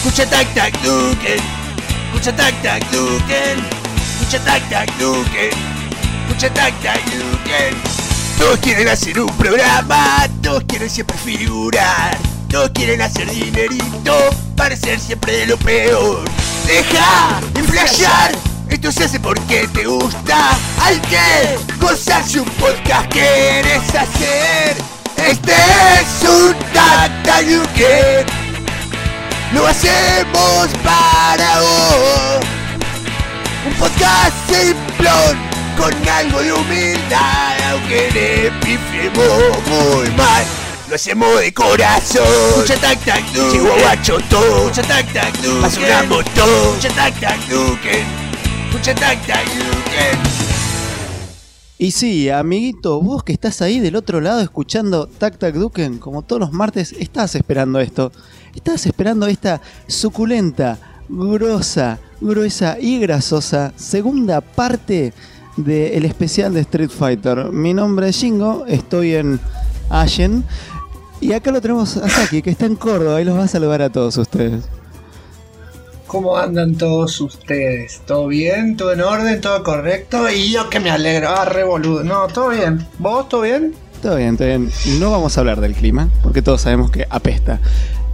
Escucha tac tac Duken. Escucha tac tac Duken. Escucha tac tac Duken. Escucha tac tac Duken. Todos quieren hacer un programa, todos quieren siempre figurar, todos quieren hacer dinerito, parecer siempre de lo peor. Deja de flashear, esto se hace porque te gusta. Hay que gozarse un podcast que quieres hacer. Este es un Tac Tac Duken. Lo hacemos para vos. Un podcast simplón con algo de humildad, aunque le pifiemos muy mal. Lo hacemos de corazón. Escucha Tac Tac Duken. Llegó guacho todo. Escucha Tac Tac Duken. Basuramos todo. Escucha Tac Tac Duken. Escucha Tac Tac Duken. Y sí, amiguito, vos que estás ahí del otro lado escuchando Tac Tac Duken, como todos los martes, estás esperando esto. Estás esperando esta suculenta, gruesa y grasosa segunda parte del especial de Street Fighter. Mi nombre es Jingo, estoy en Allen y acá lo tenemos a Saki, que está en Córdoba y los va a saludar a todos ustedes. ¿Cómo andan todos ustedes? ¿Todo bien? ¿Todo en orden? ¿Todo correcto? Y yo que me alegro, re boludo. No, todo bien. ¿Vos, todo bien? Todo bien, todo bien. No vamos a hablar del clima, porque todos sabemos que apesta.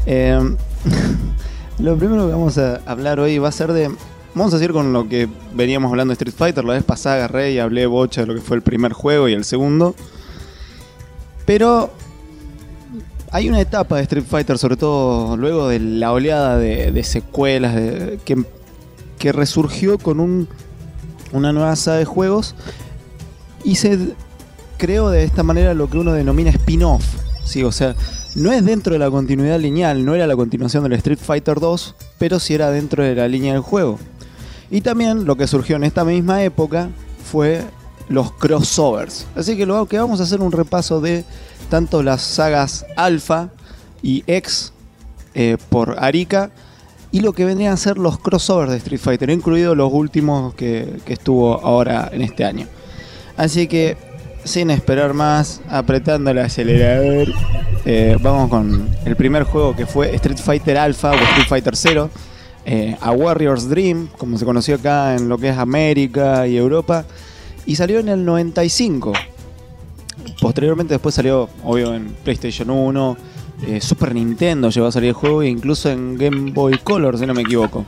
Lo primero que vamos a hablar hoy va a ser de... Vamos a seguir con lo que veníamos hablando de Street Fighter. La vez pasada agarré y hablé bocha de lo que fue el primer juego y el segundo. Pero hay una etapa de Street Fighter, sobre todo luego de la oleada de secuelas que resurgió con una nueva saga de juegos y se creó de esta manera lo que uno denomina spin-off, ¿sí? O sea, no es dentro de la continuidad lineal, no era la continuación del Street Fighter 2, pero sí era dentro de la línea del juego. Y también lo que surgió en esta misma época fue los crossovers. Así que lo que vamos a hacer un repaso de tanto las sagas Alpha y X por Arika y lo que vendrían a ser los crossovers de Street Fighter, incluidos los últimos que estuvo ahora en este año. Así que sin esperar más, apretando el acelerador, vamos con el primer juego, que fue Street Fighter Alpha o Street Fighter 0, A Warrior's Dream, como se conoció acá en lo que es América y Europa, y salió en el 95. Posteriormente después salió, obvio, en PlayStation 1, Super Nintendo llegó a salir el juego e incluso en Game Boy Color, si no me equivoco.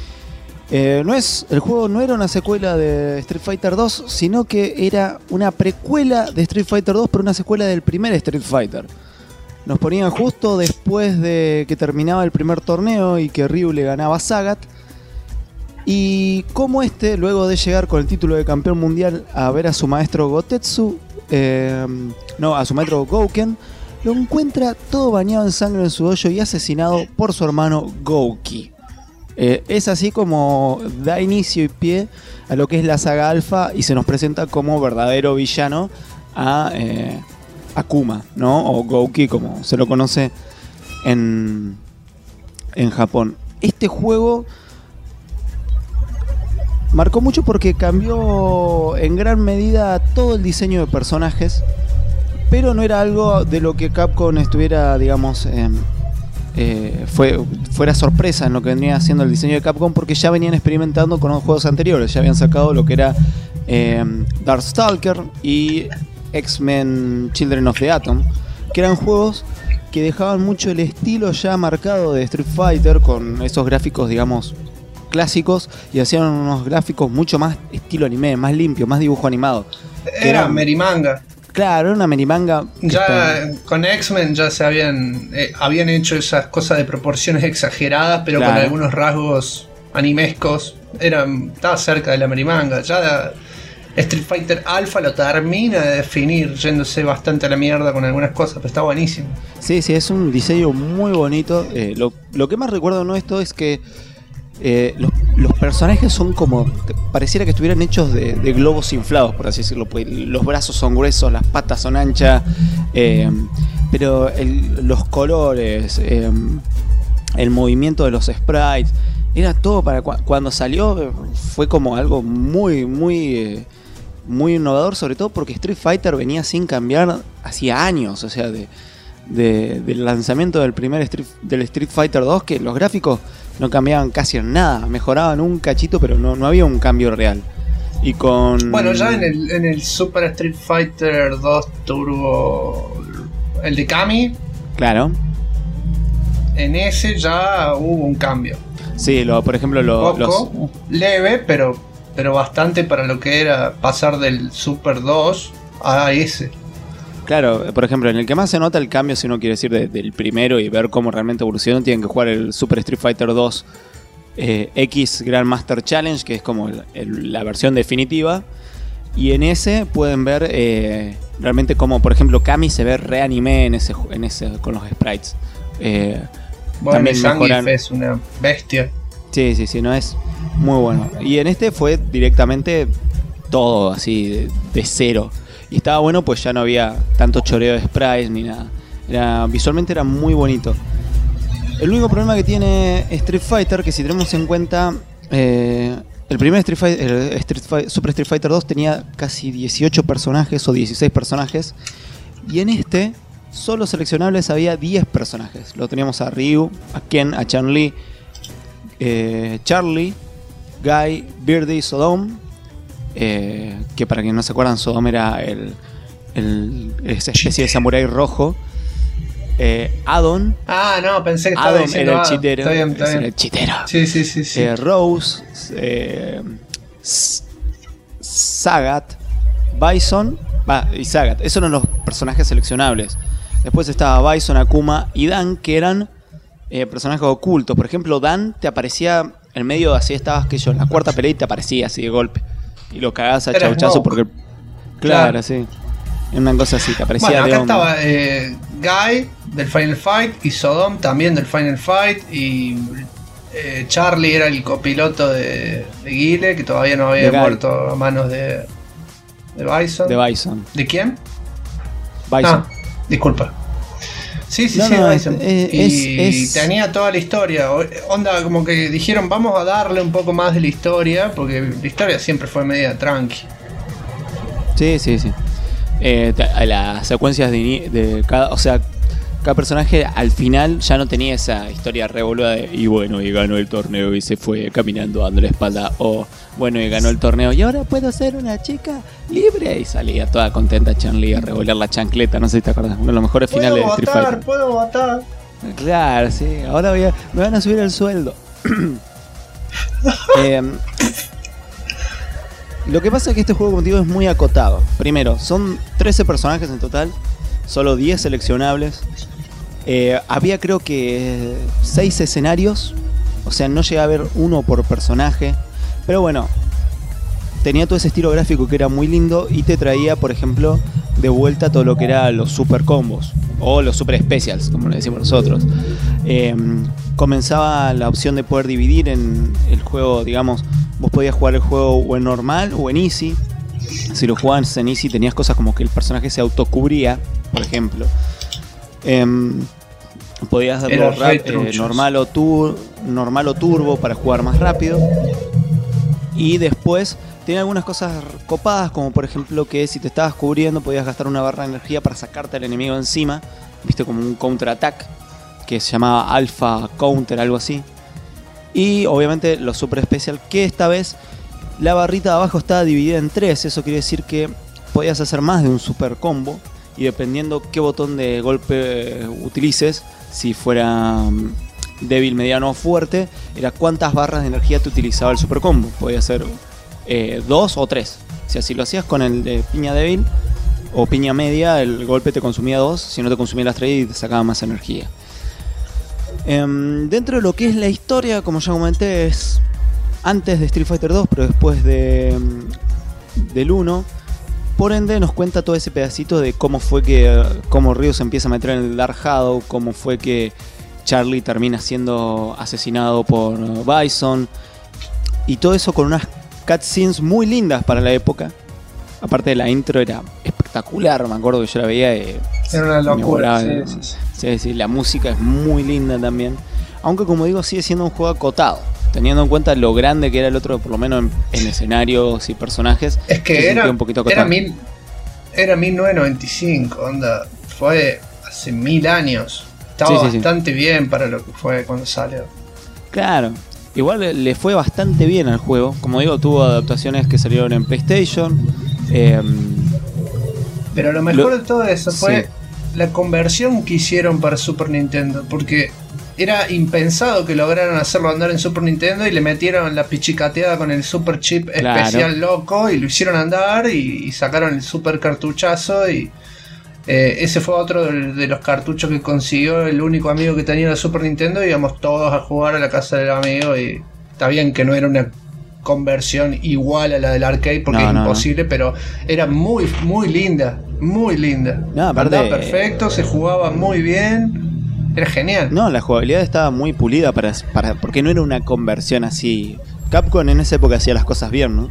El juego no era una secuela de Street Fighter 2, sino que era una precuela de Street Fighter 2, pero una secuela del primer Street Fighter. Nos ponían justo después de que terminaba el primer torneo y que Ryu le ganaba a Sagat. Y como luego de llegar con el título de campeón mundial a ver a su maestro Gotetsu, a su maestro Gouken, lo encuentra todo bañado en sangre en su dojo y asesinado por su hermano Gouki. Es así como da inicio y pie a lo que es la saga Alpha y se nos presenta como verdadero villano a Akuma, ¿no? O Gouki, como se lo conoce en Japón. Este juego marcó mucho porque cambió en gran medida todo el diseño de personajes, pero no era algo de lo que Capcom estuviera, digamos, fuera sorpresa en lo que venía haciendo el diseño de Capcom, porque ya venían experimentando con los juegos anteriores. Ya habían sacado lo que era Darkstalker y X-Men Children of the Atom, que eran juegos que dejaban mucho el estilo ya marcado de Street Fighter, con esos gráficos, digamos, clásicos, y hacían unos gráficos mucho más estilo anime, más limpio, más dibujo animado. Era merimanga. Claro, era una merimanga. Ya con X-Men ya se habían hecho esas cosas de proporciones exageradas, pero claro, con algunos rasgos animescos. Estaba cerca de la merimanga. Ya Street Fighter Alpha lo termina de definir, yéndose bastante a la mierda con algunas cosas, pero está buenísimo. Sí, es un diseño muy bonito. Lo que más recuerdo de esto es que los personajes son como, pareciera que estuvieran hechos de globos inflados, por así decirlo. Los brazos son gruesos, las patas son anchas, pero los colores, el movimiento de los sprites, era todo para cuando salió. Fue como algo muy innovador, sobre todo porque Street Fighter venía sin cambiar hacía años. O sea, del lanzamiento del primer Street Fighter 2, que los gráficos no cambiaban casi nada, mejoraban un cachito, pero no había un cambio real. Y con... Bueno, ya en el Super Street Fighter 2 Turbo, el de Kami, claro, en ese ya hubo un cambio. Sí, por ejemplo, poco, leve, pero bastante para lo que era pasar del Super 2 a ese. Claro, por ejemplo, en el que más se nota el cambio, si uno quiere decir del primero y ver cómo realmente evolucionó, tienen que jugar el Super Street Fighter 2 X Grandmaster Challenge, que es como la versión definitiva. Y en ese pueden ver realmente cómo, por ejemplo, Kami se ve re anime en ese con los sprites. Bueno, también mejoran... es una bestia. Sí, no, es muy bueno. Y en este fue directamente todo así, de cero. Y estaba bueno, pues ya no había tanto choreo de sprites ni nada. Visualmente era muy bonito. El único problema que tiene Street Fighter, que si tenemos en cuenta, el primer Super Street Fighter 2 tenía casi 18 personajes o 16 personajes. Y en este, solo seleccionables había 10 personajes. Lo teníamos a Ryu, a Ken, a Chun-Li, Charlie, Guy, Birdie y Sodom. Que para quien no se acuerdan, Sodom era esa especie de samurái rojo. Adon. Ah, no, pensé que estaba Adon diciendo era el chitero. Está bien. Era el chitero. Sí. Rose, Sagat, Bison y Sagat. Esos eran los personajes seleccionables. Después estaba Bison, Akuma y Dan, que eran personajes ocultos. Por ejemplo, Dan te aparecía en medio, así estabas que yo en la cuarta pelea y te aparecía así de golpe. Y lo cagás a chauchazo porque... Claro, sí. Una cosa así, te aparecía de onda. Acá estaba Guy del Final Fight y Sodom también del Final Fight y Charlie era el copiloto de Guile, que todavía no había muerto a manos de Bison. De Bison. ¿De quién? Bison. Disculpa. Sí, Bison. Y tenía toda la historia. Onda, como que dijeron, vamos a darle un poco más de la historia, porque la historia siempre fue media tranqui. Sí. Las secuencias de cada... O sea, cada personaje al final ya no tenía esa historia revoluda de y bueno, y ganó el torneo y se fue caminando dando la espalda, o bueno, y ganó el torneo y ahora puedo ser una chica libre, y salía toda contenta Chun-Li a revolear la chancleta. No sé si te acuerdas, uno de los mejores finales de Street Fighter. Puedo votar. Claro, sí, ahora me van a subir el sueldo. Lo que pasa es que este juego, como digo, es muy acotado. Primero, son 13 personajes en total, solo 10 seleccionables. Había creo que 6 escenarios, o sea, no llegué a ver uno por personaje. Pero bueno, tenía todo ese estilo gráfico que era muy lindo y te traía, por ejemplo, de vuelta todo lo que era los super combos o los super specials, como le decimos nosotros. Comenzaba la opción de poder dividir en el juego, digamos, vos podías jugar el juego o en normal o en easy. Si lo jugabas en easy tenías cosas como que el personaje se autocubría, por ejemplo. Podías darlo normal o turbo para jugar más rápido. Y después tenía algunas cosas copadas, como por ejemplo que si te estabas cubriendo podías gastar una barra de energía para sacarte al enemigo encima, viste, como un counter-attack que se llamaba Alpha Counter, algo así. Y obviamente los super special, que esta vez la barrita de abajo estaba dividida en 3. Eso quiere decir que podías hacer más de un super combo, y dependiendo qué botón de golpe utilices, si fuera débil, mediano o fuerte, era cuántas barras de energía te utilizaba el super combo. Podía ser 2 o 3. O sea, si lo hacías con el de piña débil o piña media, el golpe te consumía 2, si no te consumía las 3 y te sacaba más energía. Dentro de lo que es la historia, como ya comenté, es antes de Street Fighter 2, pero después del 1. Por ende nos cuenta todo ese pedacito de cómo Ryu se empieza a meter en el Dark Shadow, cómo fue que Charlie termina siendo asesinado por Bison, y todo eso con unas cutscenes muy lindas para la época. Aparte de la intro, era espectacular, me acuerdo que yo la veía y era una locura. Sí, la música es muy linda también, aunque como digo sigue siendo un juego acotado, teniendo en cuenta lo grande que era el otro, por lo menos en escenarios y personajes. Es que era un poquito acotado. Era 1995, onda, fue hace 1000 años. Estaba bastante bien para lo que fue cuando salió. Claro. Igual le fue bastante bien al juego. Como digo, tuvo adaptaciones que salieron en PlayStation. Pero lo mejor de todo eso fue la conversión que hicieron para Super Nintendo. Porque era impensado que lograran hacerlo andar en Super Nintendo y le metieron la pichicateada con el Super Chip especial loco y lo hicieron andar y sacaron el Super cartuchazo y ese fue otro de los cartuchos que consiguió el único amigo que tenía la Super Nintendo. Íbamos todos a jugar a la casa del amigo y está bien que no era una conversión igual a la del arcade porque es imposible, pero era muy, muy linda, muy linda. Andaba perfecto, se jugaba muy bien. Era genial. No, la jugabilidad estaba muy pulida porque no era una conversión así. Capcom en esa época hacía las cosas bien, ¿no?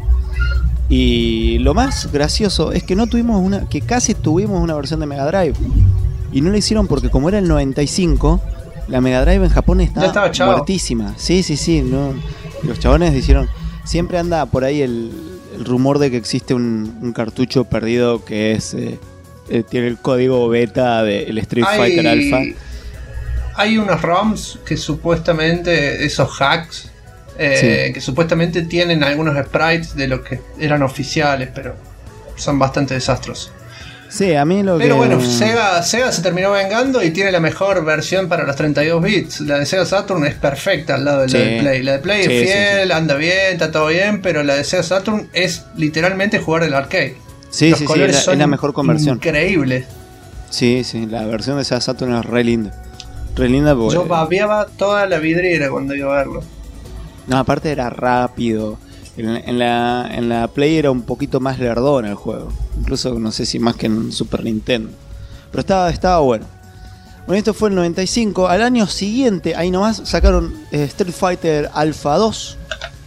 Y lo más gracioso es que casi tuvimos una versión de Mega Drive. Y no la hicieron porque como era el 95, la Mega Drive en Japón estaba muertísima. Sí, no. Y los chabones hicieron... Siempre anda por ahí el rumor de que existe un cartucho perdido que es tiene el código beta del Street Fighter Alpha. Hay unos ROMs que supuestamente, esos hacks, que supuestamente tienen algunos sprites de lo que eran oficiales, pero son bastante desastrosos. Sí, a mí Pero bueno, Sega se terminó vengando y tiene la mejor versión para los 32 bits. La de Sega Saturn es perfecta al lado de la de Play. La de Play es fiel, anda bien, está todo bien, pero la de Sega Saturn es literalmente jugar el arcade. Los colores son es la mejor conversión. Increíbles. Sí, la versión de Sega Saturn es re linda. Re linda porque... Yo babeaba toda la vidriera cuando iba a verlo. No, aparte era rápido. En la Play era un poquito más lerdón el juego. Incluso no sé si más que en Super Nintendo. Pero estaba bueno. Bueno, esto fue el 95. Al año siguiente, ahí nomás, sacaron Street Fighter Alpha 2.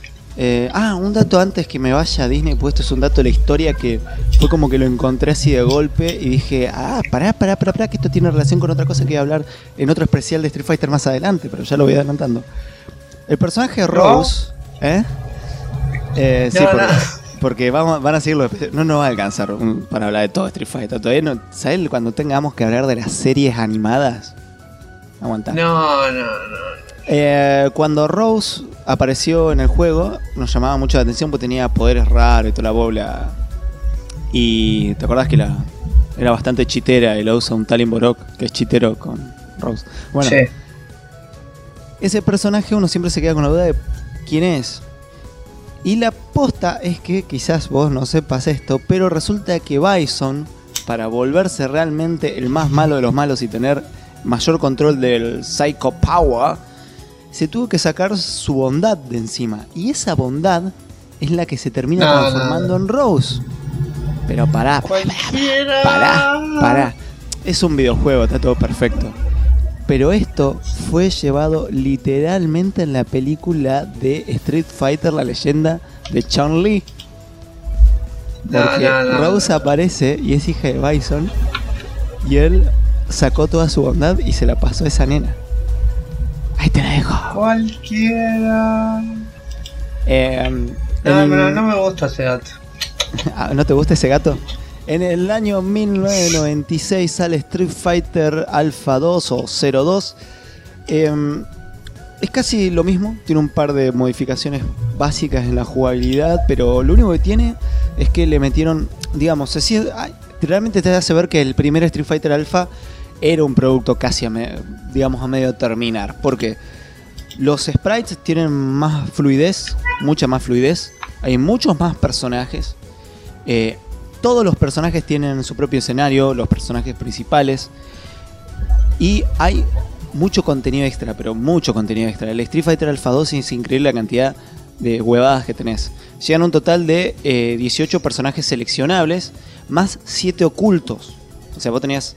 Un dato antes que me vaya a Disney, pues esto es un dato de la historia que fue como que lo encontré así de golpe y dije, pará, que esto tiene relación con otra cosa que voy a hablar en otro especial de Street Fighter más adelante, pero ya lo voy adelantando. El personaje Rose, porque van a seguir los especiales. No va a alcanzar para hablar de todo Street Fighter. Todavía no, ¿sabes? Cuando tengamos que hablar de las series animadas, aguantá. No. Cuando Rose apareció en el juego, nos llamaba mucho la atención porque tenía poderes raros y toda la bola. Y te acordás que era bastante chitera y la usa un tal Imborok, que es chitero con Rose. Bueno, ese personaje uno siempre se queda con la duda de quién es. Y la posta es que quizás vos no sepas esto, pero resulta que Bison, para volverse realmente el más malo de los malos y tener mayor control del Psycho Power, se tuvo que sacar su bondad de encima. Y esa bondad es la que se termina transformando en Rose. Pero pará. Es un videojuego, está todo perfecto. Pero esto fue llevado literalmente en la película de Street Fighter, la leyenda de Chun-Li. Porque Rose aparece y es hija de Bison. Y él sacó toda su bondad y se la pasó a esa nena. Ahí te la dejo. Cualquiera. No me gusta ese gato. ¿No te gusta ese gato? En el año 1996 sale Street Fighter Alpha 2 o 02. Es casi lo mismo, tiene un par de modificaciones básicas en la jugabilidad, pero lo único que tiene es que le metieron, digamos, realmente te hace ver que el primer Street Fighter Alpha era un producto casi a medio terminar, porque los sprites tienen más fluidez, mucha más fluidez, hay muchos más personajes. Todos los personajes tienen su propio escenario, los personajes principales. Y hay mucho contenido extra, pero mucho contenido extra. El Street Fighter Alpha 2 es increíble la cantidad de huevadas que tenés. Llegan un total de 18 personajes seleccionables, más 7 ocultos. O sea, vos tenías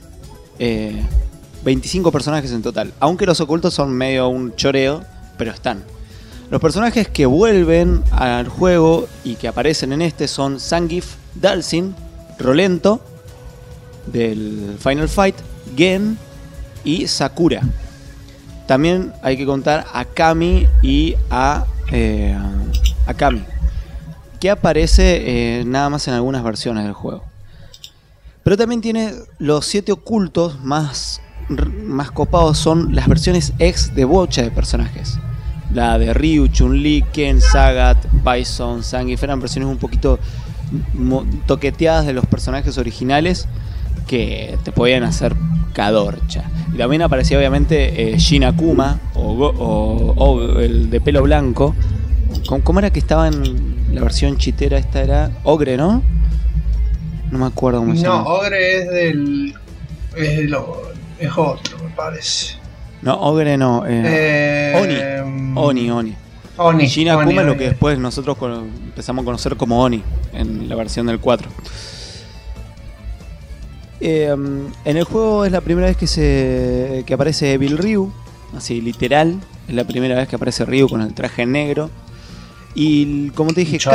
25 personajes en total. Aunque los ocultos son medio un choreo, pero están. Los personajes que vuelven al juego y que aparecen en este son Zangief, Dhalsim, Rolento del Final Fight, Gen y Sakura. También hay que contar a Kami y a Kami, que aparece nada más en algunas versiones del juego. Pero también tiene los 7 ocultos más copados, son las versiones ex de bocha de personajes. La de Ryu, Chun-Li, Ken, Sagat, Bison, Zangief eran versiones un poquito toqueteadas de los personajes originales que te podían hacer cadorcha. Y también aparecía obviamente Shin Akuma o el de pelo blanco. ¿Cómo era que estaba en la versión chitera? Esta era Ogre, ¿no? No me acuerdo cómo se llama. No, Ogre es del... es otro, me parece. No, Ogre no. Oni. Shin Akuma es lo que después nosotros empezamos a conocer como Oni en la versión del 4. En el juego es la primera vez que aparece Evil Ryu, así literal. Es la primera vez que aparece Ryu con el traje negro. Y como te dije,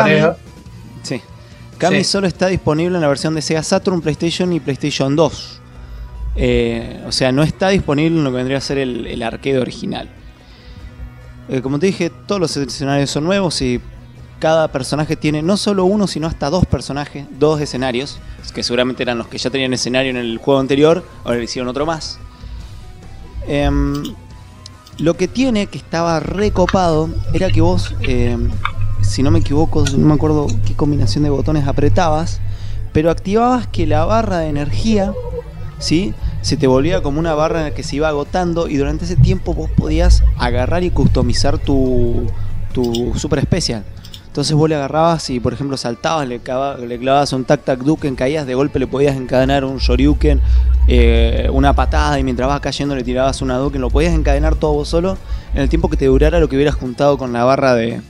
Kami solo está disponible en la versión de Sega Saturn, PlayStation y PlayStation 2. O sea, no está disponible en lo que vendría a ser el arcade original. Como te dije, todos los escenarios son nuevos y cada personaje tiene no solo uno, sino hasta dos personajes, dos escenarios, que seguramente eran los que ya tenían escenario en el juego anterior, ahora le hicieron otro más. Lo que tiene, que estaba recopado, era que vos, si no me equivoco, no me acuerdo qué combinación de botones apretabas, pero activabas que la barra de energía, ¿sí?, se te volvía como una barra en la que se iba agotando, y durante ese tiempo vos podías agarrar y customizar tu Super Special. Entonces vos le agarrabas y, por ejemplo, saltabas, le clavabas un tac-tac-duken, caías de golpe, le podías encadenar un shoryuken, una patada, y mientras vas cayendo le tirabas una duken. Lo podías encadenar todo vos solo en el tiempo que te durara lo que hubieras juntado con la barra de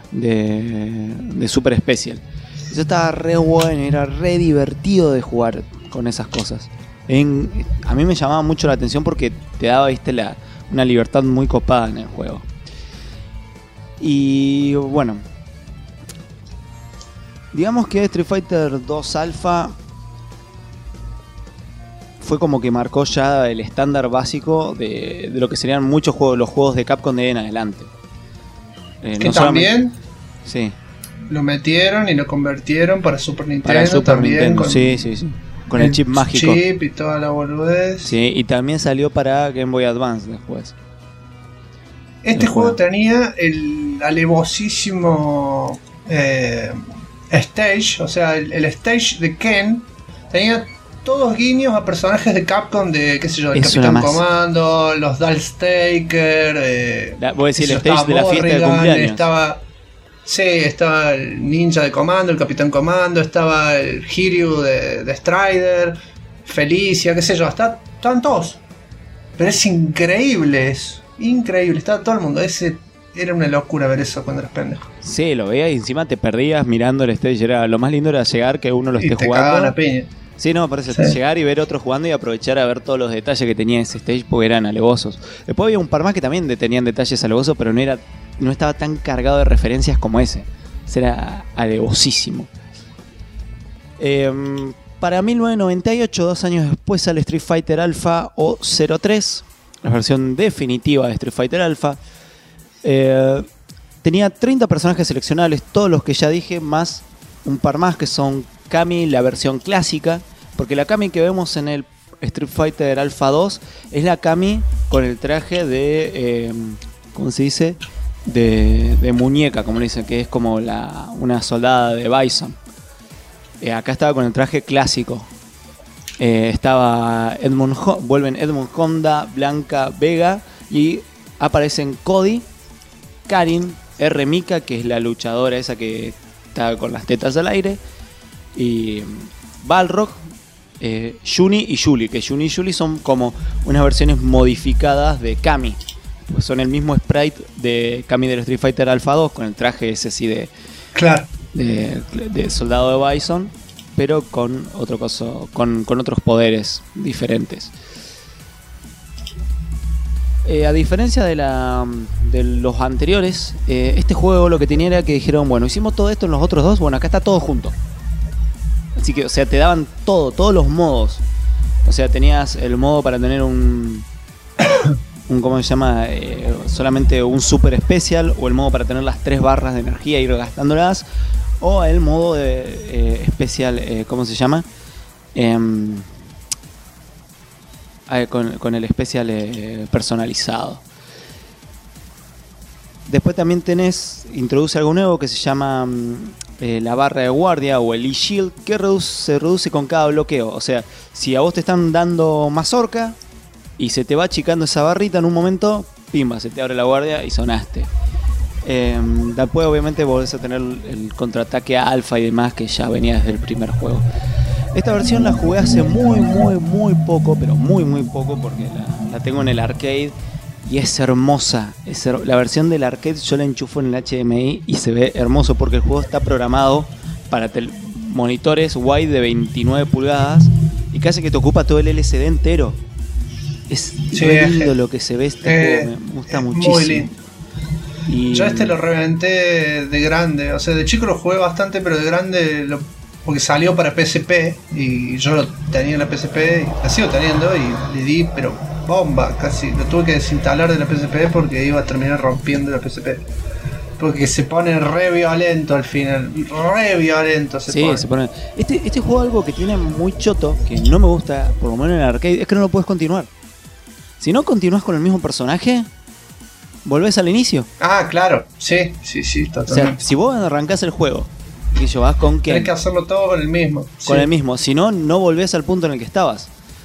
Super Special. Eso estaba re bueno, era re divertido de jugar con esas cosas. A mí me llamaba mucho la atención porque te daba, viste, una libertad muy copada en el juego. Y bueno, digamos que Street Fighter 2 Alpha fue como que marcó ya el estándar básico de lo que serían muchos juegos, los juegos de Capcom de ahí en adelante. Que no también sí, lo metieron y lo convirtieron para Super Nintendo. Para Super también Nintendo, con sí. Con el chip mágico. Chip y toda la boludez. Sí, y también salió para Game Boy Advance después. Este juego tenía el alevosísimo stage, o sea, el stage de Ken tenía todos guiños a personajes de Capcom, de qué sé yo, el Capitán Comando, los Darkstaker, voy a decir el stage de la fiesta de cumpleaños. Estaba el ninja de Comando, el Capitán Comando, estaba el Hiryu de Strider, Felicia, qué sé yo, estaban todos. Pero es increíble eso, increíble, estaba todo el mundo. Era una locura ver eso cuando eras pendejo. Sí, lo veías y encima te perdías mirando el stage. Lo más lindo era llegar, que uno lo esté jugando. Cagaban a peña. Sí, no, por eso llegar y ver otro jugando y aprovechar a ver todos los detalles que tenía ese stage, porque eran alevosos. Después había un par más que también tenían detalles alevosos, pero no estaba tan cargado de referencias como ese. Era alevosísimo. Para 1998, 2 años después, sale Street Fighter Alpha o 03, la versión definitiva de Street Fighter Alpha. Tenía 30 personajes seleccionables, todos los que ya dije, más un par más que son Kami, la versión clásica, porque la Kami que vemos en el Street Fighter Alpha 2 es la Kami con el traje de, ¿cómo se dice? De muñeca, como le dicen, que es como una soldada de Bison. Acá estaba con el traje clásico. Estaba vuelven Edmund Honda, Blanca, Vega, y aparecen Cody, Karin, R. Mika, que es la luchadora esa que está con las tetas al aire, y Balrog, Juni y Julie, que Juni y Julie son como unas versiones modificadas de Kami, pues son el mismo sprite de Kami del Street Fighter Alpha 2, con el traje ese así de soldado de Bison, pero con otro coso, con otros poderes diferentes. A diferencia de los anteriores, este juego lo que tenía era que dijeron, bueno, hicimos todo esto en los otros dos, bueno, acá está todo junto. Así que, o sea, te daban todos los modos. O sea, tenías el modo para tener un ¿cómo se llama? Solamente un Super Special, o el modo para tener las 3 barras de energía e ir gastándolas, o el modo de especial, ¿cómo se llama? Con el especial personalizado. Después también introduce algo nuevo que se llama la barra de guardia o el E-Shield, que se reduce con cada bloqueo. O sea, si a vos te están dando mazorca y se te va achicando esa barrita en un momento, pimba, se te abre la guardia y sonaste. Después obviamente volvés a tener el contraataque alfa y demás que ya venía desde el primer juego. Esta versión la jugué hace muy poco, pero muy poco, porque la tengo en el arcade y es hermosa. La versión del arcade yo la enchufo en el HDMI y se ve hermoso porque el juego está programado para monitores wide de 29 pulgadas y casi que te ocupa todo el LCD entero. Es muy lindo lo que se ve este juego, me gusta muchísimo. Muy lindo. Yo lo reventé de grande, o sea, de chico lo jugué bastante, pero de grande porque salió para PSP y yo lo tenía en la PSP y la sigo teniendo y le di, pero bomba, casi lo tuve que desinstalar de la PSP porque iba a terminar rompiendo la PSP. Porque se pone re violento al final, re violento se pone. Este juego algo que tiene muy choto, que no me gusta, por lo menos en el arcade, es que no lo puedes continuar. Si no continúas con el mismo personaje, volvés al inicio. Ah, claro, sí, totalmente. O sea, si vos arrancás el juego y yo vas con Ken, tenés que hacerlo todo con el mismo. Con el mismo, si no, no volvés al punto en el que estabas.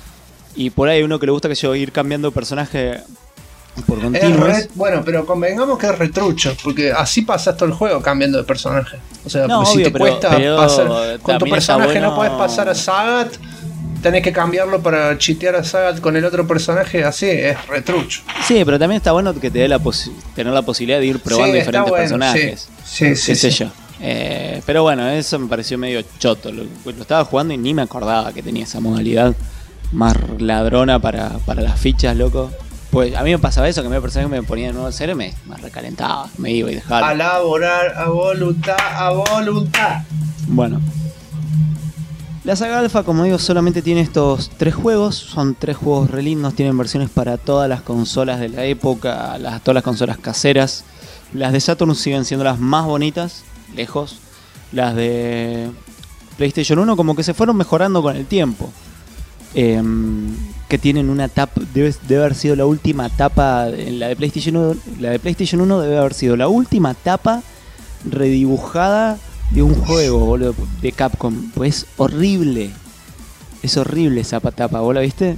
Y por ahí uno que le gusta ir cambiando de personaje por continuos. Bueno, pero convengamos que es retrucho, porque así pasas todo el juego cambiando de personaje. O sea, no, si obvio, te cuesta pasar con tu personaje, no podés pasar a Sagat, tenés que cambiarlo para chitear a Sagat con el otro personaje, así es retrucho. Sí, pero también está bueno que te dé tener la posibilidad de ir probando diferentes personajes. Sí, qué sé yo. Pero bueno, eso me pareció medio choto. Lo estaba jugando y ni me acordaba que tenía esa modalidad más ladrona para las fichas, loco. Pues a mí me pasaba eso, que me personaje me ponía de nuevo en serio, me recalentaba, me iba y dejaba. A laborar a voluntad. Bueno. La saga Alpha, como digo, solamente tiene estos 3 juegos. Son 3 juegos re lindos. Tienen versiones para todas las consolas de la época, todas las consolas caseras. Las de Saturn siguen siendo las más bonitas, lejos. Las de PlayStation 1 como que se fueron mejorando con el tiempo. Que tienen una tapa, debe haber sido la última tapa en la de PlayStation 1. La de PlayStation 1 debe haber sido la última tapa redibujada de un juego, boludo, de Capcom. Pues es horrible. Es horrible esa tapa, ¿vos la viste?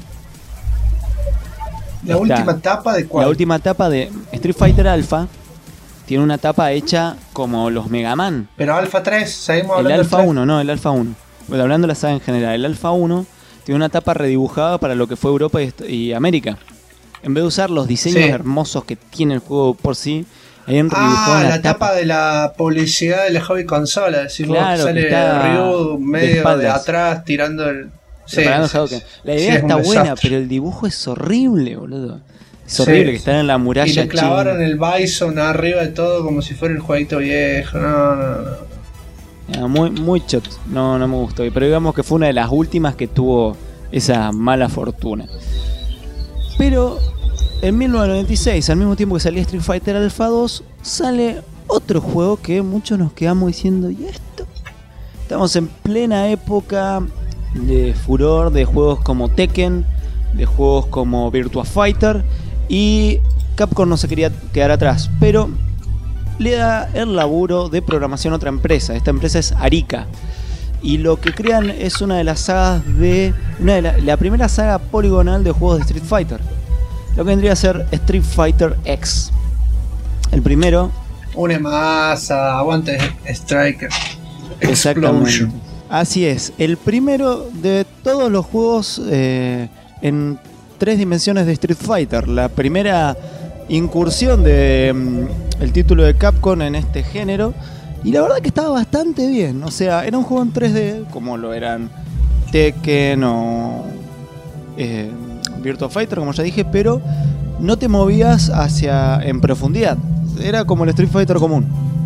¿La última tapa de cuál? La última tapa de Street Fighter Alpha. Tiene una tapa hecha como los Mega Man. Pero Alpha 3, seguimos hablando del Alpha 3. 1, no, el Alpha 1. Bueno, hablando de la saga en general, el Alpha 1 tiene una tapa redibujada para lo que fue Europa y América. En vez de usar los diseños hermosos que tiene el juego por sí, ahí han redibujado la tapa de la publicidad de la hobby consola. Decís, claro, sale Ryu medio de atrás tirando el... La idea está buena, pero el dibujo es horrible, boludo. Es horrible que están en la muralla. Y le clavaron el Bison arriba de todo como si fuera el jueguito viejo. No. Muy choto. No me gustó. Pero digamos que fue una de las últimas que tuvo esa mala fortuna. Pero en 1996, al mismo tiempo que salía Street Fighter Alpha 2, sale otro juego que muchos nos quedamos diciendo, ¿y esto? Estamos en plena época de furor de juegos como Tekken, de juegos como Virtua Fighter, y Capcom no se quería quedar atrás, pero le da el laburo de programación a otra empresa. Esta empresa es Arica, y lo que crean es una de las sagas la primera saga poligonal de juegos de Street Fighter, lo que vendría a ser Street Fighter X, el primero. Una masa, aguante Striker. Exactamente. Así es, el primero de todos los juegos en 3 dimensiones de Street Fighter. La primera incursión de el título de Capcom en este género. Y la verdad que estaba bastante bien. O sea, era un juego en 3D como lo eran Tekken o Virtua Fighter, como ya dije, pero no te movías en profundidad. Era como el Street Fighter común.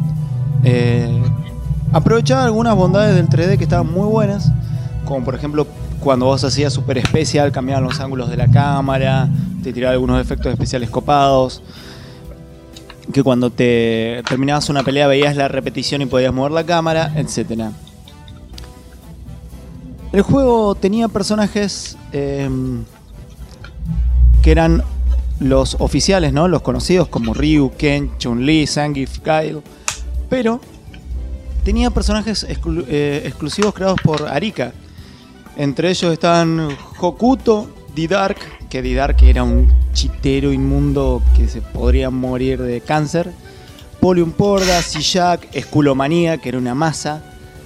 Aprovechaba algunas bondades del 3D que estaban muy buenas, como por ejemplo cuando vos hacías Super Especial, cambiaban los ángulos de la cámara, te tiraba algunos efectos especiales copados, que cuando te terminabas una pelea veías la repetición y podías mover la cámara, etc. El juego tenía personajes que eran los oficiales, ¿no? Los conocidos como Ryu, Ken, Chun-Li, Zangief, Guile. Pero tenía personajes exclusivos creados por Arika. Entre ellos estaban Hokuto, Didark, que Didark era un chitero inmundo que se podría morir de cáncer. Polium Porda, Sijak, Skullomania, que era una masa.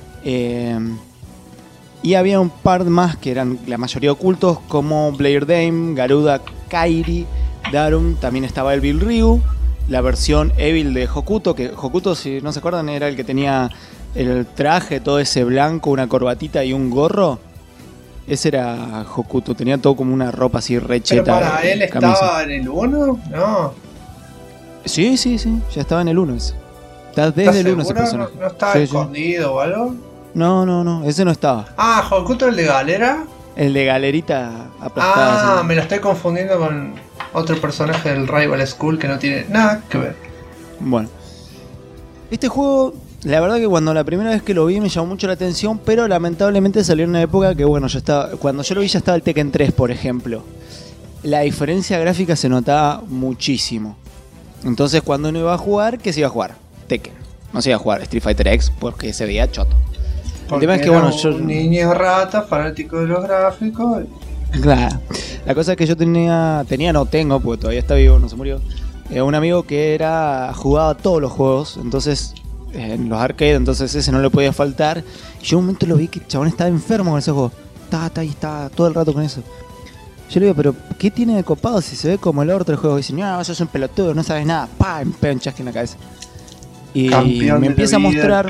Y había un par más que eran la mayoría ocultos, como Blair Dame, Garuda, Kairi, Darum. También estaba Evil Ryu, la versión Evil de Hokuto, que Hokuto, si no se acuerdan, era el que tenía el traje todo ese blanco, una corbatita y un gorro. Ese era Hokuto, tenía todo como una ropa así recheta. ¿Pero para él estaba en el 1? No. Sí, ya estaba en el 1 ese. Está desde el 1 ese personaje. ¿No estaba escondido o algo? No, ese no estaba. Ah, ¿Hokuto el de Galera? El de Galerita aplastada. Ah, me lo estoy confundiendo con otro personaje del Rival School que no tiene nada que ver. Bueno, este juego, la verdad que cuando la primera vez que lo vi me llamó mucho la atención, pero lamentablemente salió en una época que, bueno, cuando yo lo vi ya estaba el Tekken 3, por ejemplo. La diferencia gráfica se notaba muchísimo. Entonces cuando uno iba a jugar, ¿qué se iba a jugar? Tekken. No se iba a jugar Street Fighter X porque se veía choto. Porque el tema es que, bueno, yo... un niño rata, fanático de los gráficos. Claro. La cosa es que yo tengo, porque todavía está vivo, no se murió. Un amigo que jugaba todos los juegos, entonces en los arcades, entonces ese no le podía faltar. Y yo un momento lo vi que el chabón estaba enfermo con ese juego. Estaba todo el rato con eso. Yo le digo, pero ¿qué tiene de copado si se ve como el orto el juego? Y dice, no, sos un pelotudo, no sabes nada. Me pega un chasque en la cabeza. Y me empieza a mostrar...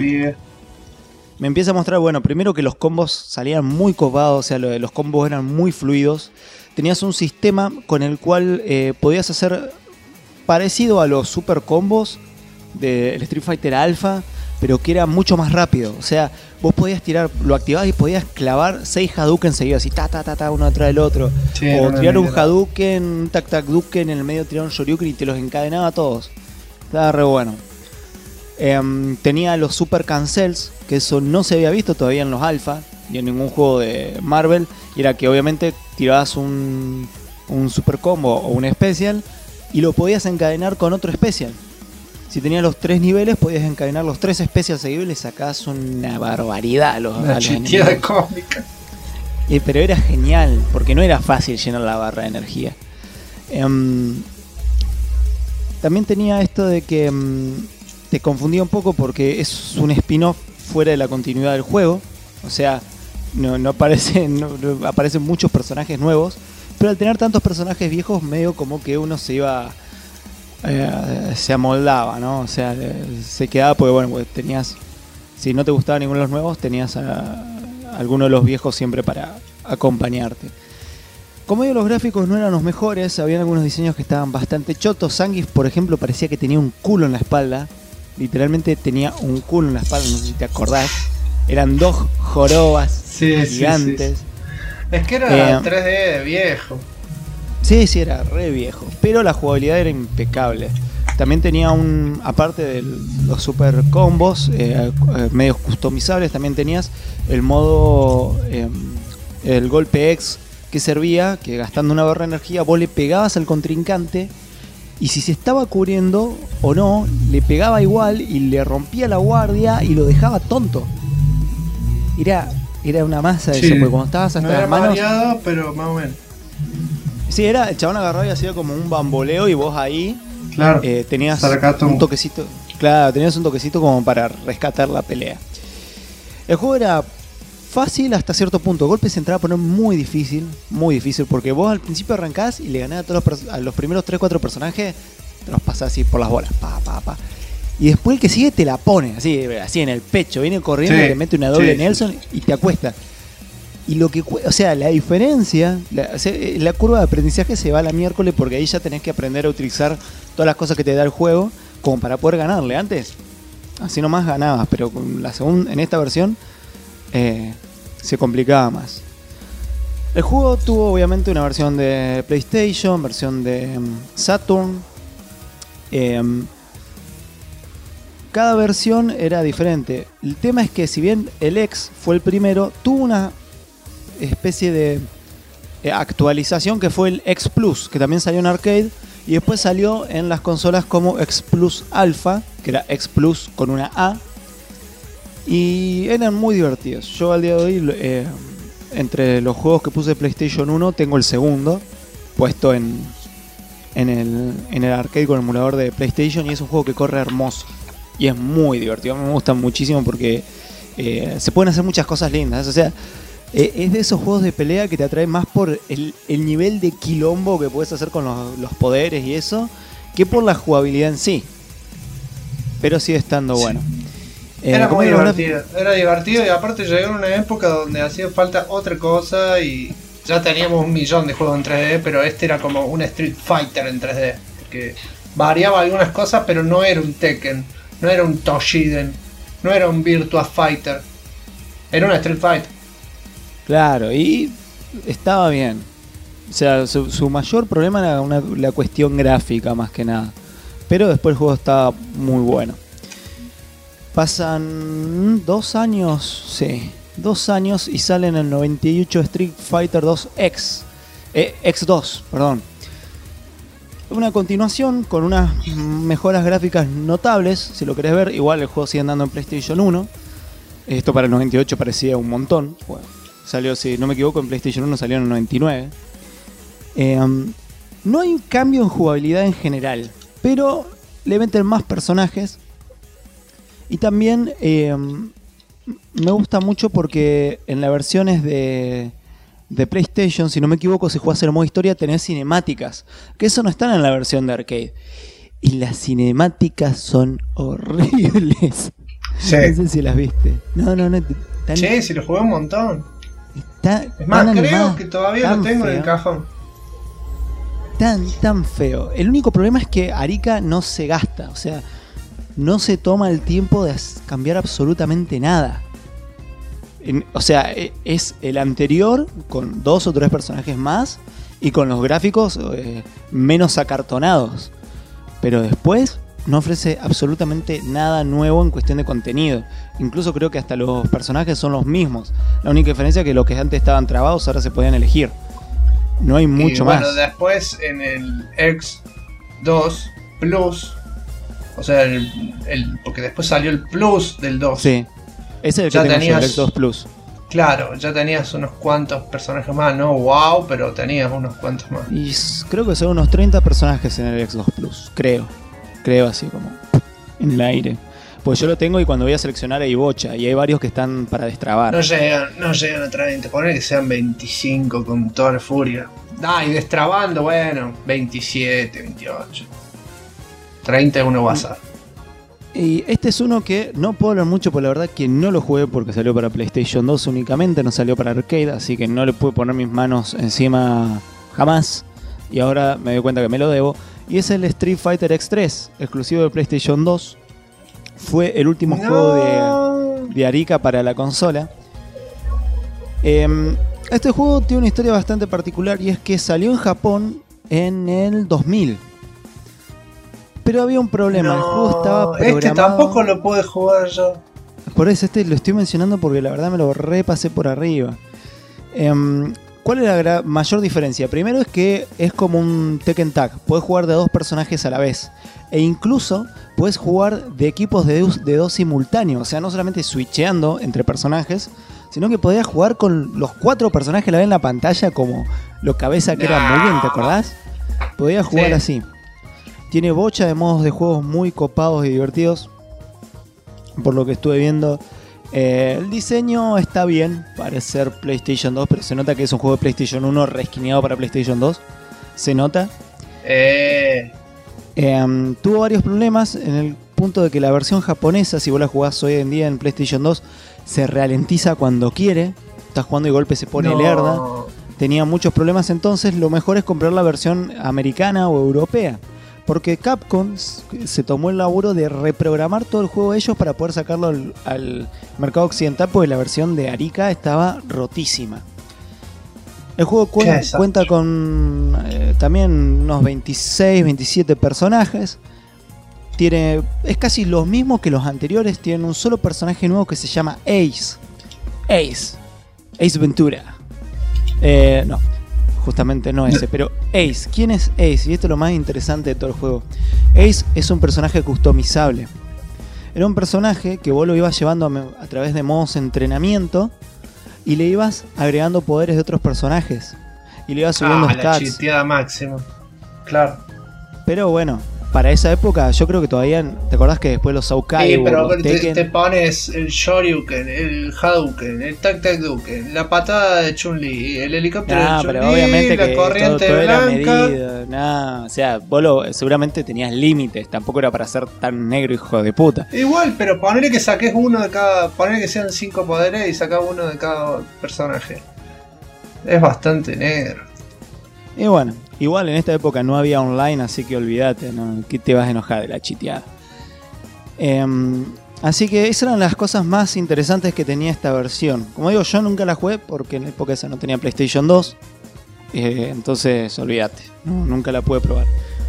Me empieza a mostrar, bueno, primero que los combos salían muy copados, o sea, los combos eran muy fluidos. Tenías un sistema con el cual podías hacer parecido a los super combos del Street Fighter Alpha, pero que era mucho más rápido. O sea, vos podías tirar, lo activabas y podías clavar 6 Hadouken seguidos, así, uno atrás del otro. Sí, o tirar un Hadouken, un Tac-Tac-Duken, en el medio tirar un Shoryuken y te los encadenaba a todos. Estaba re bueno. Tenía los Super Cancels, que eso no se había visto todavía en los Alpha ni en ningún juego de Marvel, y era que obviamente tirabas un Super Combo o un Special y lo podías encadenar con otro Special. Si tenías los 3 niveles podías encadenar los 3 Special seguidos y le sacabas una barbaridad a los chiteada cómica. Pero era genial, porque no era fácil llenar la barra de energía. También tenía esto de que te confundía un poco porque es un spin-off fuera de la continuidad del juego. O sea, no aparecen muchos personajes nuevos, pero al tener tantos personajes viejos, medio como que uno se iba... se amoldaba, ¿no? O sea, se quedaba porque, bueno, pues tenías... Si no te gustaba ninguno de los nuevos, tenías a alguno de los viejos siempre para acompañarte. Como digo, los gráficos no eran los mejores, había algunos diseños que estaban bastante chotos. Zangief, por ejemplo, parecía que tenía un culo en la espalda. Literalmente tenía un culo en la espalda, no sé si te acordás. Eran 2 jorobas gigantes. Sí. Es que era 3D de viejo. Sí, era re viejo. Pero la jugabilidad era impecable. También tenía aparte de los super combos, medios customizables, también tenías el modo, el golpe X, que servía que gastando una barra de energía vos le pegabas al contrincante y si se estaba cubriendo o no, le pegaba igual y le rompía la guardia y lo dejaba tonto. Era una masa de eso, porque cuando estabas hasta las manos... variado, pero más o menos. Sí, el chabón agarraba y hacía como un bamboleo y vos ahí tenías un toquecito. Claro, tenías un toquecito como para rescatar la pelea. El juego era fácil hasta cierto punto. Golpes se entraba a poner muy difícil, porque vos al principio arrancás y le ganás a los primeros 3-4 personajes, te los pasás así por las bolas, y después el que sigue te la pone, así en el pecho, viene corriendo y te mete una doble Nelson y te acuesta. Y la diferencia, la curva de aprendizaje se va a la miércoles porque ahí ya tenés que aprender a utilizar todas las cosas que te da el juego como para poder ganarle. Antes, así nomás ganabas, pero en esta versión se complicaba más. El juego tuvo obviamente una versión de PlayStation, versión de Saturn. Cada versión era diferente. El tema es que si bien el X fue el primero, tuvo una especie de actualización que fue el X Plus, que también salió en arcade Y después salió en las consolas como X Plus Alpha, que era X Plus con una A. Y eran muy divertidos. Yo al día de hoy, entre los juegos que puse de PlayStation 1, tengo el segundo puesto en el arcade con el emulador de PlayStation. Y es un juego que corre hermoso. Y es muy divertido. Me gusta muchísimo porque se pueden hacer muchas cosas lindas. O sea, es de esos juegos de pelea que te atraen más por el nivel de quilombo que puedes hacer con los poderes y eso, que por la jugabilidad en sí. Pero sigue estando bueno. Era muy divertido. Era divertido y aparte llegó en una época donde hacía falta otra cosa y ya teníamos 1 millón de juegos en 3D, pero este era como un Street Fighter en 3D. Que variaba algunas cosas, pero no era un Tekken, no era un Toshiden, no era un Virtua Fighter. Era un Street Fighter. Claro, y estaba bien. O sea, su mayor problema era la cuestión gráfica más que nada. Pero después el juego estaba muy bueno. Pasan 2 años, sí, 2 años y sale en el 98 Street Fighter 2 X2, perdón. Una continuación con unas mejoras gráficas notables, si lo querés ver. Igual el juego sigue andando en PlayStation 1. Esto para el 98 parecía un montón. Bueno, salió, si no me equivoco, en PlayStation 1 salió en el 99. No hay un cambio en jugabilidad en general, pero le meten más personajes. Y también me gusta mucho porque en las versiones de PlayStation, si no me equivoco, si jugás el modo historia, tenés cinemáticas. Que eso no está en la versión de arcade. Y las cinemáticas son horribles. Sí. No sé si las viste. No. Sí, si lo jugué un montón. Es más, creo que todavía lo tengo en el cajón. Tan feo. El único problema es que Arica no se gasta. O sea, no se toma el tiempo de cambiar absolutamente nada. O sea, es el anterior con 2 o 3 personajes más y con los gráficos menos acartonados. Pero después no ofrece absolutamente nada nuevo en cuestión de contenido. Incluso creo que hasta los personajes son los mismos. La única diferencia es que los que antes estaban trabados ahora se podían elegir. No hay mucho más. Bueno, después en el X2 Plus, o sea, porque después salió el Plus del 2. Sí, ese es el que tengo yo, el X2 Plus. Claro, ya tenías unos cuantos personajes más, no wow, pero tenías unos cuantos más. Y creo que son unos 30 personajes en el X2 Plus, creo así como en el aire. Pues yo lo tengo y cuando voy a seleccionar hay bocha y hay varios que están para destrabar. No llegan a 30, poner que sean 25 con toda la furia. Y destrabando, bueno, 27, 28. 30 es uno WhatsApp. Y este es uno que no puedo hablar mucho, por la verdad que no lo jugué porque salió para PlayStation 2 únicamente, no salió para arcade, así que no le pude poner mis manos encima jamás. Y ahora me doy cuenta que me lo debo. Y es el Street Fighter X3, exclusivo de PlayStation 2. Fue el último juego de Arica para la consola. Este juego tiene una historia bastante particular y es que salió en Japón en el 2000. Pero había un problema, el juego estaba programado... Este tampoco lo pude jugar yo. Por eso lo estoy mencionando porque la verdad me lo repasé por arriba. ¿Cuál es la mayor diferencia? Primero es que es como un Tekken Tag. Puedes jugar de 2 personajes a la vez. E incluso puedes jugar de equipos de 2 simultáneos. O sea, no solamente switcheando entre personajes, sino que podías jugar con los 4 personajes a la vez en la pantalla como lo cabeza que era muy bien, ¿te acordás? Podías jugar así. Tiene bocha de modos de juegos muy copados y divertidos. Por lo que estuve viendo... el diseño está bien para ser PlayStation 2, pero se nota que es un juego de PlayStation 1 reesquineado para PlayStation 2. Se nota. Tuvo varios problemas en el punto de que la versión japonesa, si vos la jugás hoy en día en PlayStation 2, se ralentiza cuando quiere. Estás jugando y de golpe se pone lerda. Tenía muchos problemas, entonces lo mejor es comprar la versión americana o europea. Porque Capcom se tomó el laburo de reprogramar todo el juego de ellos para poder sacarlo al mercado occidental, porque la versión de Arica estaba rotísima. El juego cuenta con también unos 26, 27 personajes. Es casi lo mismo que los anteriores. Tienen un solo personaje nuevo que se llama Ace Ventura. No. justamente no ese, pero Ace. ¿Quién es Ace? Y esto es lo más interesante de todo el juego. Ace es un personaje customizable. Era un personaje que vos lo ibas llevando a través de modos de entrenamiento y le ibas agregando poderes de otros personajes. Y le ibas subiendo stats. La chiteada máxima. Claro. Pero bueno, para esa época yo creo que todavía... ¿Te acordás que después los Saukai... Sí, pero te pones el Shoryuken, el Hadouken, el Tac-Tac-Duken, la patada de Chun-Li, el helicóptero de Chun-Li, pero obviamente la que corriente todo blanca. Era medido, o sea, vos seguramente tenías límites, tampoco era para ser tan negro, hijo de puta. Igual, pero ponele que saques uno de cada... Ponele que sean 5 poderes y sacás uno de cada personaje. Es bastante negro. Y bueno, igual en esta época no había online, así que olvídate, ¿no? ¿Qué te vas a enojar de la chiteada? Así que esas eran las cosas más interesantes que tenía esta versión. Como digo, yo nunca la jugué porque en la época esa no tenía PlayStation 2. Entonces, olvídate, ¿no? Nunca la pude probar.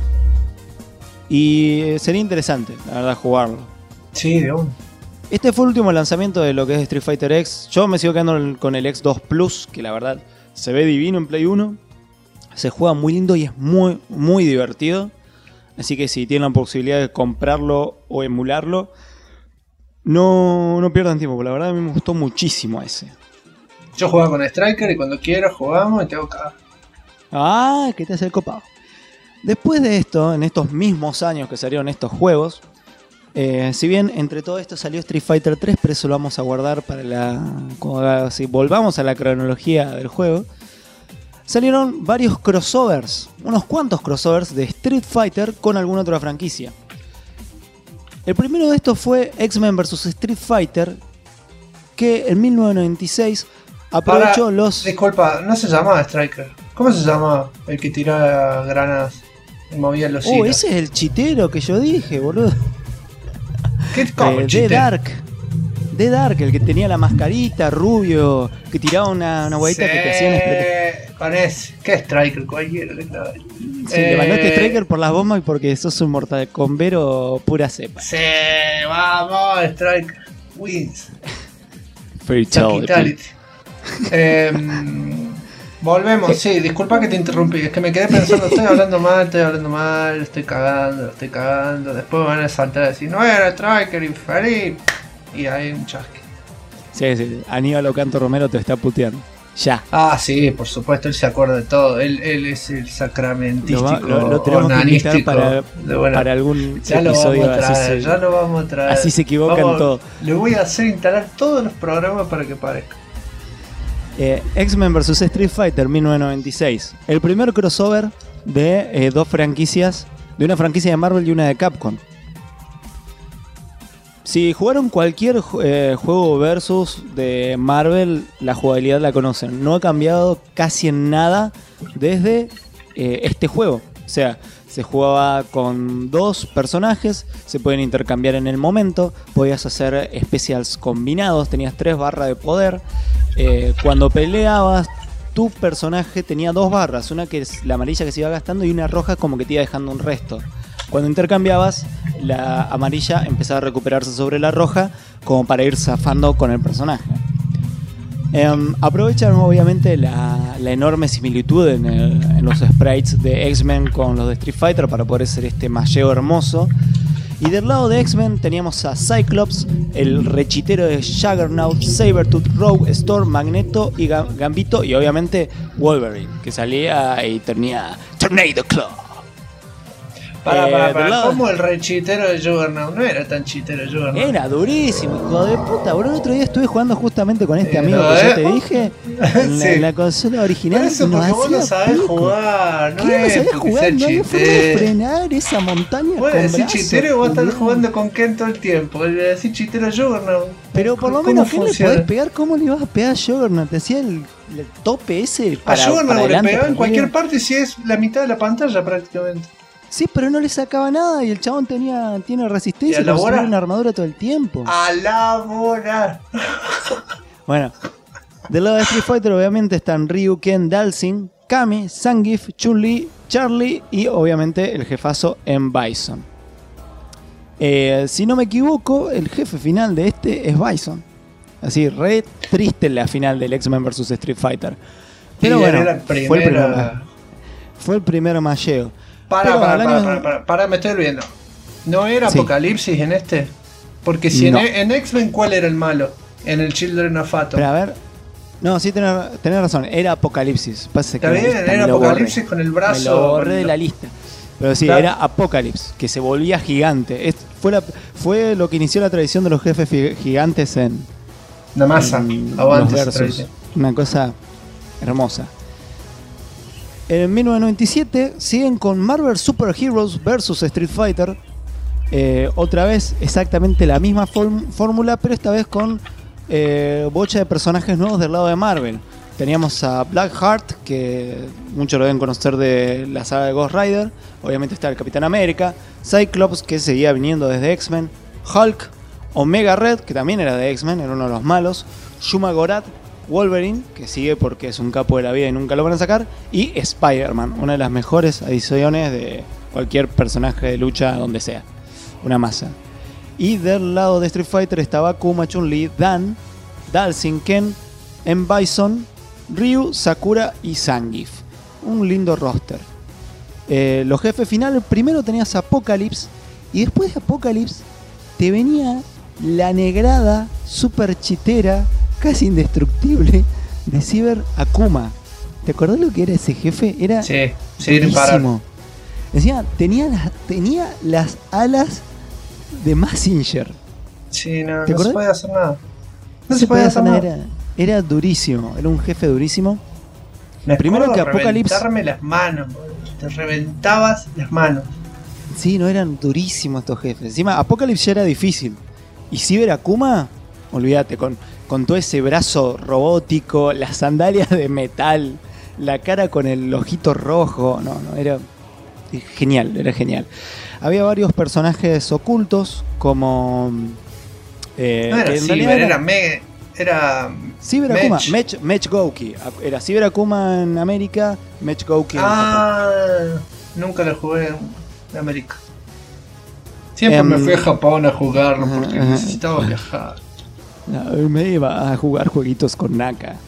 Y sería interesante, la verdad, jugarlo. Sí, de uno. Este fue el último lanzamiento de lo que es Street Fighter X. Yo me sigo quedando con el X2 Plus, que la verdad se ve divino en Play 1. Se juega muy lindo y es muy, muy divertido. Así que si tienen la posibilidad de comprarlo o emularlo, no pierdan tiempo, porque la verdad a mí me gustó muchísimo ese. Yo jugaba con Striker y cuando quiero jugamos y tengo acá. Ah, que te hace el copado. Después de esto, en estos mismos años que salieron estos juegos, si bien entre todo esto salió Street Fighter 3, pero eso lo vamos a guardar para si volvamos a la cronología del juego. Salieron varios crossovers, unos cuantos crossovers de Street Fighter con alguna otra franquicia. El primero de estos fue X-Men vs Street Fighter, que en 1996 aprovechó Disculpa, no se llamaba Striker. ¿Cómo se llamaba el que tiraba granadas y movía los hilos? Ese es el chitero que yo dije, boludo. ¿Qué chitero? The Dark, el que tenía la mascarita, rubio, que tiraba una huevita que te hacían con ese. ¿Qué Striker? Cualquiera. Sí, le mandaste Striker por las bombas y porque sos un Mortal Kombat pura cepa. Sí, vamos, Striker. Wins. Fatality. Volvemos, sí, disculpa que te interrumpí, es que me quedé pensando, estoy hablando mal, estoy cagando, después me van a saltar a decir, no era Striker infeliz. Y hay un chasque. Sí, Aníbal Ocanto Romero te está puteando. Ya. Ah, sí, por supuesto, él se acuerda de todo. Él es el sacramentístico, lo tenemos que invitar para algún episodio. Ya lo vamos a traer. Así se equivocan todo. Le voy a hacer instalar todos los programas para que parezca. X-Men vs Street Fighter 1996. El primer crossover de dos franquicias, de una franquicia de Marvel y una de Capcom. Si jugaron cualquier juego versus de Marvel, la jugabilidad la conocen. No ha cambiado casi en nada desde este juego. O sea, se jugaba con dos personajes, se pueden intercambiar en el momento, podías hacer specials combinados, tenías 3 barras de poder. Cuando peleabas, tu personaje tenía 2 barras, una que es la amarilla que se iba gastando y una roja como que te iba dejando un resto. Cuando intercambiabas, la amarilla empezaba a recuperarse sobre la roja como para ir zafando con el personaje. Aprovechan obviamente la enorme similitud en los sprites de X-Men con los de Street Fighter para poder hacer este malleo hermoso. Y del lado de X-Men teníamos a Cyclops, el rechitero de Juggernaut, Sabertooth, Rogue, Storm, Magneto y Gambito, y obviamente Wolverine, que salía y tenía Tornado Claw. Para, ¿cómo el rechitero de Juggernaut? No era tan chitero de Juggernaut. Era durísimo, hijo de puta, bro. El otro día estuve jugando justamente con este amigo que yo te dije en la consola original. Por eso, porque vos no sabés jugar. No sabés jugar, no hay forma de frenar esa montaña. Vos decís chitero y vos estás jugando con Ken todo el tiempo. Le decís chitero a Juggernaut. Pero por lo menos, ¿qué le podés pegar? ¿Cómo le ibas a pegar a Juggernaut? Te hacía el tope ese para a Juggernaut le pegaba en cualquier parte. parte si es la mitad de la pantalla prácticamente. Sí, pero no le sacaba nada y el chabón tiene resistencia y tiene una armadura todo el tiempo. ¡A la Bueno, del lado de Street Fighter obviamente están Ryu, Ken, Dalsim, Kami, Zangief, Chun-Li, Charlie y obviamente el jefazo M. Bison. Si no me equivoco, el jefe final de este es Bison. Así, re triste la final del X-Men vs Street Fighter. Pero bueno, era fue el primer malleo. Para, me estoy olvidando. ¿No era Apocalipsis en este? Porque si No. en X-Men, ¿cuál era el malo? En el Children of Atom. Pero a ver. No, sí, tenés razón. Era Apocalipsis. Pasa que Está bien, era Apocalipsis con el brazo. Me lo borré de la lista. Pero sí, claro. era Apocalypse, que se volvía gigante. Fue lo que inició la tradición de los jefes gigantes en una masa. Aguante esa tradición. Una cosa hermosa. En 1997 siguen con Marvel Super Heroes vs Street Fighter. Otra vez exactamente la misma fórmula, pero esta vez con bocha de personajes nuevos del lado de Marvel. Teníamos a Blackheart, que muchos lo deben conocer de la saga de Ghost Rider. Obviamente está el Capitán América. Cyclops, que seguía viniendo desde X-Men. Hulk, Omega Red, que también era de X-Men, era uno de los malos. Shuma Gorath, Wolverine, que sigue porque es un capo de la vida y nunca lo van a sacar. Y Spider-Man, una de las mejores adiciones de cualquier personaje de lucha donde sea. Una masa. Y del lado de Street Fighter estaba Akuma, Chun-Li, Dan, Dalsin, Ken, M. Bison, Ryu, Sakura y Zangief. Un lindo roster. Los jefes finales, primero tenías Apocalypse y después de Apocalypse te venía la negrada, super chitera, casi indestructible de Cyber Akuma. ¿Te acordás lo que era ese jefe? Era buenísimo. Decía, tenía las alas de Mazinger. Sí, no se podía hacer nada. No se podía hacer nada. Era durísimo, era un jefe durísimo. Primero que Apocalypse. Reventarme las manos, te reventabas las manos. Sí, no eran durísimos estos jefes. Encima, Apocalypse ya era difícil. Y Cyber Akuma, olvídate, con todo ese brazo robótico, las sandalias de metal, la cara con el ojito rojo. No, era genial, era genial. Había varios personajes ocultos, como. No era Cyber, era Cyber Akuma, Mech Gouki. Era Cyber Akuma en América, Mech Gouki en Japón. Nunca lo jugué en América. Siempre me fui a Japón a jugarlo porque necesitaba viajar. Me iba a jugar jueguitos con Naka.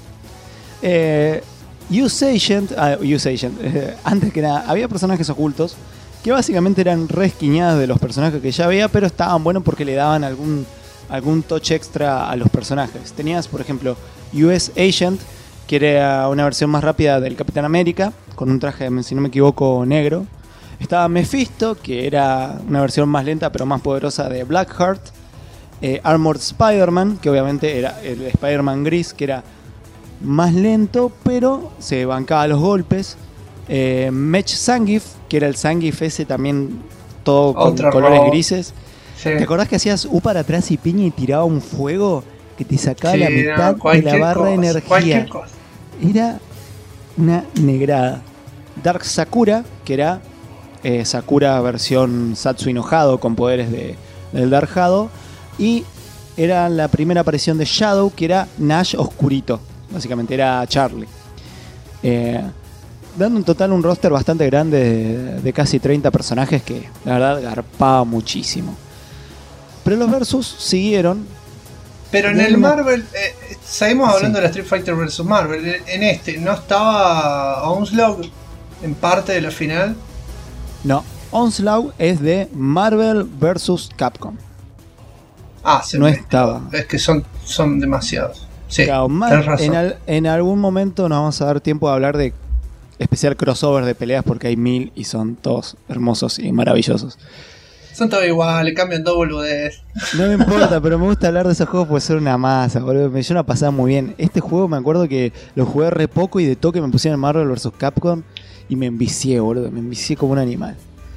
Use Agent, antes que nada, había personajes ocultos que básicamente eran resquiñadas de los personajes que ya había, pero estaban buenos porque le daban algún touch extra a los personajes. Tenías, por ejemplo, US Agent, que era una versión más rápida del Capitán América, con un traje, si no me equivoco, negro. Estaba Mephisto, que era una versión más lenta pero más poderosa de Blackheart. Armored Spider-Man, que obviamente era el Spider-Man gris, que era más lento pero se bancaba los golpes. Mech Zangief, que era el Zangief ese también todo con colores grises. Sí. ¿Te acordás que hacías U para atrás y piña y tiraba un fuego que te sacaba la mitad de la barra de energía? Era una negrada. Dark Sakura, que era Sakura versión Satsu enojado con poderes del Dark Hado. Y era la primera aparición de Shadow, que era Nash oscurito. Básicamente era Charlie. Dando en total un roster bastante grande de casi 30 personajes que la verdad garpaba muchísimo. Pero los versus siguieron. Pero en el Marvel, seguimos hablando de la Street Fighter vs Marvel. En este, ¿no estaba Onslaught en parte de la final? No, Onslaught es de Marvel vs Capcom. Sí, no estaba. Es que son demasiados. Sí, claro, tenés razón. En algún momento nos vamos a dar tiempo de hablar de especial crossover de peleas porque hay 1000 y son todos hermosos y maravillosos. Son todos iguales, cambian dos boludez. No me importa, pero me gusta hablar de esos juegos porque son una masa, boludo. Me llevan a pasar muy bien. Este juego me acuerdo que lo jugué re poco y de toque me pusieron en Marvel vs Capcom y me envicié, boludo. Me envicié como un animal.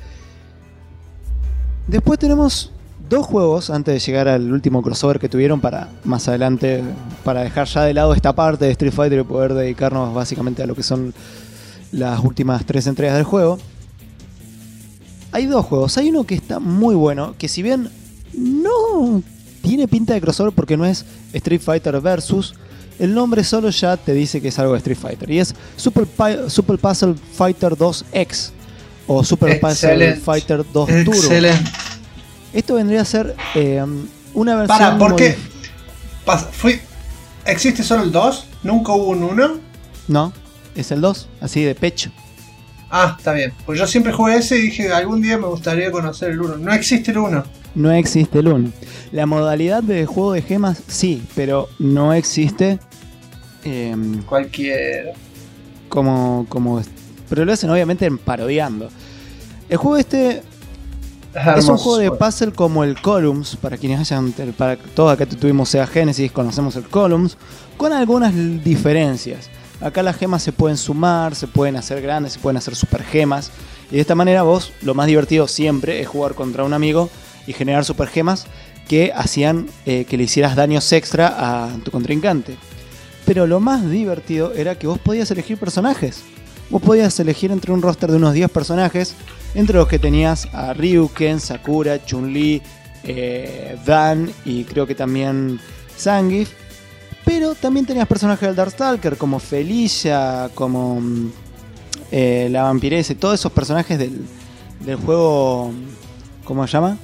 Después tenemos 2 juegos antes de llegar al último crossover que tuvieron para más adelante, para dejar ya de lado esta parte de Street Fighter y poder dedicarnos básicamente a lo que son las últimas 3 entregas del juego. Hay 2 juegos. Hay uno que está muy bueno, que si bien no tiene pinta de crossover porque no es Street Fighter Versus, el nombre solo ya te dice que es algo de Street Fighter. Y es Super Puzzle Fighter 2 X o Super Puzzle Fighter 2 Turbo. Excelente. Esto vendría a ser una versión... ¿Por qué? ¿Existe solo el 2? ¿Nunca hubo un 1? No. es el 2, así de pecho. Ah, está bien. Pues yo siempre jugué ese y dije, algún día me gustaría conocer el 1. No existe el 1. No existe el 1. La modalidad de juego de gemas, sí, pero no existe... Cualquier... Pero lo hacen obviamente parodiando. El juego este... hermoso. Es un juego de puzzle como el Columns, para quienes hayan... Para todos acá tuvimos Sega Genesis, conocemos el Columns, con algunas diferencias. Acá las gemas se pueden sumar, se pueden hacer grandes, se pueden hacer super gemas. Y de esta manera vos, lo más divertido siempre es jugar contra un amigo y generar super gemas que hacían que le hicieras daños extra a tu contrincante. Pero lo más divertido era que vos podías elegir personajes. Vos podías elegir entre un roster de unos 10 personajes, entre los que tenías a Ryuken, Sakura, Chun-Li, Dan y creo que también Zangief. Pero también tenías personajes del Darkstalker como Felicia, como la vampiresa, todos esos personajes del juego, ¿cómo se llama?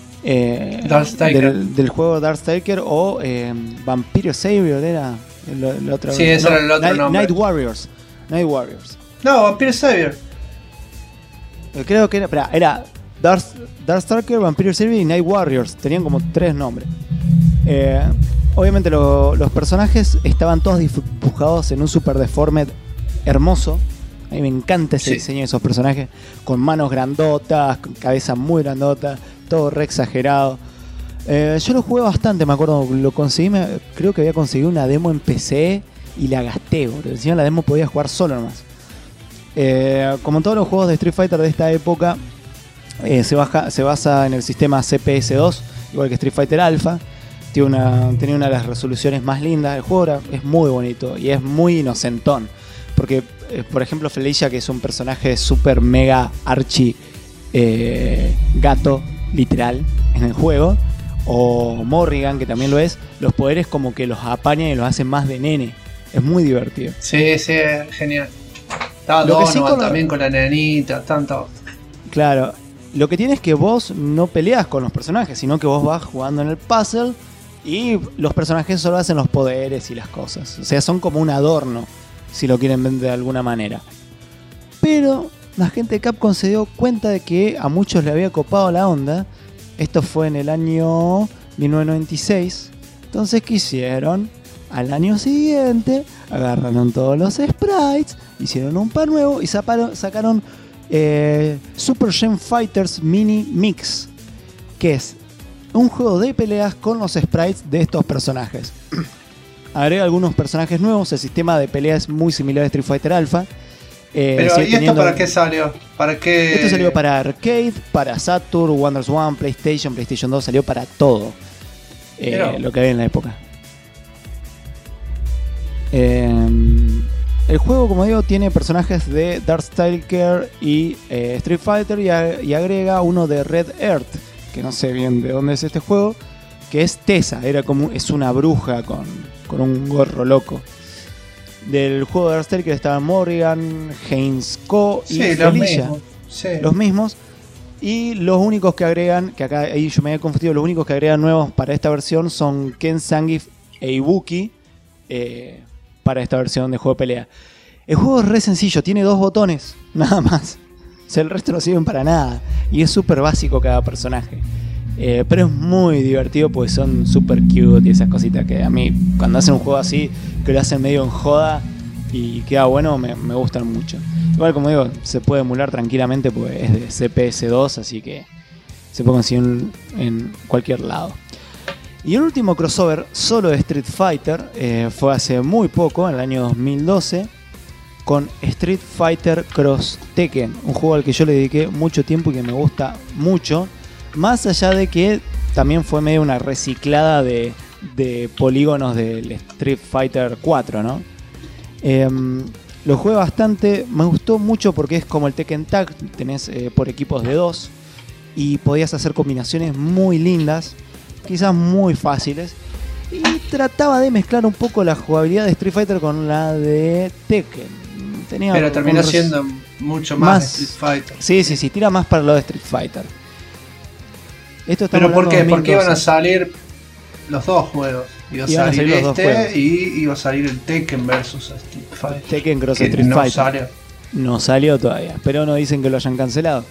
Del juego Darkstalker o Vampiro Savior era el otro. Sí, ese era el otro nombre. Night Warriors. No, Vampiro Savior. Creo que era Darkstalker, Vampiro Savior y Night Warriors. Tenían como 3 nombres. Obviamente los personajes estaban todos dibujados en un super deformed hermoso. A mí me encanta ese diseño de esos personajes. Con manos grandotas, con cabeza muy grandota, todo re exagerado. Yo lo jugué bastante, me acuerdo. Lo conseguí, creo que había conseguido una demo en PC y la gasté, boludo. Encima la demo podía jugar solo nomás. Como en todos los juegos de Street Fighter de esta época, se basa en el sistema CPS2, igual que Street Fighter Alpha. Tenía una de las resoluciones más lindas. El juego es muy bonito y es muy inocentón. Porque, por ejemplo, Felicia, que es un personaje super mega archi gato, literal, en el juego. O Morrigan, que también lo es. Los poderes como que los apañan y los hacen más de nene. Es muy divertido. Sí, genial. Estaba Donovan también con la nenita, tanto. Claro. Lo que tiene es que vos no peleas con los personajes, sino que vos vas jugando en el puzzle. Y los personajes solo hacen los poderes y las cosas. O sea, son como un adorno, si lo quieren ver de alguna manera. Pero la gente de Capcom se dio cuenta de que a muchos le había copado la onda. Esto fue en el año 1996. Entonces, ¿qué hicieron? Al año siguiente agarraron todos los sprites, hicieron un par nuevo y sacaron Super Gen Fighters Mini Mix, que es un juego de peleas con los sprites de estos personajes. Agrega algunos personajes nuevos. El sistema de pelea es muy similar a Street Fighter Alpha. Pero ¿y esto para qué salió? ¿Para qué? Esto salió para arcade, para Saturn, Wonders 1, PlayStation 2, salió para todo lo que había en la época. El juego, como digo, tiene personajes de Darkstalker y Street Fighter y agrega uno de Red Earth, que no sé bien de dónde es este juego, que es Tessa, es una bruja con un gorro loco. Del juego de Darkstalker estaban Morrigan, Heinz Co y Felicia. Los mismos. Y los únicos que agregan, que acá ahí yo me había confundido, los únicos que agregan nuevos para esta versión son Ken, Zangief e Ibuki para esta versión de juego de pelea. El juego es re sencillo, tiene 2 botones, nada más. O sea, el resto no sirven para nada. Y es súper básico cada personaje. Pero es muy divertido porque son súper cute y esas cositas que a mí, cuando hacen un juego así, que lo hacen medio en joda y queda bueno, me gustan mucho. Igual, como digo, se puede emular tranquilamente porque es de CPS2, así que se puede conseguir en cualquier lado. Y el último crossover solo de Street Fighter fue hace muy poco, en el año 2012, con Street Fighter Cross Tekken, un juego al que yo le dediqué mucho tiempo y que me gusta mucho, más allá de que también fue medio una reciclada de polígonos del Street Fighter 4, ¿no? Lo jugué bastante, me gustó mucho porque es como el Tekken Tag, tenés por equipos de 2 y podías hacer combinaciones muy lindas, quizás muy fáciles, y trataba de mezclar un poco la jugabilidad de Street Fighter con la de Tekken. Pero terminó siendo mucho más Street Fighter. Sí, tira más para lo de Street Fighter. ¿Pero por qué? ¿Por qué iban a salir los dos juegos. Iban a salir los dos juegos. Y iba a salir el Tekken versus Street Fighter. Tekken Cross Street Fighter. No salió todavía, pero no dicen que lo hayan cancelado.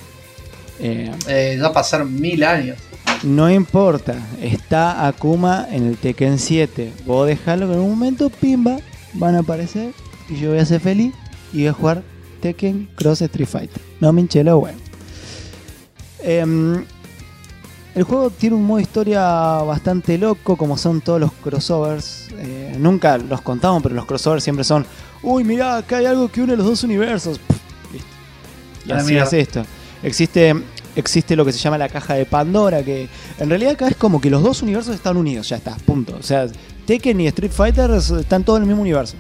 Ya pasaron 1000 años. No importa, está Akuma en el Tekken 7. Vos dejalo que en un momento, pimba, van a aparecer y yo voy a ser feliz y voy a jugar Tekken Cross Street Fighter. No me hinché los huevos. El juego tiene un modo historia bastante loco, como son todos los crossovers. Nunca los contamos, pero los crossovers siempre son: uy, mirá, acá hay algo que une los dos universos. Pff, listo. Y así es esto. Existe lo que se llama la caja de Pandora, que en realidad acá es como que los dos universos están unidos, ya está, punto. O sea, Tekken y Street Fighter están todos en el mismo universo.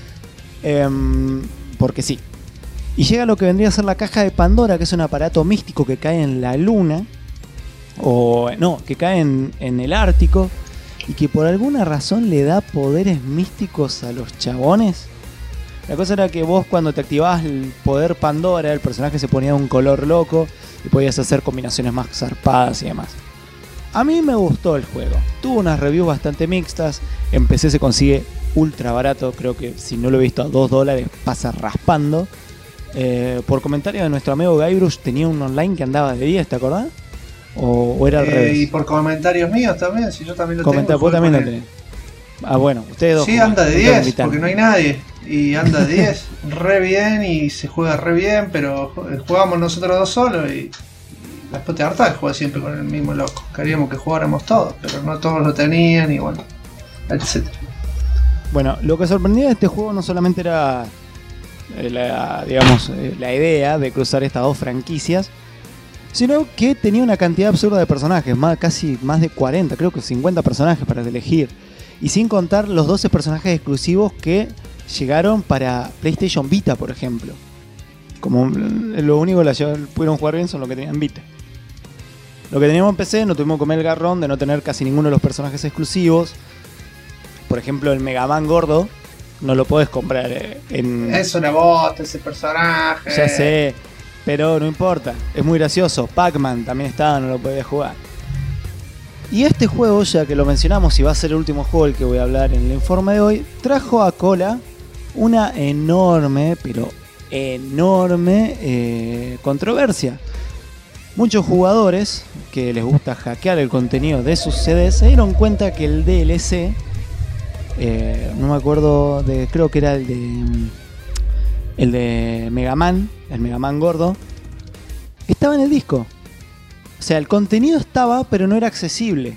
Porque sí. Y llega lo que vendría a ser la caja de Pandora, que es un aparato místico que cae en la luna. O no, que cae en el Ártico. Y que por alguna razón le da poderes místicos a los chabones. La cosa era que vos, cuando te activabas el poder Pandora, el personaje se ponía de un color loco y podías hacer combinaciones más zarpadas y demás. A mí me gustó el juego. Tuvo unas reviews bastante mixtas. En PC se consigue ultra barato. Creo que si no lo he visto a $2 pasa raspando. Por comentario de nuestro amigo Guybrush, tenía un online que andaba de 10, ¿te acordás? ¿O era al revés? Y por comentarios míos también, si yo también lo tengo. Vos también lo tenés. Ah, bueno, ustedes dos. Sí, anda de 10, porque no hay nadie. Y anda de 10, re bien, y se juega re bien, pero jugamos nosotros dos solos y después te hartás de jugar siempre con el mismo loco. Queríamos que jugáramos todos, pero no todos lo tenían y bueno, etc. Bueno, lo que sorprendía de este juego no solamente era la idea de cruzar estas dos franquicias, sino que tenía una cantidad absurda de personajes, casi más de 40, creo que 50 personajes para elegir. Y sin contar los 12 personajes exclusivos que llegaron para PlayStation Vita, por ejemplo. Como lo único que pudieron jugar bien son los que tenían Vita. Lo que teníamos en PC no tuvimos que comer el garrón de no tener casi ninguno de los personajes exclusivos. Por ejemplo, el Mega Man gordo no lo podés comprar en... Es una bota ese personaje. Ya sé, pero no importa, es muy gracioso. Pac-Man también estaba, no lo podías jugar. Y este juego, ya que lo mencionamos y va a ser el último juego del que voy a hablar en el informe de hoy, trajo a cola una enorme, pero enorme controversia. Muchos jugadores que les gusta hackear el contenido de sus CDs se dieron cuenta que el DLC, no me acuerdo, creo que era el de Mega Man, el Mega Man gordo, estaba en el disco. O sea, el contenido estaba, pero no era accesible.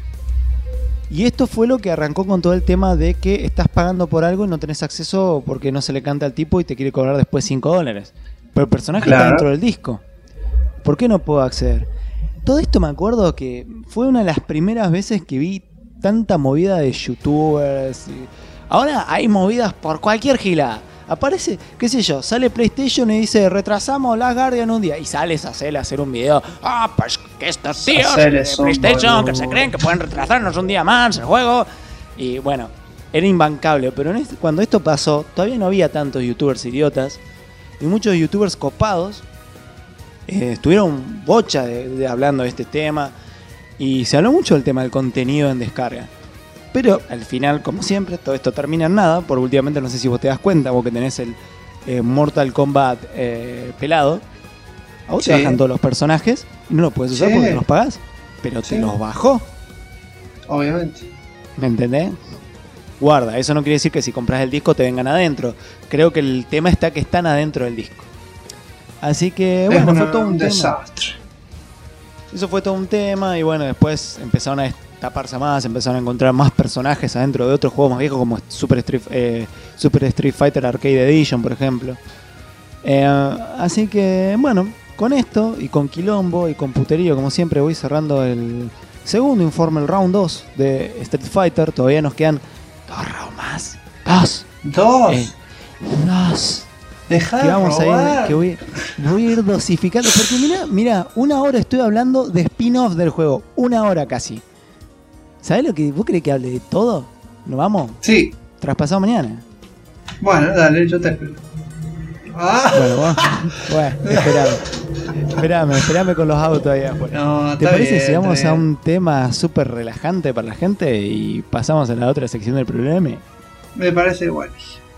Y esto fue lo que arrancó con todo el tema de que estás pagando por algo y no tenés acceso porque no se le canta al tipo y te quiere cobrar después $5. Pero el personaje está dentro del disco. ¿Por qué no puedo acceder? Todo esto me acuerdo que fue una de las primeras veces que vi tanta movida de youtubers. Ahora hay movidas por cualquier gilada. Aparece, qué sé yo, sale PlayStation y dice: retrasamos Last Guardian un día. Y sales a hacer un video. Pues que estos tíos de PlayStation que se creen que pueden retrasarnos un día más el juego. Y bueno, era imbancable. Pero cuando esto pasó, todavía no había tantos youtubers idiotas. Y muchos youtubers copados estuvieron bocha de hablando de este tema. Y se habló mucho del tema del contenido en descarga. Pero al final, como siempre, todo esto termina en nada. Porque últimamente, no sé si vos te das cuenta, vos que tenés el Mortal Kombat pelado, a vos te bajan todos los personajes y no los puedes usar porque los pagás. Pero te los bajó. Obviamente. ¿Me entendés? Guarda, eso no quiere decir que si compras el disco te vengan adentro. Creo que el tema está que están adentro del disco. Así que bueno, fue todo un desastre. Eso fue todo un tema. Y bueno, después empezaron a taparse más, empezaron a encontrar más personajes adentro de otros juegos más viejos como Super Street Fighter Arcade Edition, por ejemplo. Así que bueno, con esto y con quilombo y con puterío, como siempre, voy cerrando el segundo informe, el round 2 de Street Fighter. Todavía nos quedan 2 rounds más. Dos. Dejá que vamos de a ir, que voy a ir dosificando. Porque mira, 1 hora estoy hablando de spin-off del juego. 1 hora casi. ¿Sabés lo que vos querés que hable de todo? ¿Nos vamos? Sí. Traspasado mañana. Bueno, dale, yo te espero. Bueno, esperame con los autos ahí afuera. No, ¿Te parece bien, si vamos a un tema súper relajante para la gente y pasamos a la otra sección del programa? Me parece igual.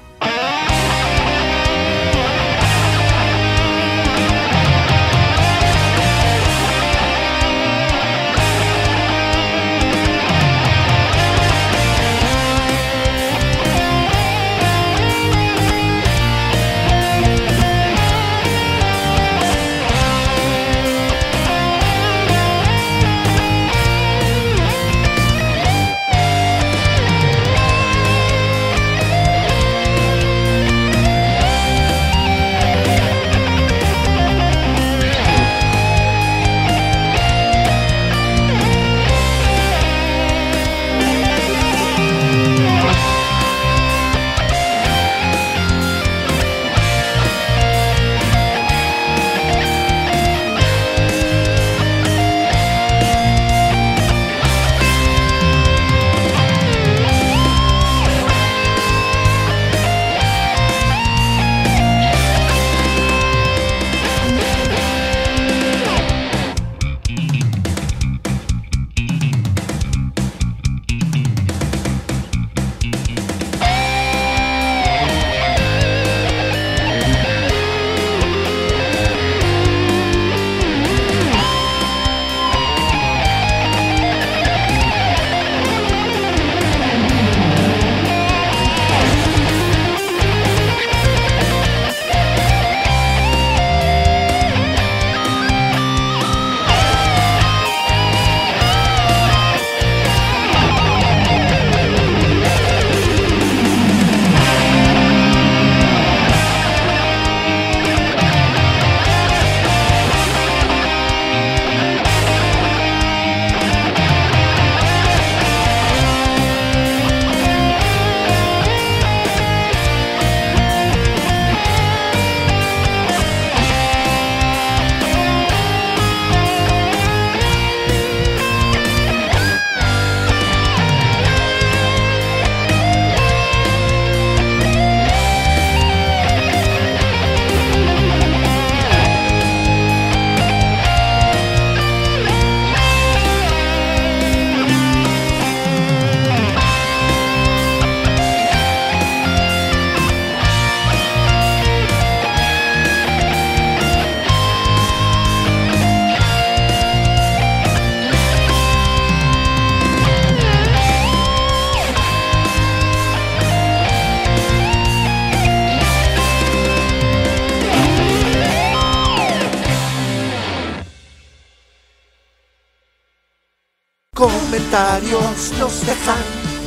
Comentarios nos dejan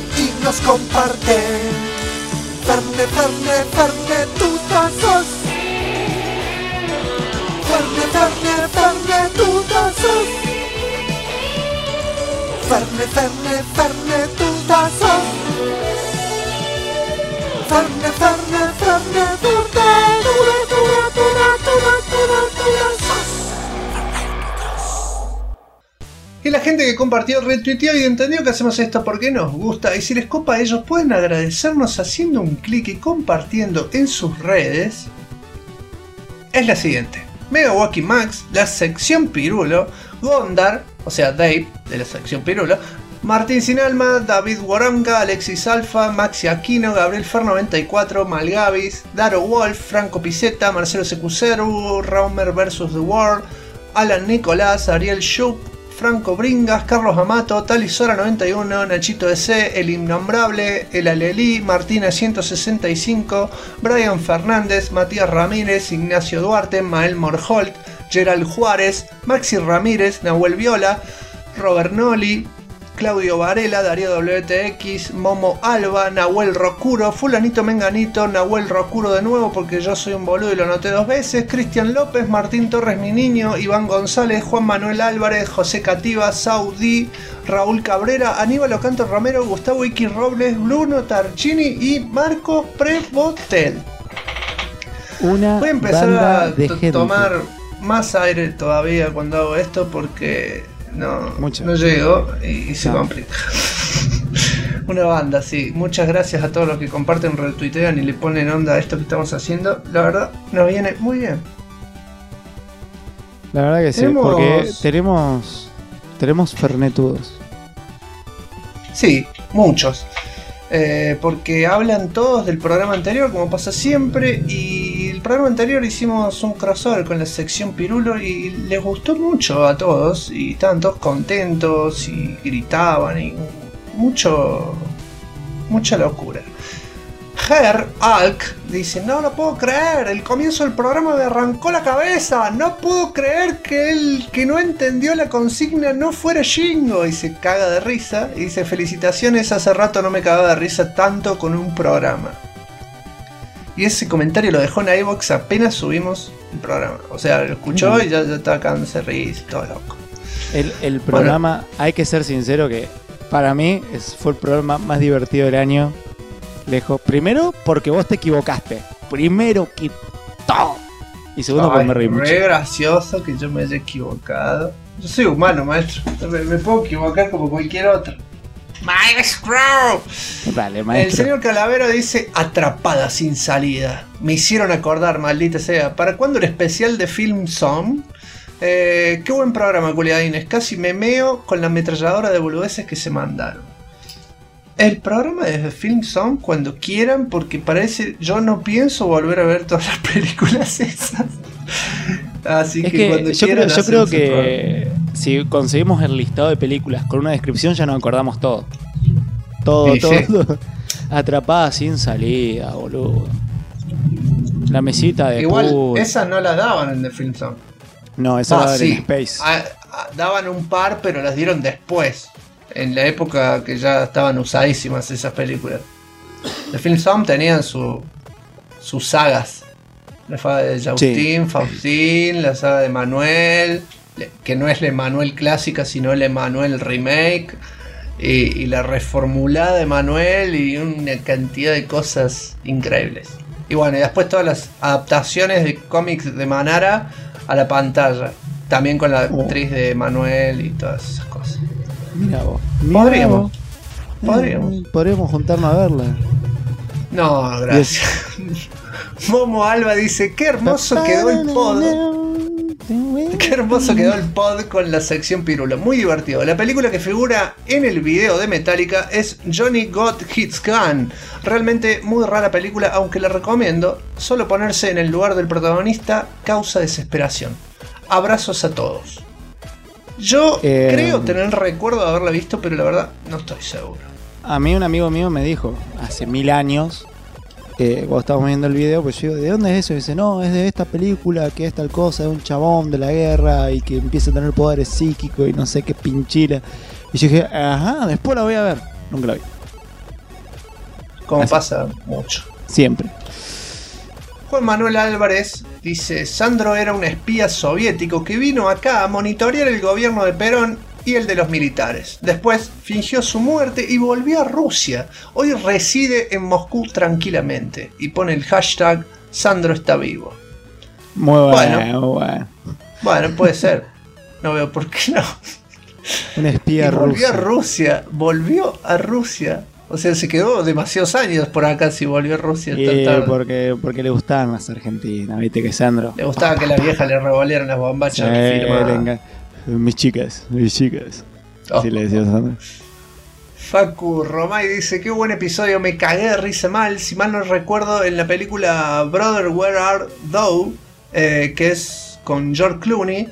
y nos comparten. Ferne, Ferne, Ferne, tutazos. Ferne, Ferne, Ferne, tutazos. Ferne, Ferne, Ferne, tutazos. Ferne, Ferne, Ferne, Y la gente que compartió, retuiteó y entendió que hacemos esto porque nos gusta. Y si les copa, ellos pueden agradecernos haciendo un clic y compartiendo en sus redes. Es la siguiente: Mega Wacky Max, la sección Pirulo, Gondar, o sea Dave de la sección Pirulo, Martín Sin Alma, David Waronga, Alexis Alfa, Maxi Aquino, Gabriel Fer 94, Malgavis, Daro Wolf, Franco Piceta, Marcelo Secuceru, Raumer vs The World, Alan Nicolás, Ariel Schupp, Franco Bringas, Carlos Amato, Talisora 91, Nachito DC, El Innombrable, El Alelí, Martina 165, Brian Fernández, Matías Ramírez, Ignacio Duarte, Mael Morholt, Gerald Juárez, Maxi Ramírez, Nahuel Viola, Robert Noli, Claudio Varela, Darío WTX, Momo Alba, Nahuel Rocuro, Fulanito Menganito, Nahuel Rocuro de nuevo porque yo soy un boludo y lo anoté 2 veces, Cristian López, Martín Torres mi niño, Iván González, Juan Manuel Álvarez, José Cativa, Saudí, Raúl Cabrera, Aníbal Ocanto Romero, Gustavo Iki Robles, Bruno Tarchini y Marco Prebotel. Voy a empezar a tomar más aire todavía cuando hago esto porque no llego y se complica. Una banda, sí. Muchas gracias a todos los que comparten, retuitean y le ponen onda a esto que estamos haciendo. La verdad, nos viene muy bien. La verdad que sí, porque tenemos fernetudos. Sí, muchos. Porque hablan todos del programa anterior, como pasa siempre. Y el programa anterior hicimos un crossover con la sección Pirulo y les gustó mucho a todos. Y estaban todos contentos y gritaban y mucha locura. Her Alk dice: no lo puedo creer, el comienzo del programa me arrancó la cabeza, no puedo creer que el que no entendió la consigna no fuera Shingo, y se caga de risa y dice: felicitaciones, hace rato no me cagaba de risa tanto con un programa. Y ese comentario lo dejó en iVoox apenas subimos el programa, o sea, lo escuchó y ya estaba cagándose de risa y todo loco. El programa, hay que ser sincero que para mí fue el programa más divertido del año. Lejos. Primero, porque vos te equivocaste. Primero que todo. Y segundo, porque me reí mucho. Re gracioso que yo me haya equivocado. Yo soy humano, maestro. Me puedo equivocar como cualquier otro. ¡Maestro! Dale, maestro. El señor Calavero dice: atrapada sin salida. Me hicieron acordar, maldita sea. ¿Para cuándo el especial de Film Song? Qué buen programa, culiadines. Casi me meo con la ametralladora de boludeces que se mandaron. El programa de Film Song cuando quieran, porque parece yo no pienso volver a ver todas las películas esas. Así que cuando quieran. Yo creo que si conseguimos el listado de películas con una descripción ya nos acordamos todo. Todo. Atrapada sin salida, boludo. La mesita de igual, pool. Esa no la daban en The Film Song. No, esa la daban en Space. Daban un par, pero las dieron después. En la época que ya estaban usadísimas esas películas. The Film Song tenían sus sagas. La saga de Justin, Faustín, la saga de Manuel, que no es la Emanuel clásica, sino la Emanuel remake, y la reformulada de Manuel, y una cantidad de cosas increíbles. Y bueno, y después todas las adaptaciones de cómics de Manara a la pantalla. También con la actriz de Manuel y todas esas cosas. Mira vos. Podríamos juntarnos a verla. No, gracias. Momo Alba dice: qué hermoso quedó el pod. Qué hermoso quedó el pod con la sección Pirulo. Muy divertido. La película que figura en el video de Metallica es Johnny Got His Gun. Realmente muy rara película, aunque la recomiendo. Solo ponerse en el lugar del protagonista causa desesperación. Abrazos a todos. Yo creo tener el recuerdo de haberla visto, pero la verdad no estoy seguro. A mí un amigo mío me dijo, hace 1000 años, cuando estábamos viendo el video, pues yo digo: ¿de dónde es eso? Y dice: no, es de esta película que es tal cosa, de un chabón de la guerra y que empieza a tener poderes psíquicos y no sé qué pinchila. Y yo dije: ajá, después la voy a ver. Nunca la vi. Como así pasa mucho. Siempre. Juan Manuel Álvarez dice: Sandro era un espía soviético que vino acá a monitorear el gobierno de Perón y el de los militares. Después fingió su muerte y volvió a Rusia. Hoy reside en Moscú tranquilamente. Y pone el hashtag Sandro está vivo. Muy bueno. Bueno, puede ser. No veo por qué no. Un espía ruso. Volvió a Rusia. O sea, se quedó demasiados años por acá si volvió a Rusia tan tarde. Porque le gustaban las argentinas, viste que Sandro. Le gustaba que las viejas le revolvieran las bombachas que firmaba. Mis chicas. Así le decía Sandro. Facu Romay dice: qué buen episodio, me cagué de risa mal. Si mal no recuerdo, en la película Brother Where Art Thou, que es con George Clooney,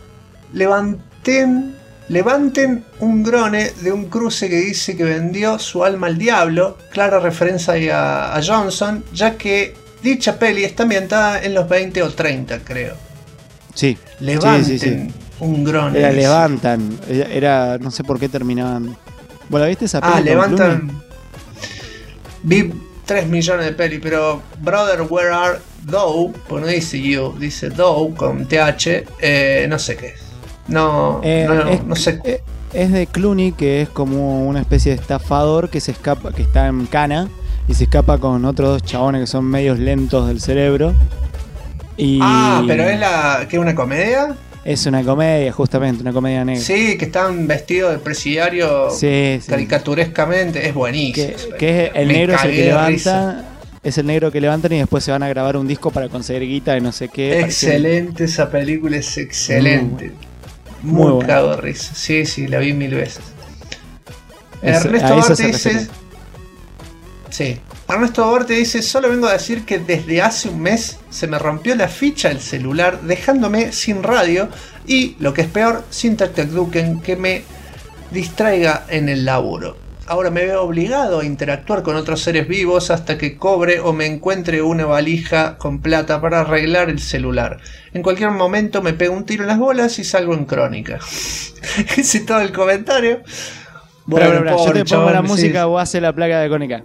levanten un grone de un cruce que dice que vendió su alma al diablo, clara referencia a Johnson, ya que dicha peli está ambientada en los 20 o 30, creo. Sí. Levanten un grone. Levantan. Era, no sé por qué terminaban. ¿Vos la viste esa peli? Levantan. Vi 3 millones de pelis, pero Brother Where Art Thou, pues no dice you, dice Thou con TH, no sé qué es. No sé. Es de Clooney, que es como una especie de estafador que se escapa, que está en cana y se escapa con otros 2 chabones que son medios lentos del cerebro. Y pero es ¿qué, una comedia? Es una comedia, justamente, una comedia negra. Sí, que están vestidos de presidiario caricaturescamente. Es buenísimo. Que es el negro es el que levanta. Es el negro que levantan y después se van a grabar un disco para conseguir guita y no sé qué. Excelente, esa película es excelente. Muy cago de risa. Sí, la vi 1000 veces. Ernesto Duarte dice... Sí. Ernesto Duarte dice: solo vengo a decir que desde hace un mes se me rompió la ficha del celular, dejándome sin radio y, lo que es peor, sin Tactacduken que me distraiga en el laburo. Ahora me veo obligado a interactuar con otros seres vivos hasta que cobre o me encuentre una valija con plata para arreglar el celular. En cualquier momento me pego un tiro en las bolas y salgo en crónica. Ese es todo el comentario. Bueno, yo te pongo la música o hace la placa de cónica.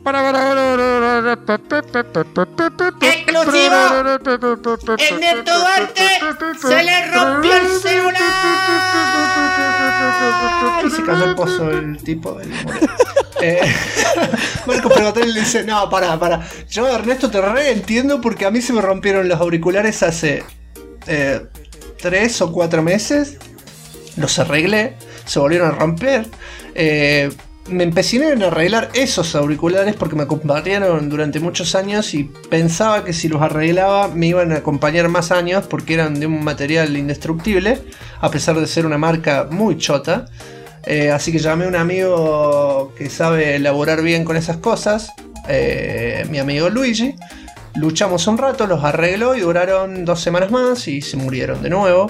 ¡Exclusivo! Ernesto Duarte se le rompió el celular. Y se cayó el pozo el tipo. Marco Pregotel le dice: no, pará. Yo, Ernesto, te entiendo porque a mí se me rompieron los auriculares hace 3 o 4 meses. Los arreglé, se volvieron a romper. Me empeciné en arreglar esos auriculares porque me acompañaron durante muchos años y pensaba que si los arreglaba me iban a acompañar más años porque eran de un material indestructible, a pesar de ser una marca muy chota. Así que llamé a un amigo que sabe elaborar bien con esas cosas, mi amigo Luigi. Luchamos un rato, los arregló y duraron 2 semanas más y se murieron de nuevo.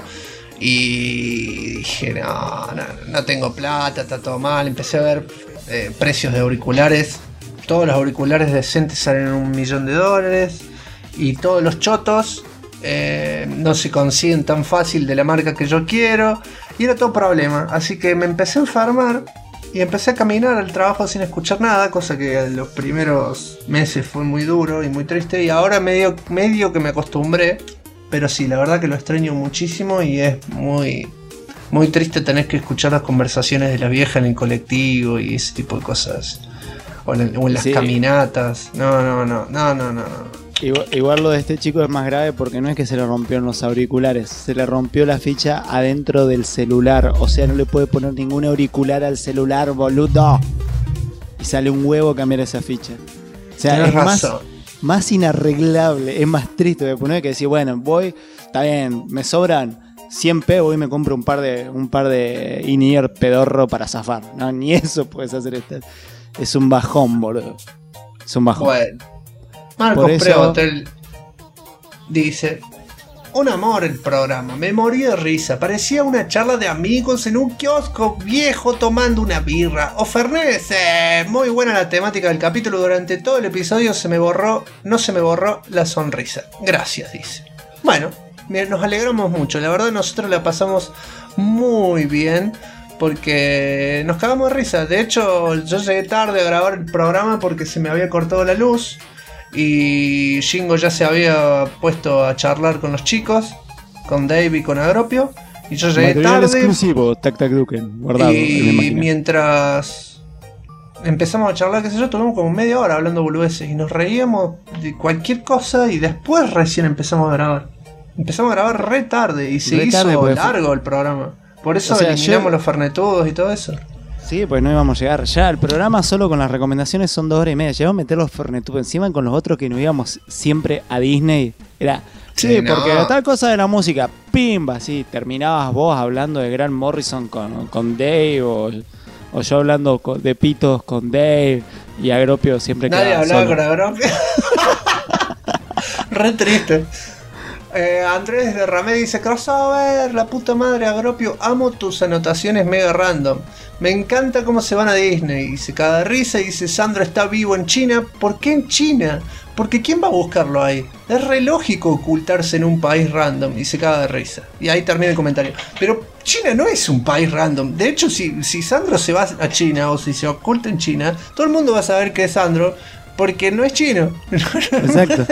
Y dije, no tengo plata, está todo mal. Empecé a ver precios de auriculares. Todos los auriculares decentes salen $1.000.000 y todos los chotos no se consiguen tan fácil de la marca que yo quiero. Y era todo problema. Así que me empecé a enfermar y empecé a caminar al trabajo sin escuchar nada, cosa que los primeros meses fue muy duro y muy triste. Y ahora medio que me acostumbré. Pero sí, la verdad que lo extraño muchísimo y es muy, muy triste tener que escuchar las conversaciones de la vieja en el colectivo y ese tipo de cosas. O en las caminatas. No. Igual lo de este chico es más grave porque no es que se le rompieron los auriculares, se le rompió la ficha adentro del celular. O sea, no le puede poner ningún auricular al celular, boludo. Y sale un huevo cambiar esa ficha. O sea, tienes es razón. Más inarreglable, es más triste de poner que decir, bueno, voy, está bien, me sobran 100 p, voy y me compro un par de in-ear pedorro para zafar. No, ni eso puedes hacer. Es un bajón, boludo. Es un bajón. Bueno, Marcos Pregotel dice: un amor el programa, me morí de risa. Parecía una charla de amigos en un kiosco viejo tomando una birra. O Fernet, muy buena la temática del capítulo. Durante todo el episodio no se me borró la sonrisa. Gracias, dice. Bueno, nos alegramos mucho. La verdad nosotros la pasamos muy bien porque nos cagamos de risa. De hecho, yo llegué tarde a grabar el programa porque se me había cortado la luz. Y Shingo ya se había puesto a charlar con los chicos, con Dave y con Agropio. Y yo llegué material tarde. Exclusivo, Tactacduken, guardado. Y mientras empezamos a charlar, qué sé yo, tuvimos como media hora hablando boludeces. Y nos reíamos de cualquier cosa. Y después recién empezamos a grabar. Empezamos a grabar re tarde. Y se hizo largo el programa. Por eso eliminamos los fernetudos y todo eso. Sí, pues no íbamos a llegar. Ya el programa solo con las recomendaciones son 2 horas y media. Llegamos a meter los Fernetudos encima con los otros que nos íbamos siempre a Disney. Era, sí, porque tal cosa de la música, pimba, sí, terminabas vos hablando de Grant Morrison con Dave o yo hablando de pitos con Dave y Agropio siempre nadie hablaba solo. Con Agropio. Re triste. Andrés de Ramé dice: crossover, la puta madre Agropio, amo tus anotaciones mega random. Me encanta cómo se van a Disney. Y se caga de risa y dice: Sandro está vivo en China. ¿Por qué en China? Porque ¿quién va a buscarlo ahí? Es re lógico ocultarse en un país random. Y se caga de risa. Y ahí termina el comentario. Pero China no es un país random. De hecho, si Sandro se va a China o si se oculta en China, todo el mundo va a saber que es Sandro. Porque no es chino. Exacto.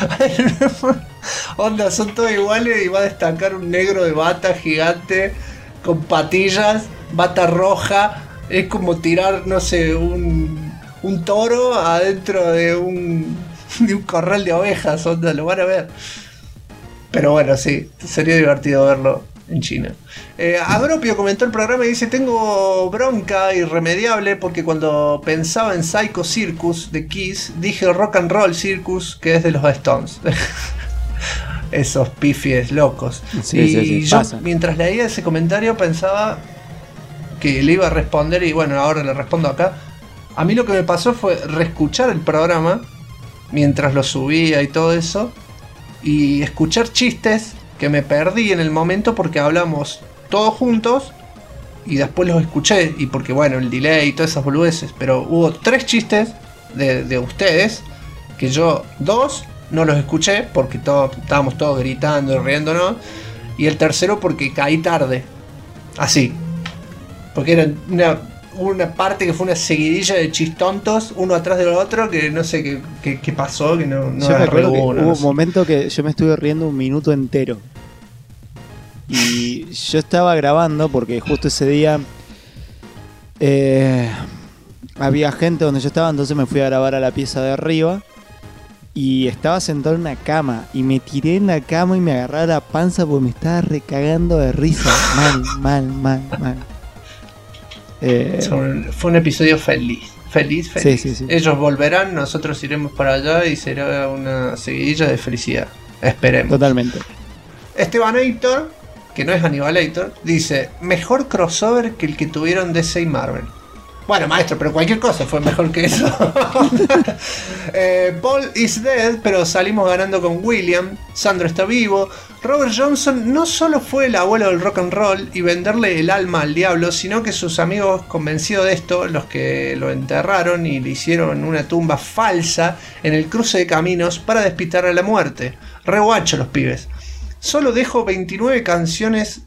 Onda, son todos iguales y va a destacar un negro de bata gigante con patillas, bata roja. Es como tirar, no sé, un toro adentro de un corral de ovejas. Onda, lo van a ver. Pero bueno, sí, sería divertido verlo en China. Agropio comentó el programa y dice: tengo bronca irremediable porque cuando pensaba en Psycho Circus de Kiss, dije Rock and Roll Circus, que es de los Stones. Esos pifies locos. Sí, yo pasa. Mientras leía ese comentario pensaba que le iba a responder, y bueno, ahora le respondo acá. A mí lo que me pasó fue reescuchar el programa mientras lo subía y todo eso, y escuchar chistes que me perdí en el momento porque hablamos todos juntos y después los escuché, y porque bueno, el delay y todas esas boludeces, pero hubo 3 chistes de ustedes que yo 2 no los escuché porque estábamos todos gritando y riéndonos, y el tercero porque caí tarde, así, porque era una parte que fue una seguidilla de chistontos uno atrás del otro que no sé qué pasó, que no yo me acuerdo que hubo un momento que yo me estuve riendo un minuto entero, y yo estaba grabando porque justo ese día había gente donde yo estaba, entonces me fui a grabar a la pieza de arriba y estaba sentado en una cama y me tiré en la cama y me agarraba la panza porque me estaba recagando de risa. mal. Fue un episodio feliz. Sí. Ellos volverán, nosotros iremos para allá y será una seguidilla de felicidad. Esperemos. Totalmente. Estebanator, que no es Hannibalator, dice: mejor crossover que el que tuvieron DC y Marvel. Bueno, maestro, pero cualquier cosa fue mejor que eso. Paul is dead, pero salimos ganando con William. Sandro está vivo. Robert Johnson no solo fue el abuelo del rock and roll y venderle el alma al diablo, sino que sus amigos convencidos de esto, los que lo enterraron y le hicieron una tumba falsa en el cruce de caminos para despistar a la muerte. Re guacho los pibes. Solo dejó 29 canciones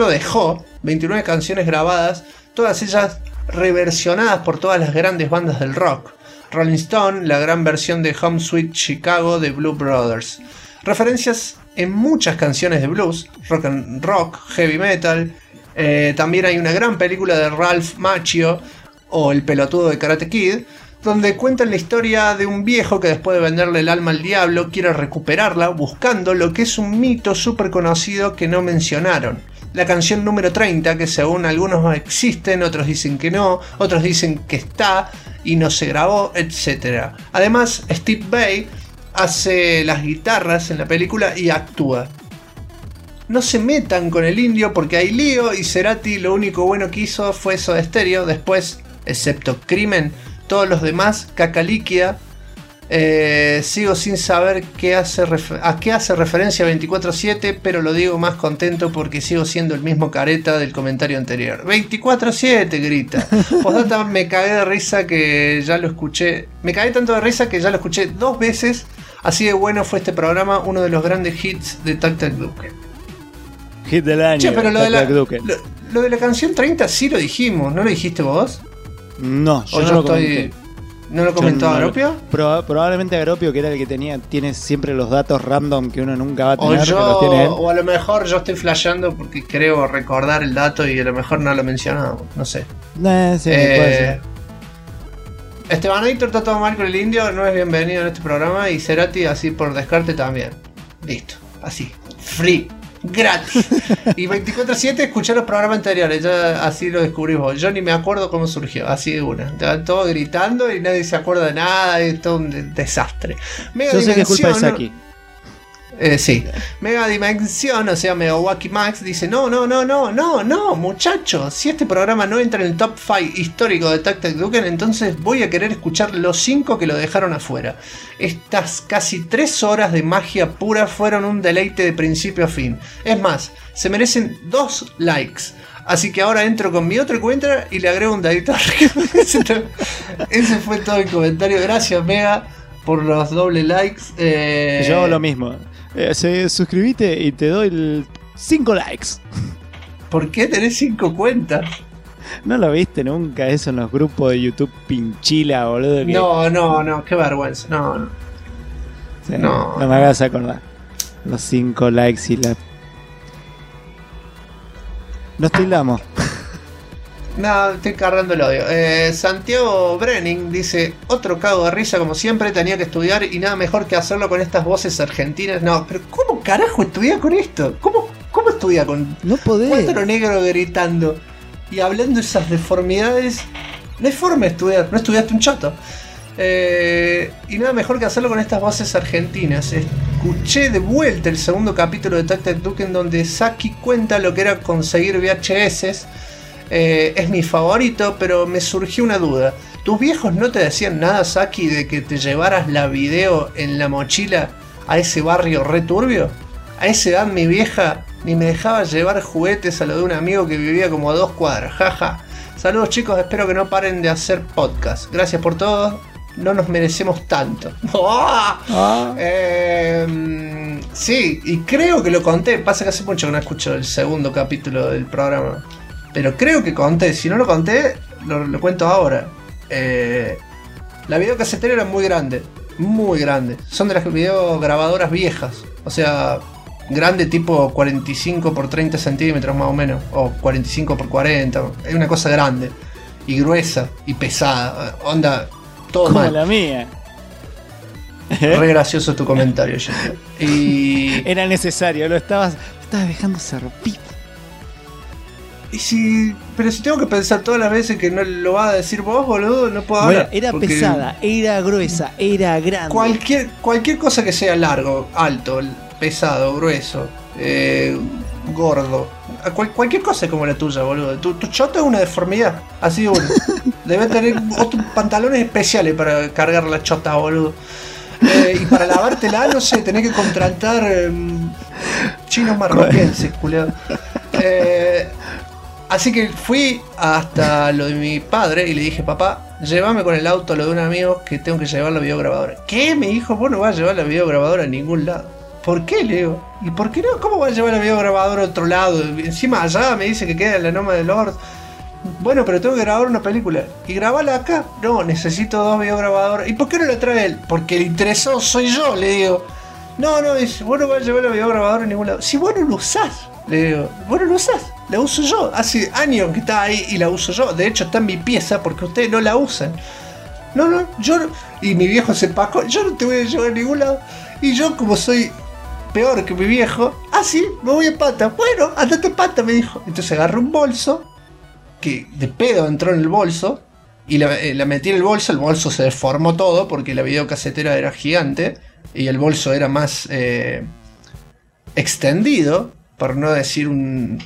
grabadas, todas ellas reversionadas por todas las grandes bandas del rock. Rolling Stone, la gran versión de Home Sweet Chicago de Blue Brothers. Referencias en muchas canciones de blues, rock and rock, heavy metal. También hay una gran película de Ralph Macchio, o El pelotudo de Karate Kid, donde cuentan la historia de un viejo que después de venderle el alma al diablo quiere recuperarla buscando lo que es un mito súper conocido que no mencionaron. La canción número 30, que según algunos existen, otros dicen que no, otros dicen que está y no se grabó, etc. Además, Steve Vai hace las guitarras en la película y actúa. No se metan con el indio porque hay lío, y Cerati lo único bueno que hizo fue Soda Stereo. Después, excepto Crimen, todos los demás, caca líquida. Sigo sin saber a qué hace referencia 24/7, pero lo digo más contento porque sigo siendo el mismo careta del comentario anterior. 24/7 grita. Postdata, me cagué de risa que ya lo escuché. Me cagué tanto de risa que ya lo escuché 2 veces. Así de bueno fue este programa, uno de los grandes hits de Tac Tac Duke. Hit del año. Che, pero lo de la canción 30 sí lo dijimos, ¿no lo dijiste vos? No, yo no lo comenté. ¿No lo comentó Agropio? Probablemente Agropio, que era el que tiene siempre los datos random que uno nunca va a tener. O a lo mejor yo estoy flasheando porque creo recordar el dato y a lo mejor no lo mencionamos, no sé. Sí, puede ser. Estebanator está todo mal con el indio, no es bienvenido en este programa, y Cerati así por descarte también. Listo, así, free. Gratis. Y 24/7 escuché los programas anteriores, ya así lo descubrí vos. Yo ni me acuerdo cómo surgió, así de una. Estaban todos gritando y nadie se acuerda de nada, es todo un desastre. Yo sé que es culpa de Saki. Sí. Mega Dimensión, o sea, Megawaki Max, dice: no, muchachos. Si este programa no entra en el top 5 histórico de Tac Tac Duken, entonces voy a querer escuchar los 5 que lo dejaron afuera. Estas casi 3 horas de magia pura fueron un deleite de principio a fin. Es más, se merecen 2 likes. Así que ahora entro con mi otra cuenta y le agrego un dadito arriba. Ese fue todo el comentario. Gracias, Mega, por los doble likes. Yo hago lo mismo. Suscribite y te doy 5 likes. ¿Por qué tenés 5 cuentas? ¿No lo viste nunca eso en los grupos de YouTube pinchila, boludo? No, qué vergüenza. No. Sí, no me hagas acordar. Los 5 likes y la... Nos tildamos. No, estoy cargando el odio. Santiago Brenning dice: otro cago de risa como siempre, tenía que estudiar y nada mejor que hacerlo con estas voces argentinas. No, pero ¿cómo carajo estudiar con esto? ¿Cómo estudiar con No podés. 4 negros gritando y hablando esas deformidades. No hay forma de estudiar, no estudiaste un choto. Y nada mejor que hacerlo con estas voces argentinas. Escuché de vuelta el segundo capítulo de Tac Tac Duke en donde Saki cuenta lo que era conseguir VHS. Es mi favorito, pero me surgió una duda. ¿Tus viejos no te decían nada, Saki, de que te llevaras la video en la mochila a ese barrio re turbio? A esa edad mi vieja ni me dejaba llevar juguetes a lo de un amigo que vivía como a 2 cuadras. Jaja. Saludos chicos, espero que no paren de hacer podcast. Gracias por todo. No nos merecemos tanto. Sí, y creo que lo conté. Pasa que hace mucho que no escucho el segundo capítulo del programa. Pero creo que conté. Si no lo conté, lo cuento ahora. La videocasetera era muy grande. Muy grande. Son de las videograbadoras viejas. O sea, grande tipo 45 por 30 centímetros más o menos. O 45 por 40. Es una cosa grande. Y gruesa. Y pesada. Onda, todo Como mal. la mía. Re gracioso tu comentario, Jessica. Y... Era necesario, lo estabas dejando servir. Pero si tengo que pensar todas las veces que no lo vas a decir vos, boludo, no puedo hablar. Era porque pesada, era gruesa, era grande. Cualquier cosa que sea largo, alto, pesado, grueso, gordo, cualquier cosa como la tuya, boludo. Tu chota es una deformidad, así de uno. Debe tener otros pantalones especiales para cargar la chota, boludo. Y para lavártela, no sé, tenés que contratar chinos marroquenses, culiado. Así que fui hasta lo de mi padre y le dije, papá, llévame con el auto a lo de un amigo que tengo que llevar la videograbadora. ¿Qué? Me dijo, vos no vas a llevar la videograbadora a ningún lado. ¿Por qué, Leo? ¿Y por qué no? ¿Cómo vas a llevar la videograbadora a otro lado? Encima allá me dice que queda en la Noma de Lord. Bueno, pero tengo que grabar una película. ¿Y grabarla acá? No, necesito 2 videograbadoras. ¿Y por qué no la trae él? Porque el interesado soy yo, le digo. No, dice, vos no vas a llevar la videograbadora a ningún lado. Si vos no lo usás, le digo, vos no lo usás, la uso yo. Hace años que está ahí y la uso yo. De hecho está en mi pieza porque ustedes no la usan. No, yo no. Y mi viejo se pacó, yo no te voy a llevar a ningún lado. Y yo, como soy peor que mi viejo, sí, me voy en pata. Bueno, andate en pata, me dijo. Entonces agarré un bolso, que de pedo entró en el bolso, y la metí en el bolso se deformó todo porque la videocasetera era gigante y el bolso era más extendido, por no decir un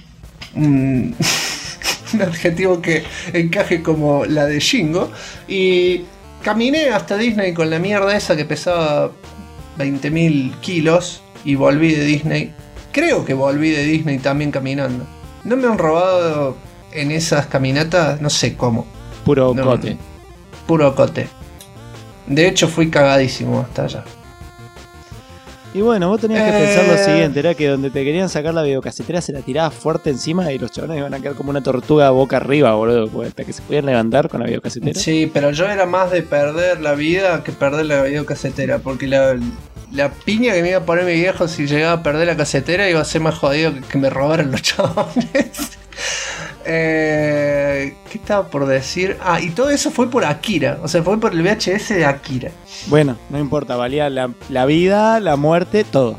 adjetivo que encaje como la de Shingo, y caminé hasta Disney con la mierda esa que pesaba 20.000 kilos y volví de Disney. Creo que volví de Disney también caminando. No me han robado en esas caminatas, no sé cómo. Puro cote. Puro cote. De hecho fui cagadísimo hasta allá. Y bueno, vos tenías que pensar lo siguiente, era que donde te querían sacar la videocasetera se la tirabas fuerte encima y los chavales iban a quedar como una tortuga boca arriba, boludo, hasta que se pudieran levantar con la videocasetera. Sí, pero yo era más de perder la vida que perder la videocasetera, porque la piña que me iba a poner mi viejo si llegaba a perder la casetera iba a ser más jodido que me robaran los chabones. ¿Qué estaba por decir? Y todo eso fue por Akira. O sea, fue por el VHS de Akira. Bueno, no importa, valía la vida, la muerte, todo.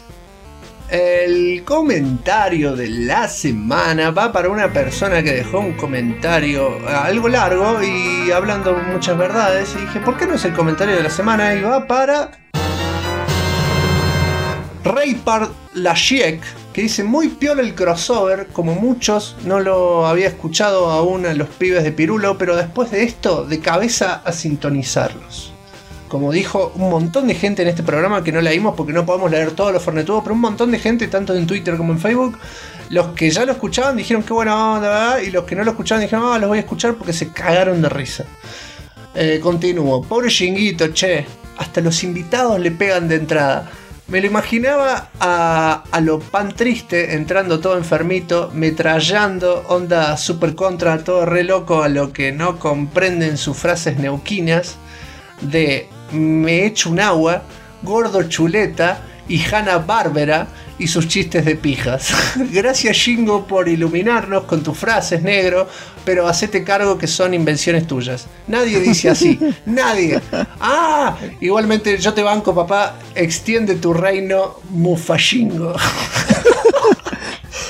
El comentario de la semana va para una persona que dejó un comentario algo largo y hablando muchas verdades. Y dije, ¿por qué no es el comentario de la semana? Y va para Raypard Lashiek, que dice, muy piola el crossover, como muchos, no lo había escuchado aún a los pibes de Pirulo, pero después de esto, de cabeza a sintonizarlos. Como dijo un montón de gente en este programa, que no leímos porque no podemos leer todos los fornetudos, pero un montón de gente, tanto en Twitter como en Facebook, los que ya lo escuchaban dijeron qué buena onda, ¿verdad? Y los que no lo escuchaban dijeron, los voy a escuchar porque se cagaron de risa. Continúo, pobre Shinguito, che, hasta los invitados le pegan de entrada. Me lo imaginaba a lo Pan Triste, entrando todo enfermito, metrallando, onda super contra, todo re loco, a lo que no comprenden sus frases neuquinas de me echo un agua, gordo chuleta y Hanna-Barbera y sus chistes de pijas. Gracias Shingo por iluminarnos con tus frases, negro, pero hacete cargo que son invenciones tuyas. Nadie dice así, nadie. Igualmente yo te banco, papá, extiende tu reino, Mufashingo.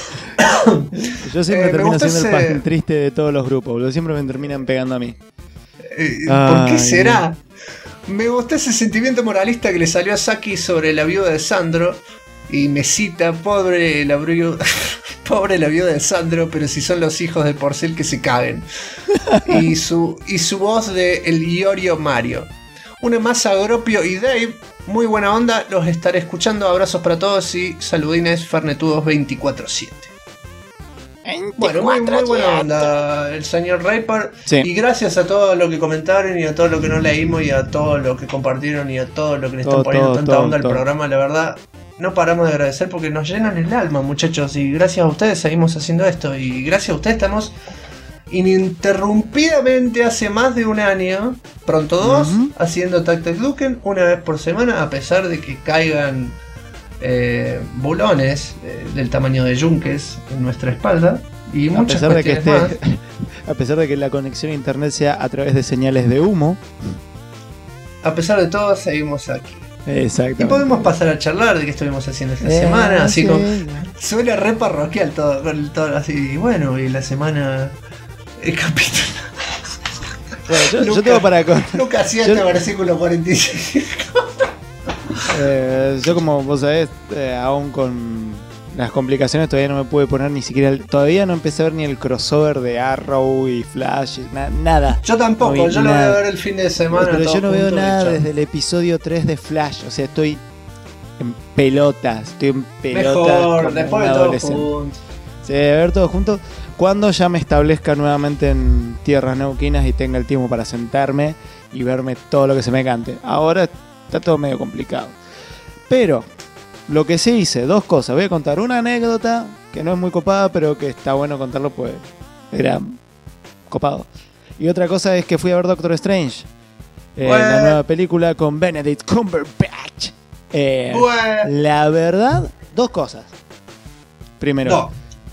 Yo siempre termino gustó siendo el ese- más triste de todos los grupos, boludo. Siempre me terminan pegando a mí. ¿Por qué Ay, será? Me gustó ese sentimiento moralista que le salió a Saki sobre la viuda de Sandro. Y me cita, pobre la viuda de Sandro, pero si son los hijos de Porcel que se caguen. Y su voz de el Iorio Mario. Una masa Agropio y Dave, muy buena onda, los estaré escuchando. Abrazos para todos y saludines Fernetudos 24/7. Bueno, muy buena onda el señor Raper. Sí. Y gracias a todos los que comentaron y a todos los que no leímos y a todos los que compartieron y a todos los que le están Todo, poniendo todo, tanta todo, onda al todo. programa. La verdad, no paramos de agradecer porque nos llenan el alma, muchachos. Y gracias a ustedes seguimos haciendo esto. Y gracias a ustedes estamos ininterrumpidamente hace más de un año, pronto 2, haciendo Tac Tac Duken una vez por semana, a pesar de que caigan bulones del tamaño de yunques en nuestra espalda y A muchas pesar de que cuestiones más. a pesar de que la conexión a internet sea a través de señales de humo. A pesar de todo, seguimos aquí. Exacto. Y podemos pasar a charlar de qué estuvimos haciendo esta semana, así sí. como suena re parroquial todo, con todo así. Y bueno, y la semana, el capítulo. Bueno, yo tengo para Nunca hacía yo- este versículo 45. yo como vos sabés, aún con las complicaciones todavía no me pude poner ni siquiera todavía no empecé a ver ni el crossover de Arrow y Flash, nada. Yo tampoco, No vi yo lo voy a nada. ver el fin de semana. Pero todo yo no veo junto, nada y chao. desde el episodio 3 de Flash, o sea, estoy en pelotas, Mejor, como después un de todo adolescente. juntos. Sí, a ver todo juntos. Cuando ya me establezca nuevamente en tierras neuquinas y tenga el tiempo para sentarme y verme todo lo que se me cante. Ahora está todo medio complicado. Pero lo que sí hice, dos cosas. Voy a contar una anécdota que no es muy copada, pero que está bueno contarlo, pues era copado. Y otra cosa es que fui a ver Doctor Strange, la nueva película con Benedict Cumberbatch. La verdad, dos cosas. Primero, No,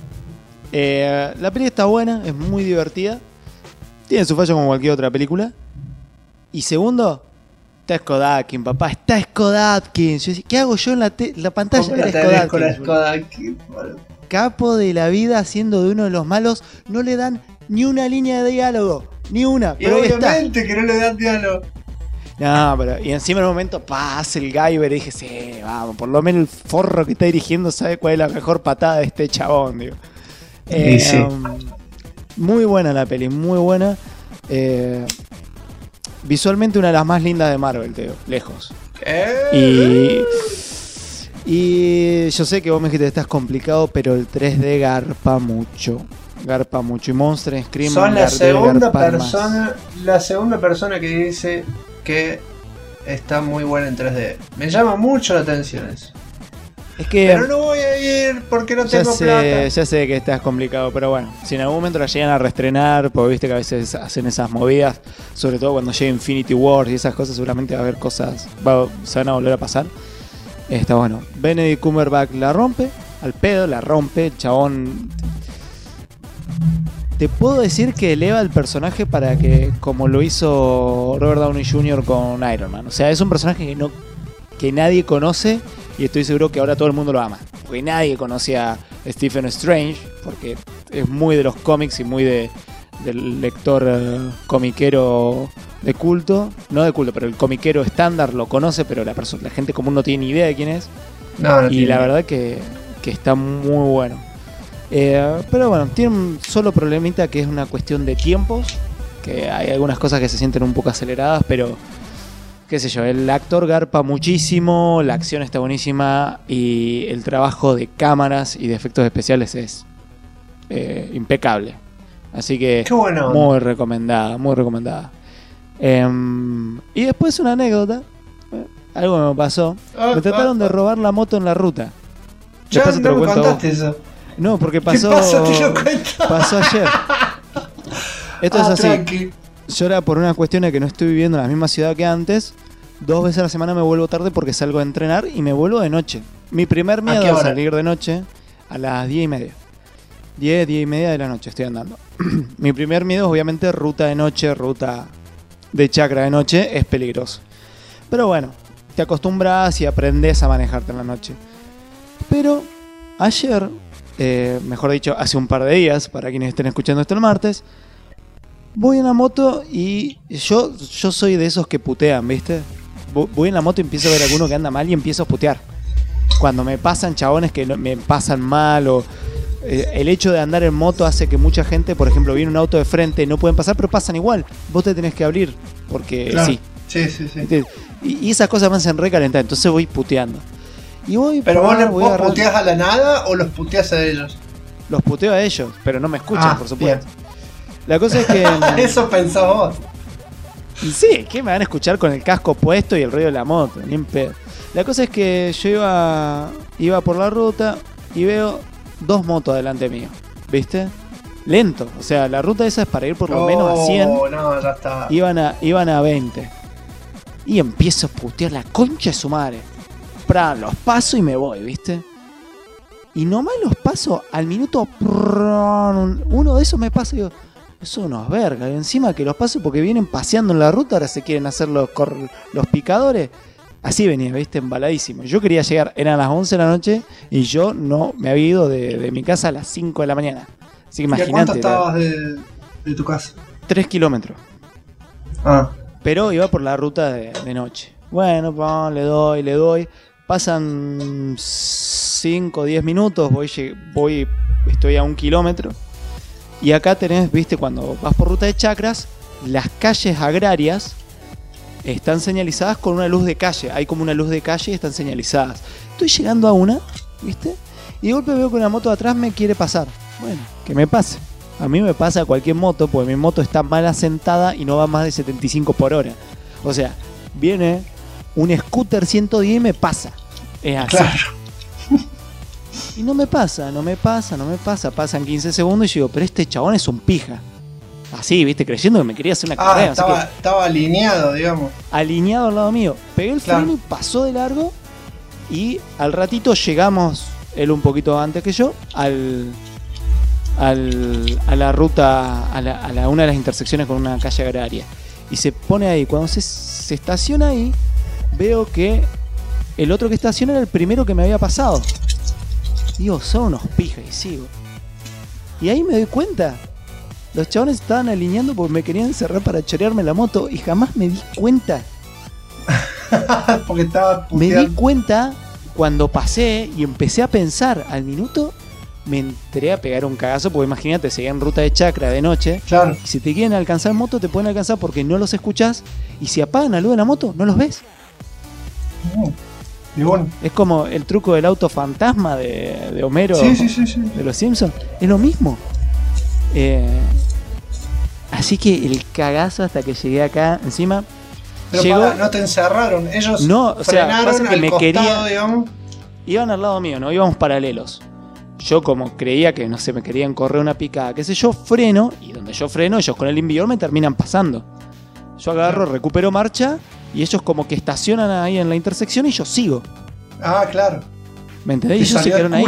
la peli está buena, es muy divertida. Tiene su fallo como cualquier otra película. Y segundo, está Skodatkin, papá. Está Skodatkin. Yo decía, ¿qué hago yo en la pantalla? ¿cómo la Era tenés con la Skodatkin. Skodatkin? Capo de la vida haciendo de uno de los malos. No le dan ni una línea de diálogo. Ni una. Y Pero ahí está. obviamente que no le dan diálogo. No, pero y encima en un momento hace el Guyver y dije, sí, vamos, por lo menos el forro que está dirigiendo sabe cuál es la mejor patada de este chabón, digo. Y sí. Muy buena la peli, muy buena. Visualmente una de las más lindas de Marvel, te digo, lejos. Y yo sé que vos me dijiste que estás complicado, pero el 3D garpa mucho. Garpa mucho. Y Monster Scream Son la debe segunda garpar más. persona que dice que está muy buena en 3D. Me llama mucho la atención eso. Es que Pero no voy a ir porque no ya tengo plata. ya sé que estás complicado, pero bueno, si en algún momento la llegan a reestrenar, porque viste que a veces hacen esas movidas, sobre todo cuando llegue Infinity War y esas cosas, seguramente va a haber cosas, se van a volver a pasar. Está bueno. Benedict Cumberbatch la rompe, al pedo, la rompe, el chabón. Te puedo decir que eleva el personaje para que, como lo hizo Robert Downey Jr. con Iron Man. O sea, es un personaje que nadie conoce y estoy seguro que ahora todo el mundo lo ama. Porque nadie conocía a Stephen Strange, porque es muy de los cómics y muy del lector comiquero de culto. No de culto, pero el comiquero estándar lo conoce, pero la gente común no tiene ni idea de quién es. No, Y la verdad que está muy bueno. Pero bueno, tiene un solo problemita que es una cuestión de tiempos. Que hay algunas cosas que se sienten un poco aceleradas, pero qué sé yo, el actor garpa muchísimo, la acción está buenísima y el trabajo de cámaras y de efectos especiales es impecable. Así que Qué bueno. muy recomendada, muy recomendada. Y después una anécdota, algo me pasó. Me trataron de robar la moto en la ruta. Ya Después te no lo me cuento contaste vos. eso. No, porque ¿Qué pasó. pasa? Te lo cuento. Pasó ayer. Esto es así. Tranqui. Yo era por una cuestión de que no estoy viviendo en la misma ciudad que antes. 2 veces a la semana me vuelvo tarde porque salgo a entrenar y me vuelvo de noche. Mi primer miedo qué es hora? salir de noche a las 10:30. 10:30 de la noche estoy andando. Mi primer miedo es obviamente ruta de noche, ruta de chacra de noche, es peligroso. Pero bueno, te acostumbras y aprendes a manejarte en la noche. Pero ayer mejor dicho, hace un par de días, para quienes estén escuchando esto el martes, voy en la moto y yo soy de esos que putean, ¿viste? Voy en la moto y empiezo a ver a alguno que anda mal y empiezo a putear. Cuando me pasan chabones que me pasan mal o... el hecho de andar en moto hace que mucha gente, por ejemplo, viene un auto de frente, no pueden pasar, pero pasan igual. Vos te tenés que abrir, porque claro. sí. Sí. Y esas cosas me hacen recalentar, entonces voy puteando. Y ¿Pero vos puteás a la nada o los puteás a ellos? Los puteo a ellos, pero no me escuchan, por supuesto. Bien. La cosa es que... Eso pensás vos. Y sí, que me van a escuchar con el casco puesto y el ruido de la moto, ni en pedo. La cosa es que yo iba por la ruta y veo 2 motos delante mío, ¿viste? Lento, o sea, la ruta esa es para ir por lo menos a 100. No, ya está. Iban a 20. Y empiezo a putear la concha de su madre. Los paso y me voy, ¿viste? Y nomás los paso al minuto. Uno de esos me pasa y digo, son unos vergas. Y encima que los paso porque vienen paseando en la ruta, ahora se quieren hacer los picadores. Así venía, ¿viste? Embaladísimo. Yo quería llegar, eran las 11 de la noche y yo no me había ido de mi casa a las 5 de la mañana. Así que imagínate. ¿Cuánto estabas de tu casa? 3 kilómetros. Ah. Pero iba por la ruta de noche. Bueno, le doy. Pasan 5 o 10 minutos, estoy a 1 kilómetro. Y acá tenés, viste, cuando vas por ruta de chacras, las calles agrarias están señalizadas con una luz de calle. Hay como una luz de calle y están señalizadas. Estoy llegando a una, viste, y de golpe veo que una moto de atrás me quiere pasar. Bueno, que me pase. A mí me pasa a cualquier moto, porque mi moto está mal asentada y no va más de 75 por hora. O sea, viene un scooter 110 y me pasa. Es así. Claro. Y no me pasa. Pasan 15 segundos y yo digo, pero este chabón es un pija. Así, viste, creyendo que me quería hacer una carrera. Estaba alineado, digamos. Alineado al lado mío. Pegué el freno y pasó de largo. Y al ratito llegamos, él un poquito antes que yo, a la ruta, a una de las intersecciones con una calle agraria. Y se pone ahí. Cuando se estaciona ahí, veo que el otro que estaciona era el primero que me había pasado. Digo, son unos pijas y sigo. Y ahí me doy cuenta. Los chabones estaban alineando porque me querían cerrar para chorearme la moto y jamás me di cuenta. Porque estaba puteando. Me di cuenta cuando pasé y empecé a pensar al minuto. Me entré a pegar un cagazo porque imagínate, seguía en ruta de chacra de noche. Claro. Y si te quieren alcanzar en moto, te pueden alcanzar porque no los escuchás. Y si apagan la luz de la moto, no los ves. Y bueno. Es como el truco del auto fantasma de Homero. Sí. De los Simpsons. Es lo mismo. Así que el cagazo hasta que llegué acá. Encima. Pero llegó, no te encerraron. Ellos no, o sea, frenaron que al me costado, digamos. Iban al lado mío, no íbamos paralelos. Yo como creía que, no sé, me querían correr una picada, qué sé yo, freno, y donde yo freno, ellos con el inhibidor me terminan pasando. Yo agarro, recupero marcha, y ellos como que estacionan ahí en la intersección y yo sigo. Ah, claro. ¿Me entendés? Y ellos se quedaron ahí.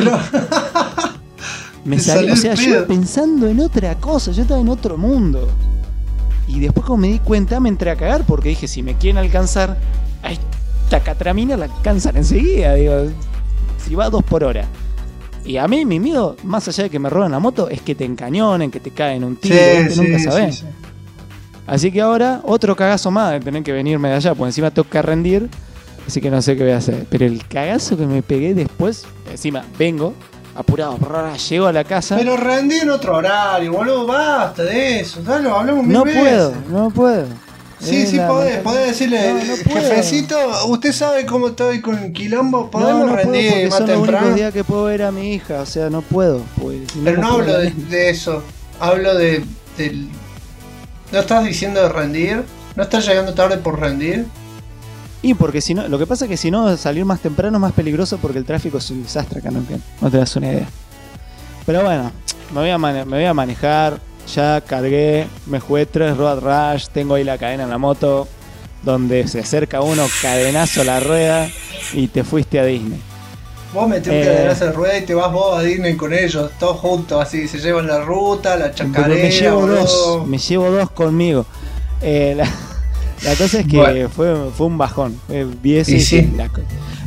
Me salió, o sea, yo iba pensando en otra cosa, yo estaba en otro mundo. Y después como me di cuenta me entré a cagar porque dije, si me quieren alcanzar, a esta catramina la alcanzan enseguida, digo, si va a 2 por hora. Y a mí mi miedo, más allá de que me roben la moto, es que te encañonen, que te caen un tiro, que nunca sabés. Sí. Así que ahora, otro cagazo más de tener que venirme de allá, porque encima tengo que rendir, así que no sé qué voy a hacer. Pero el cagazo que me pegué después, encima vengo, apurado, llego a la casa. Pero rendí en otro horario, boludo, basta de eso, dale, hablamos mil veces. No puedo. Sí, podés decirle, no jefecito, usted sabe cómo estoy con el quilombo, podemos rendir más temprano. Son los únicos días que puedo ver a mi hija, o sea, no puedo. Pues, pero no hablo de eso, hablo de... ¿No estás diciendo de rendir? ¿No estás llegando tarde por rendir? Y porque si no, lo que pasa es que si no, salir más temprano es más peligroso porque el tráfico es un desastre acá, no te das una idea. Pero bueno, me voy a manejar. Ya cargué, me jugué 3 Road Rash, tengo ahí la cadena en la moto, donde se acerca uno, cadenazo a la rueda y te fuiste a Disney. Vos metés un cadenazo a la rueda y te vas vos a Disney con ellos, todos juntos, así, se llevan la ruta, la chacarera. Me llevo 2 conmigo. La cosa es que bueno, fue un bajón.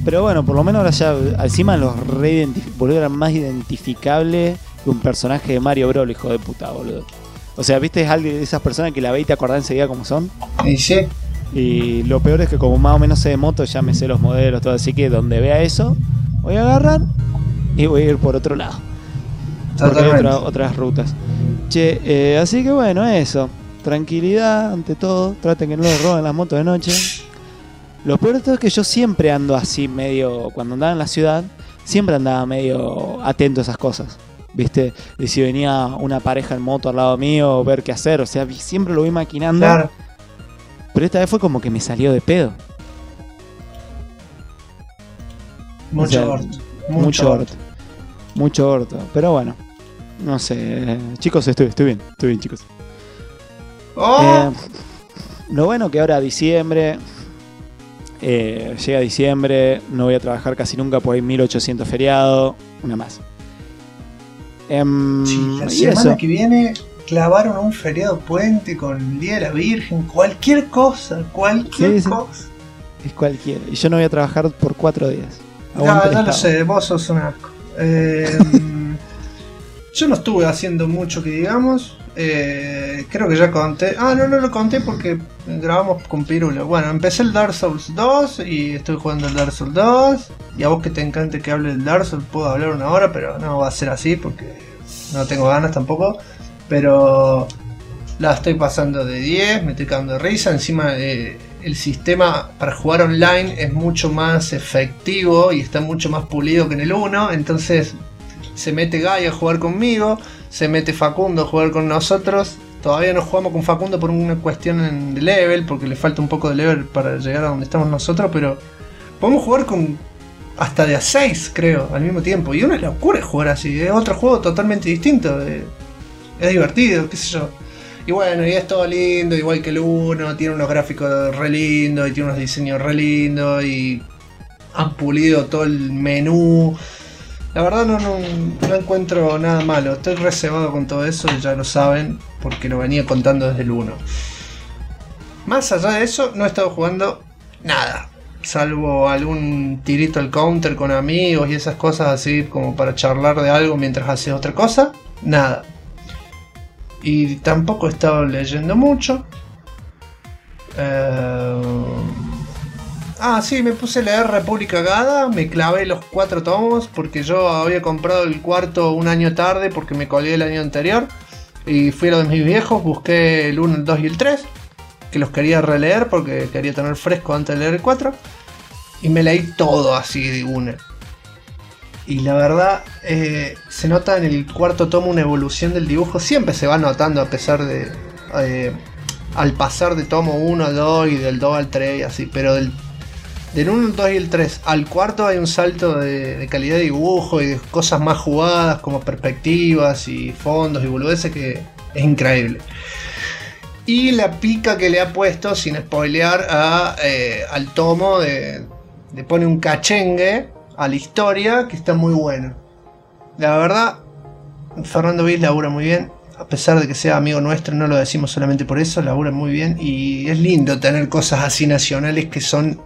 Pero bueno, por lo menos ahora ya encima los volvieron más identificable que un personaje de Mario Bros, hijo de puta, boludo. O sea, ¿viste? Es alguien de esas personas que la ve y te acordás enseguida cómo son. Y sí. Y lo peor es que como más o menos sé de moto, ya me sé los modelos, todo. Así que donde vea eso, voy a agarrar y voy a ir por otro lado. Porque hay otras rutas. Che, así que bueno, eso. Tranquilidad ante todo. Traten que no les roben las motos de noche. Lo peor de todo es que yo siempre ando así medio... Cuando andaba en la ciudad, siempre andaba medio atento a esas cosas. ¿Viste? De si venía una pareja en moto al lado mío, ver qué hacer. O sea, siempre lo voy maquinando. Claro. Pero esta vez fue como que me salió de pedo. Mucho orto. Mucho orto. Pero bueno, no sé. Chicos, estoy bien, chicos. ¡Oh! Lo bueno que ahora diciembre... llega diciembre, no voy a trabajar casi nunca, porque hay 1800 feriados, una más. Sí, la semana que viene clavaron un feriado puente con el Día de la Virgen, cualquier cosa. Es cualquiera. Y yo no voy a trabajar por 4 días. Ya lo sé, vos sos un asco. Yo no estuve haciendo mucho que digamos. Creo que ya conté. No lo conté porque grabamos con Pirulo. Bueno, empecé el Dark Souls 2 y estoy jugando el Dark Souls 2. Y a vos que te encante que hable del Dark Souls, puedo hablar una hora, pero no va a ser así porque no tengo ganas tampoco. Pero la estoy pasando de 10, me estoy cagando de risa. Encima el sistema para jugar online es mucho más efectivo y está mucho más pulido que en el 1. Entonces se mete Gaia a jugar conmigo, se mete Facundo a jugar con nosotros. Todavía no jugamos con Facundo por una cuestión de level, porque le falta un poco de level para llegar a donde estamos nosotros, pero podemos jugar con hasta de a 6, creo, al mismo tiempo. Y una locura jugar así, es otro juego totalmente distinto, es divertido, qué sé yo. Y bueno, y es todo lindo, igual que el 1, tiene unos gráficos re lindos y tiene unos diseños re lindos y han pulido todo el menú. La verdad no encuentro nada malo, estoy reservado con todo eso, ya lo saben, porque lo venía contando desde el 1. Más allá de eso, no he estado jugando nada, salvo algún tirito al counter con amigos y esas cosas así como para charlar de algo mientras haces otra cosa, nada. Y tampoco he estado leyendo mucho. Sí, me puse a leer República Gada, me clavé los 4 tomos porque yo había comprado el cuarto un año tarde porque me colgué el año anterior y fui a lo de mis viejos, busqué el 1, el 2 y el 3, que los quería releer porque quería tener fresco antes de leer el 4 y me leí todo así de una. Y la verdad, se nota en el cuarto tomo una evolución del dibujo, siempre se va notando a pesar de... al pasar de tomo 1 al 2 y del 2 al 3 y así, pero del 1, el 2 y el 3 al cuarto hay un salto de calidad de dibujo y de cosas más jugadas como perspectivas y fondos y boludeces que es increíble. Y la pica que le ha puesto, sin spoilear, al tomo le pone un cachengue a la historia que está muy bueno. La verdad, Fernando Viz labura muy bien. A pesar de que sea amigo nuestro, no lo decimos solamente por eso, labura muy bien. Y es lindo tener cosas así nacionales que son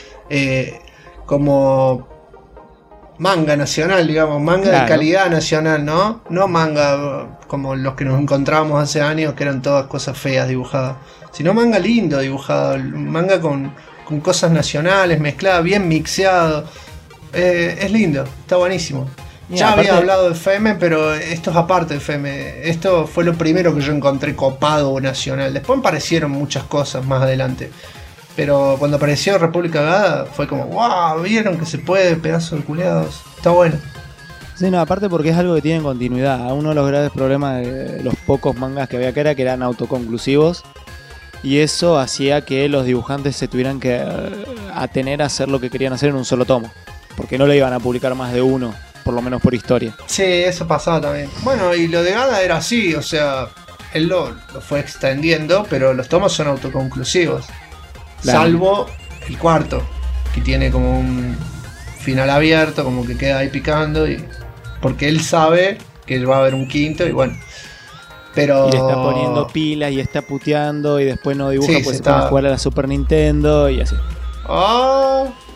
como manga nacional, digamos, manga claro, de calidad nacional, ¿no? No manga como los que nos encontrábamos hace años, que eran todas cosas feas dibujadas, sino manga lindo dibujado, manga con cosas nacionales, mezclada, bien mixeado. Es lindo, está buenísimo. Ya había hablado de FM, pero esto es aparte de FM. Esto fue lo primero que yo encontré copado nacional. Después me aparecieron muchas cosas más adelante. Pero cuando apareció República Gada fue como, wow, vieron que se puede, pedazo de culiados. Está bueno. Sí, no, aparte porque es algo que tiene continuidad. Uno de los graves problemas de los pocos mangas que había acá era que eran autoconclusivos. Y eso hacía que los dibujantes se tuvieran que atener a hacer lo que querían hacer en un solo tomo. Porque no le iban a publicar más de uno, por lo menos por historia. Sí, eso pasaba también. Bueno, y lo de Gada era así, o sea, él lo fue extendiendo, pero los tomos son autoconclusivos. Claro. Salvo el cuarto, que tiene como un final abierto, como que queda ahí picando, porque él sabe que va a haber un quinto y bueno. Pero... Y le está poniendo pilas y está puteando y después no dibuja, sí, pues se pone a jugar a la Super Nintendo y así.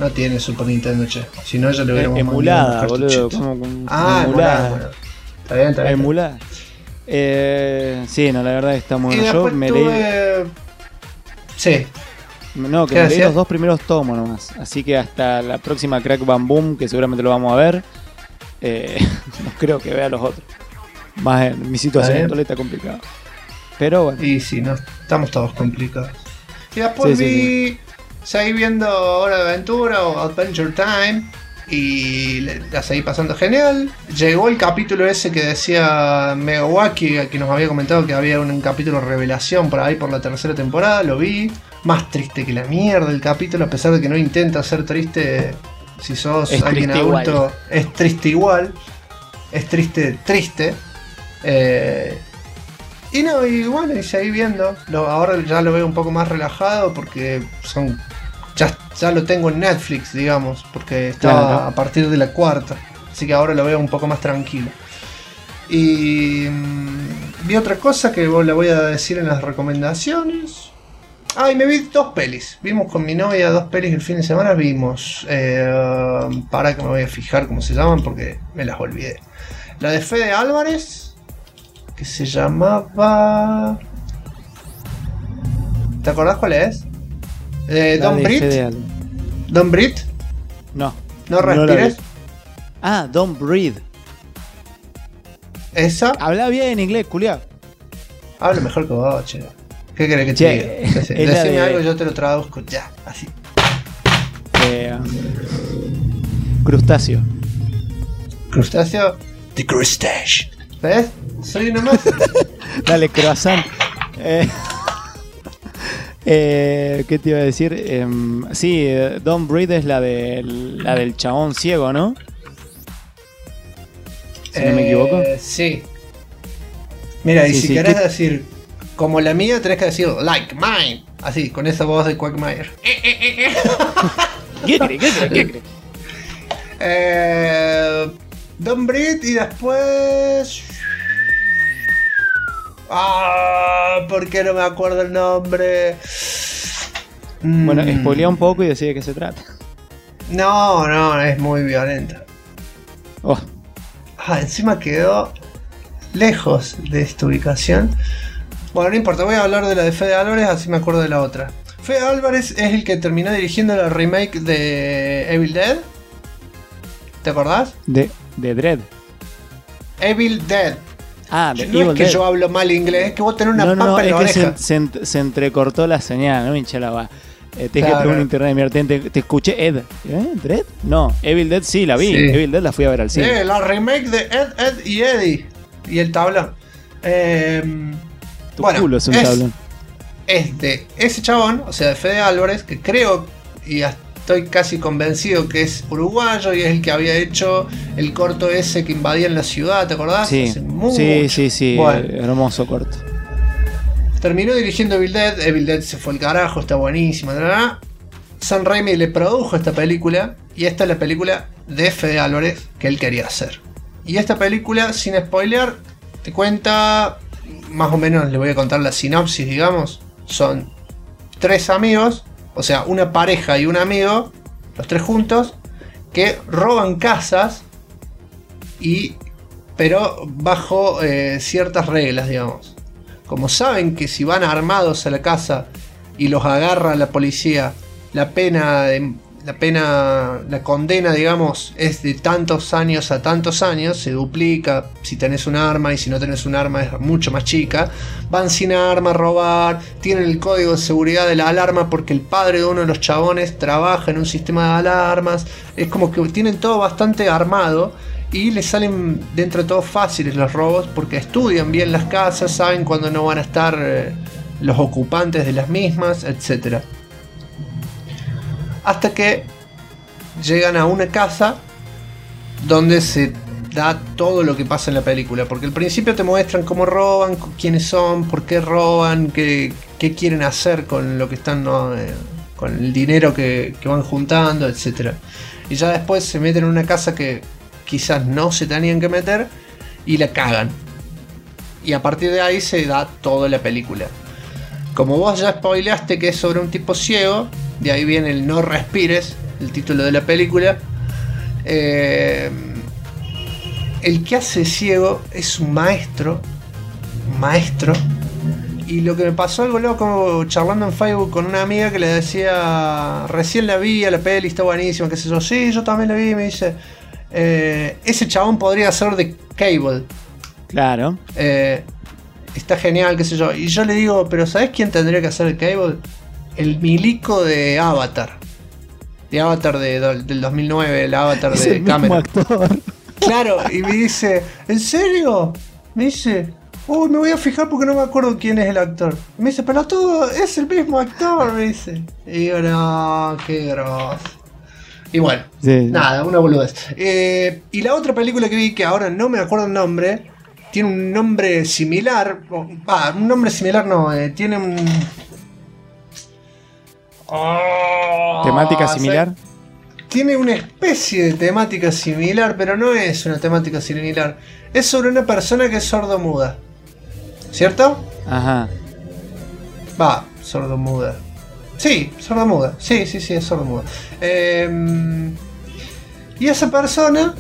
No tiene Super Nintendo, che. Si no, ya le hubiéramos emulada, mandado boludo. cartuchitos. Emulada. Emulada. Bueno. Está bien. Emulada. Sí, no, la verdad está muy Y bueno. Yo después me leí. Sí. No, que ¿Qué me leí hacías? los 2 primeros tomos nomás. Así que hasta la próxima Crack Bam Boom, que seguramente lo vamos a ver, no creo que vea los otros. Más en mi situación Está actual está complicada. Pero bueno. Y sí, no, estamos todos complicados. Y después Sí. seguí viendo Hora de Aventura o Adventure Time y la seguí pasando genial. Llegó el capítulo ese que decía Megawaki, que nos había comentado que había un capítulo revelación por ahí por la 3ª temporada, lo vi. Más triste que la mierda el capítulo, a pesar de que no intenta ser triste. Si sos Es alguien triste adulto, igual. es triste igual. Es triste. Y no, y bueno, y seguí viendo. Ahora ya lo veo un poco más relajado porque ya lo tengo en Netflix, digamos, porque estaba Claro. a partir de la 4ª. Así que ahora lo veo un poco más tranquilo. Y vi otra cosa que la voy a decir en las recomendaciones. Y me vi 2 pelis. Vimos con mi novia 2 pelis el fin de semana. Vimos, para que me voy a fijar cómo se llaman porque me las olvidé. La de Fede Álvarez, que se llamaba... ¿Te acordás cuál es? La Don de Brit. Fede Alba. Don Brit. No. No la respires. vi. Don't Breathe. Esa. Habla bien inglés, culiao. Habla mejor que vos, che. ¿Qué querés que te Che, diga? es la Decime de- algo, yo te lo traduzco ya, así. Crustáceo. Crustáceo. The Crustache. ¿Ves? Soy una más. Dale, croissant. ¿Qué te iba a decir? Sí, Don't Breathe es la del chabón ciego, ¿no? Si no me equivoco. Sí. Mira, y Sí, si sí, querés ¿qué? decir como la mía, tenés que decir like mine. Así, con esa voz de Quagmire. ¿Qué crees? Don Brit y después... ¿por qué no me acuerdo el nombre? Bueno, spoilea un poco y decide de qué se trata. No, es muy violenta. Oh, Encima quedó lejos de esta ubicación. Bueno, no importa, voy a hablar de la de Fede Álvarez, así me acuerdo de la otra. Fede Álvarez es el que terminó dirigiendo la remake de Evil Dead. ¿Te acordás? de Dread. Evil Dead. De No Evil es que Dead. yo hablo mal inglés, es que vos tenés una No, papa en la es que oreja. se entrecortó la señal, no me hinché la va. Te dije Claro. por un internet, mira, te escuché Ed. ¿Dread? No, Evil Dead sí, la vi. Sí. Evil Dead la fui a ver al cine. La remake de Ed y Eddie. Y el tablón. Tu culo es un tablón. Es de ese chabón, o sea, de Fede Álvarez, que creo y estoy casi convencido que es uruguayo y es el que había hecho el corto ese que invadían la ciudad, ¿te acordás? Sí, Hace mucho. sí. Bueno, Hermoso corto. terminó dirigiendo Evil Dead se fue al carajo, está buenísima. Sam Raimi le produjo esta película y esta es la película de Fede Álvarez que él quería hacer. Y esta película, sin spoilear, te cuenta, más o menos le voy a contar la sinopsis, digamos. Son 3 amigos, o sea, una pareja y un amigo, los 3 juntos, que roban casas, pero bajo ciertas reglas, digamos. Como saben que si van armados a la casa y los agarra la policía, la condena, digamos, es de tantos años a tantos años, se duplica si tenés un arma y si no tenés un arma es mucho más chica. Van sin arma a robar, tienen el código de seguridad de la alarma porque el padre de uno de los chabones trabaja en un sistema de alarmas. Es como que tienen todo bastante armado y les salen dentro de todo fáciles los robos porque estudian bien las casas, saben cuándo no van a estar los ocupantes de las mismas, etcétera. Hasta que llegan a una casa donde se da todo lo que pasa en la película. Porque al principio te muestran cómo roban, quiénes son, por qué roban, qué quieren hacer con lo que están, con el dinero que van juntando, etc. Y ya después se meten en una casa que quizás no se tenían que meter y la cagan. Y a partir de ahí se da toda la película. Como vos ya spoileaste que es sobre un tipo ciego, de ahí viene el no respires, el título de la película. El que hace ciego es un maestro. Y lo que me pasó algo loco charlando en Facebook con una amiga que le decía, recién la vi a la peli, está buenísima, qué sé yo. Sí, yo también la vi, me dice, ese chabón podría ser de Cable. Claro. Está genial, qué sé yo. Y yo le digo, pero ¿sabes quién tendría que hacer el Cable? El milico de Avatar. De Avatar del 2009, el Avatar es de el Cameron. mismo actor. Claro, y me dice, ¿en serio? Me dice, me voy a fijar porque no me acuerdo quién es el actor. Me dice, pero todo es el mismo actor, me dice. Y digo, no, qué grosso. Y bueno, Sí. nada, una boludez. Y la otra película que vi, que ahora no me acuerdo el nombre, tiene un nombre similar. Un nombre similar no, tiene un... ¿Temática similar? Tiene una especie de temática similar, pero no es una temática similar. Es sobre una persona que es sordomuda. ¿Cierto? Ajá. Sordomuda. Sí, sordomuda. Sí, es sordomuda. Y esa persona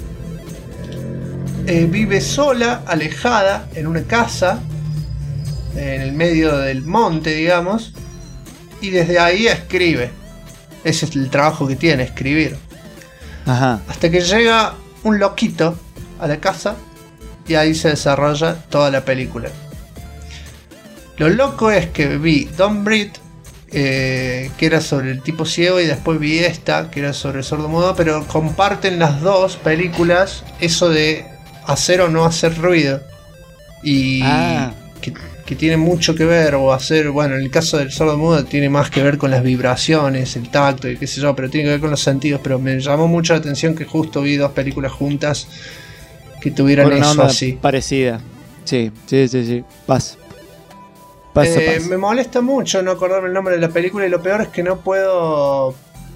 vive sola, alejada, en una casa, en el medio del monte, digamos. Y desde ahí escribe. Ese es el trabajo que tiene, escribir. Ajá. Hasta que llega un loquito a la casa y ahí se desarrolla toda la película. Lo loco es que vi Don't Breathe, que era sobre el tipo ciego, y después vi esta, que era sobre el sordomudo, pero comparten las dos películas eso de hacer o no hacer ruido. Y que tiene mucho que ver, o hacer, bueno, en el caso del sordomudo tiene más que ver con las vibraciones, el tacto y qué sé yo, pero tiene que ver con los sentidos. Pero me llamó mucho la atención que justo vi dos películas juntas que tuvieran Por una eso onda así. parecida. Sí. Pasa. Me molesta mucho no acordarme el nombre de la película, y lo peor es que no puedo...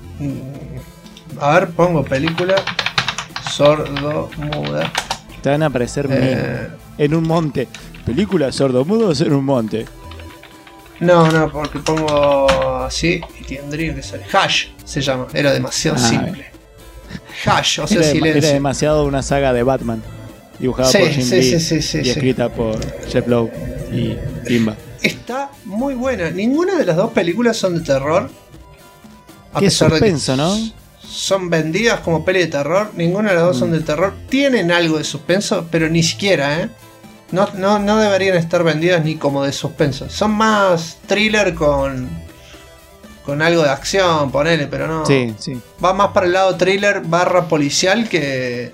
A ver, pongo película sordomuda. Te van a aparecer en un monte. Película sordomudos en un monte. No, porque pongo así y tendría que salir. Hash se llama, era demasiado simple. Hash, o sea, silencio. Era demasiado una saga de Batman. Dibujada por Jim Lee y escrita por Jeff Lowe y Timba. Está muy buena. Ninguna de las dos películas son de terror. Qué suspenso, ¿no? Son vendidas como peli de terror. Ninguna de las dos son de terror. Tienen algo de suspenso, pero ni siquiera, No deberían estar vendidas ni como de suspenso. Son más thriller con algo de acción, ponele, pero no. Sí. Va más para el lado thriller / policial que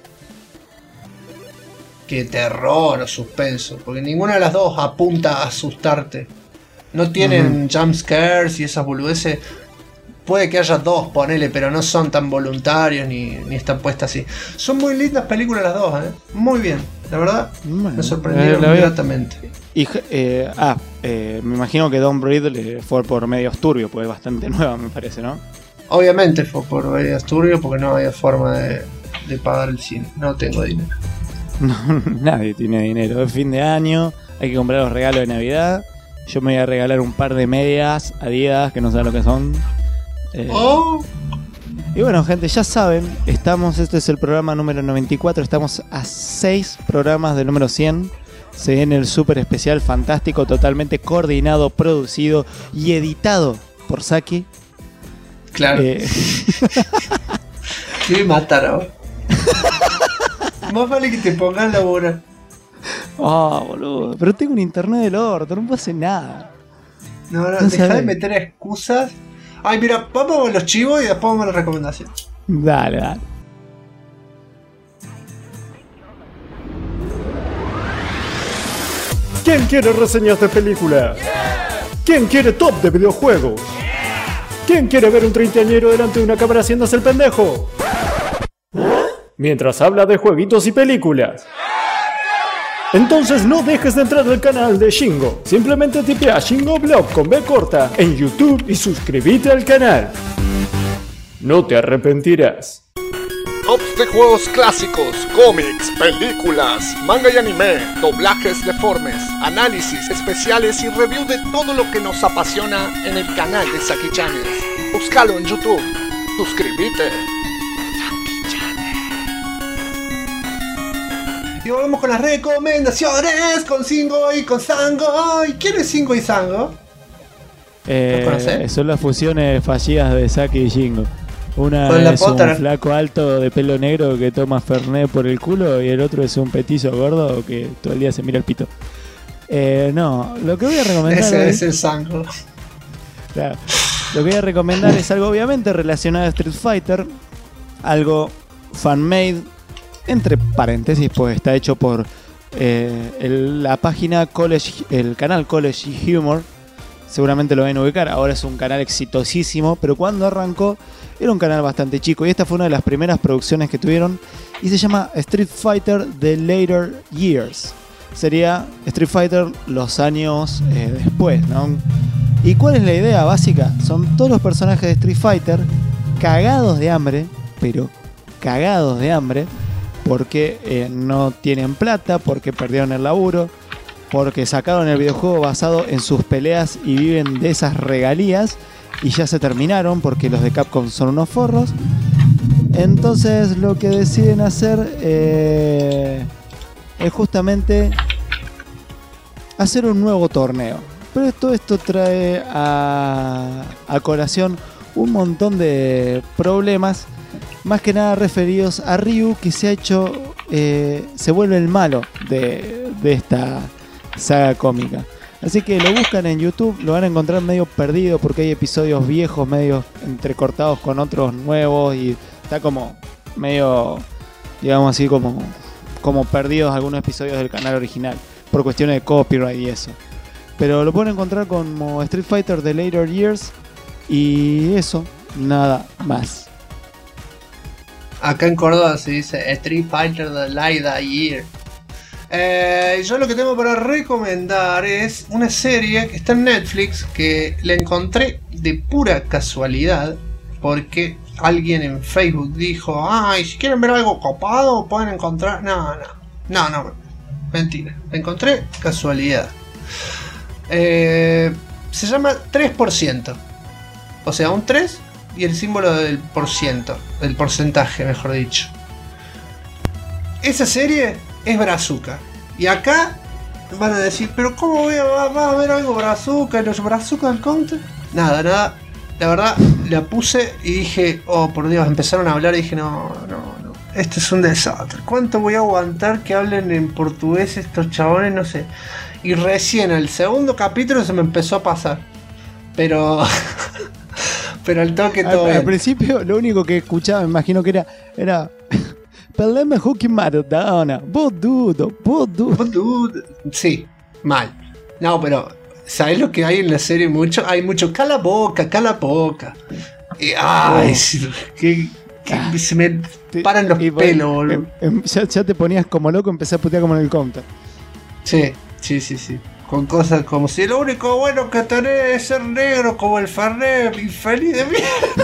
terror o suspenso. Porque ninguna de las dos apunta a asustarte. No tienen jump scares y esas boludeces. Puede que haya dos, ponele, pero no son tan voluntarios ni están puestas así. Son muy lindas películas las dos, muy bien. La verdad, me sorprendieron gratamente. Y, me imagino que Don't Breathe fue por medios turbios, porque es bastante nueva, me parece, ¿no? Obviamente fue por medios turbios, porque no había forma de pagar el cine. No tengo dinero. No, nadie tiene dinero. Es fin de año, hay que comprar los regalos de Navidad. Yo me voy a regalar un par de medias Adidas, que no sé lo que son. Y bueno, gente, ya saben, este es el programa número 94, estamos a 6 programas del número 100. Se viene el súper especial fantástico, totalmente coordinado, producido y editado por Saki. Claro. Que me mataron. Más vale que te pongan la hora. Boludo, pero tengo un internet del orto, no puedo hacer nada. No, deja de meter excusas. Ay, mira, vamos a los chivos y después vamos a las recomendaciones. Dale. ¿Quién quiere reseñas de película? ¿Quién quiere top de videojuegos? ¿Quién quiere ver un treintañero delante de una cámara haciéndose el pendejo? Mientras habla de jueguitos y películas. Entonces no dejes de entrar al canal de Shingo. Simplemente tipea Shingo Blog con B corta en YouTube y suscríbete al canal. No te arrepentirás. Tops de juegos clásicos, cómics, películas, manga y anime, doblajes deformes, análisis especiales y review de todo lo que nos apasiona en el canal de Saki Channels. Búscalo en YouTube. suscríbete. Y volvemos con las recomendaciones con Singo y con Sango. ¿Y quién es Singo y Sango? ¿Los conocés? Son las fusiones fallidas de Saki y Jingo. Una Con la es un Potter. flaco alto de pelo negro que toma Fernet por el culo y el otro es un petizo gordo que todo el día se mira el pito. No, lo que voy a recomendar Ese hoy- es el Sango. Claro. Lo que voy a recomendar es algo obviamente relacionado a Street Fighter, algo fan-made, entre paréntesis, pues está hecho por la página College, el canal College Humor. Seguramente lo ven a ubicar, ahora es un canal exitosísimo, pero cuando arrancó era un canal bastante chico y esta fue una de las primeras producciones que tuvieron y se llama Street Fighter The Later Years. Sería Street Fighter los años después, ¿no? ¿Y cuál es la idea básica? Son todos los personajes de Street Fighter cagados de hambre, pero cagados de hambre, porque no tienen plata, porque perdieron el laburo, porque sacaron el videojuego basado en sus peleas y viven de esas regalías y ya se terminaron porque los de Capcom son unos forros. Entonces lo que deciden hacer es justamente hacer un nuevo torneo. Pero todo esto trae a colación un montón de problemas, más que nada referidos a Ryu, que se ha hecho, se vuelve el malo de esta saga cómica. Así que lo buscan en YouTube, lo van a encontrar medio perdido porque hay episodios viejos, medio entrecortados con otros nuevos y está como medio, digamos así, como perdidos algunos episodios del canal original por cuestiones de copyright y eso. Pero lo pueden encontrar como Street Fighter The Later Years y eso, nada más. Acá en Córdoba se dice Street Fighter The Later Year. Yo lo que tengo para recomendar es una serie que está en Netflix que la encontré de pura casualidad porque alguien en Facebook dijo: ay, si quieren ver algo copado pueden encontrar... No, mentira, la encontré casualidad. Se llama 3%, o sea, un 3 y el símbolo del %, del porcentaje, mejor dicho. Esa serie es Brazuca. Y acá van a decir: pero ¿cómo va a haber algo Brazuca? ¿Los Brazuca del Counter? Nada. La verdad, la puse y dije: oh, por Dios, empezaron a hablar y dije: no. Esto es un desastre. ¿Cuánto voy a aguantar que hablen en portugués estos chabones? No sé. Y recién al segundo capítulo se me empezó a pasar. Pero... pero al toque todo Al bien. principio lo único que escuchaba, me imagino que era Peleme Hooky Maradona, Bodudo. Sí, mal. No, pero ¿sabes lo que hay en la serie? Hay mucho cala boca. Y, ay, que se me paran los pelos, boludo. Ya te ponías como loco, empecé a putear como en el counter. Sí. Con cosas como: si lo único bueno que tenés es ser negro como el Fernet, infeliz de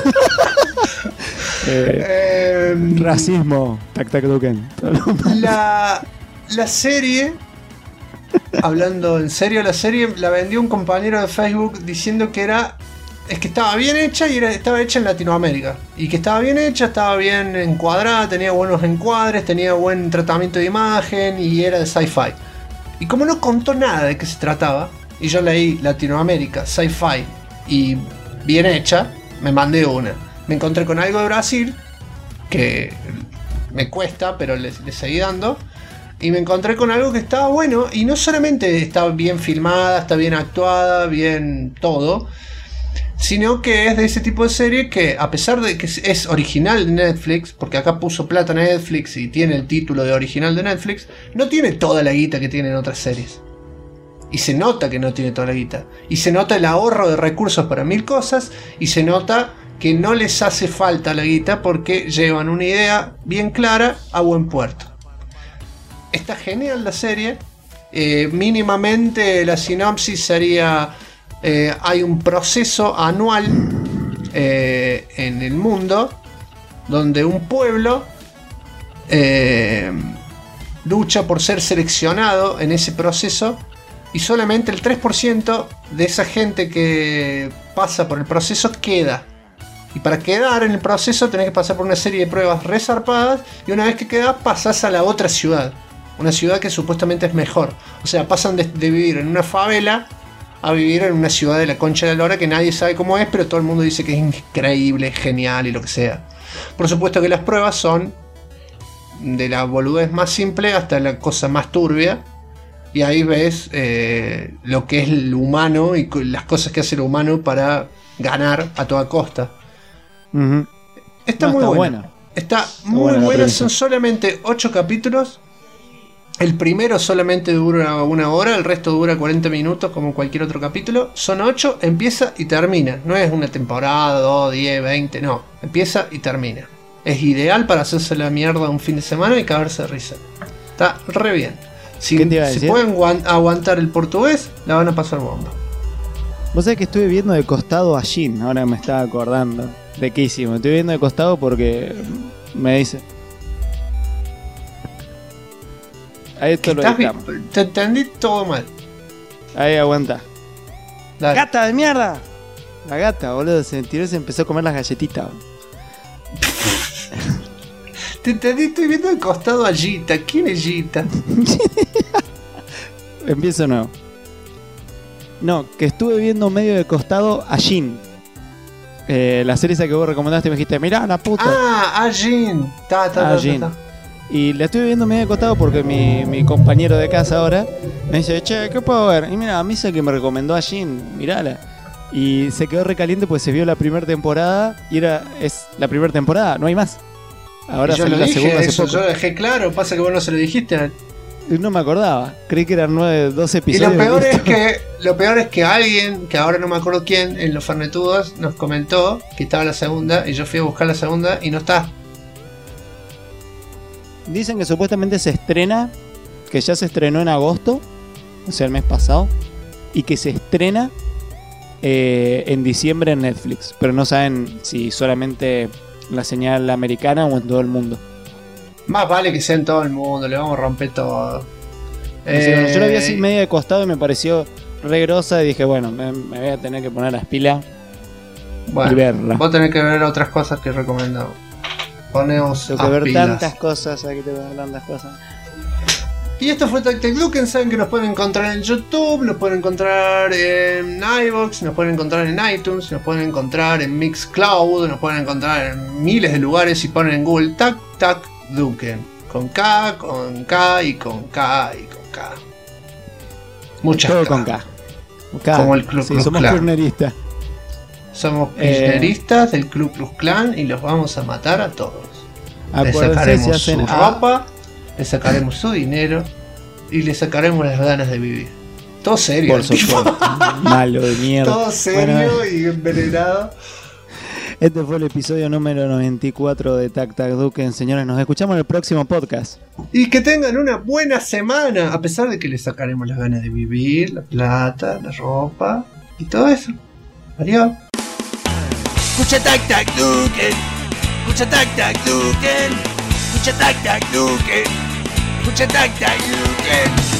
mierda. Racismo, tac duken. La serie, hablando en serio, la serie la vendió un compañero de Facebook diciendo que estaba bien hecha y estaba hecha en Latinoamérica. Y que estaba bien hecha, estaba bien encuadrada, tenía buenos encuadres, tenía buen tratamiento de imagen y era de sci-fi. Y como no contó nada de qué se trataba, y yo leí Latinoamérica, sci-fi y bien hecha, me mandé una. Me encontré con algo de Brasil, que me cuesta, pero le seguí dando. Y me encontré con algo que estaba bueno, y no solamente está bien filmada, está bien actuada, bien todo, sino que es de ese tipo de serie que, a pesar de que es original de Netflix, porque acá puso plata Netflix y tiene el título de original de Netflix, no tiene toda la guita que tienen otras series. Y se nota que no tiene toda la guita. Y se nota el ahorro de recursos para mil cosas, y se nota que no les hace falta la guita porque llevan una idea bien clara a buen puerto. Está genial la serie. Mínimamente la sinopsis sería: hay un proceso anual en el mundo donde un pueblo lucha por ser seleccionado en ese proceso, y solamente el 3% de esa gente que pasa por el proceso queda. Y para quedar en el proceso tenés que pasar por una serie de pruebas resarpadas. Y una vez que quedás, pasás a la otra ciudad. Una ciudad que supuestamente es mejor. O sea, pasan de vivir en una favela a vivir en una ciudad de la concha de la lora que nadie sabe cómo es, pero todo el mundo dice que es increíble, genial y lo que sea. Por supuesto que las pruebas son de la boludez más simple hasta la cosa más turbia. Y ahí ves lo que es el humano y las cosas que hace el humano para ganar a toda costa. Está muy buena. Está muy buena. Son solamente 8 capítulos. El primero solamente dura 1 hora, el resto dura 40 minutos como cualquier otro capítulo. Son 8, empieza y termina. No es una temporada, 2, 10, 20, no. Empieza y termina. Es ideal para hacerse la mierda un fin de semana y cagarse de risa. Está re bien. Si pueden aguantar el portugués, la van a pasar bomba. Vos sabés que estuve viendo de costado a Jin, ahora me estaba acordando. Riquísimo, estoy viendo de costado porque me dice... Ahí esto lo dejamos. Te entendí todo mal. Ahí aguanta. Dale. ¡Gata de mierda! La gata, boludo, se tiró y se empezó a comer las galletitas. Te entendí, estoy viendo de costado a Gita. ¿Quién es Gita? Empiezo nuevo. No, que estuve viendo medio de costado a Jin. La serie esa que vos recomendaste y me dijiste, mirá la puta. Ah, a Jin. Ta. Y la estuve viendo medio de costado porque mi compañero de casa ahora me dice, che, ¿qué puedo ver? Y mira, a mí es el que me recomendó a Jin, mirala. Y se quedó recaliente porque se vio la primera temporada y es la primera temporada, no hay más. Ahora yo salió lo la dije, segunda hace eso poco. yo lo dejé claro, pasa que vos no se lo dijiste. No me acordaba, creí que eran 12 Y episodios. lo peor es que alguien, que ahora no me acuerdo quién, en los Fernetudos nos comentó que estaba la segunda y yo fui a buscar la segunda y no está. Dicen que supuestamente se estrena, que ya se estrenó en agosto, o sea el mes pasado, y que se estrena en diciembre en Netflix, pero no saben si solamente la señal americana o en todo el mundo. Más vale que sea en todo el mundo, le vamos a romper todo. Yo la vi así medio de costado y me pareció re grosa y dije, bueno, me voy a tener que poner las pilas y verla. Vos tenés que ver otras cosas que recomendamos. Ponemos tengo que ver tantas cosas, aquí te ver tantas cosas. Y esto fue Tac Tac Duken. Saben que nos pueden encontrar en YouTube, nos pueden encontrar en iVoox, nos pueden encontrar en iTunes, nos pueden encontrar en Mixcloud, nos pueden encontrar en miles de lugares si ponen en Google Tac Tac Duken. Con K y con K y con K. Muchas todo K. con K. Como el Club Klux somos Klan. kirchneristas. Somos kirchneristas del Club Klux Klan y los vamos a matar a todos. Le sacaremos su ropa, le sacaremos su dinero y le sacaremos las ganas de vivir. Todo serio. Por supuesto. Malo de mierda. Todo serio y envenenado. Este fue el episodio número 94 de Tac Tac Duken. Señores, nos escuchamos en el próximo podcast. Y que tengan una buena semana, a pesar de que les sacaremos las ganas de vivir, la plata, la ropa y todo eso. Adiós. Escucha Tac Tac Duken. Escucha Tac Tac Duken. Escucha Tac Tac Duken. Escucha Tac Tac Duken.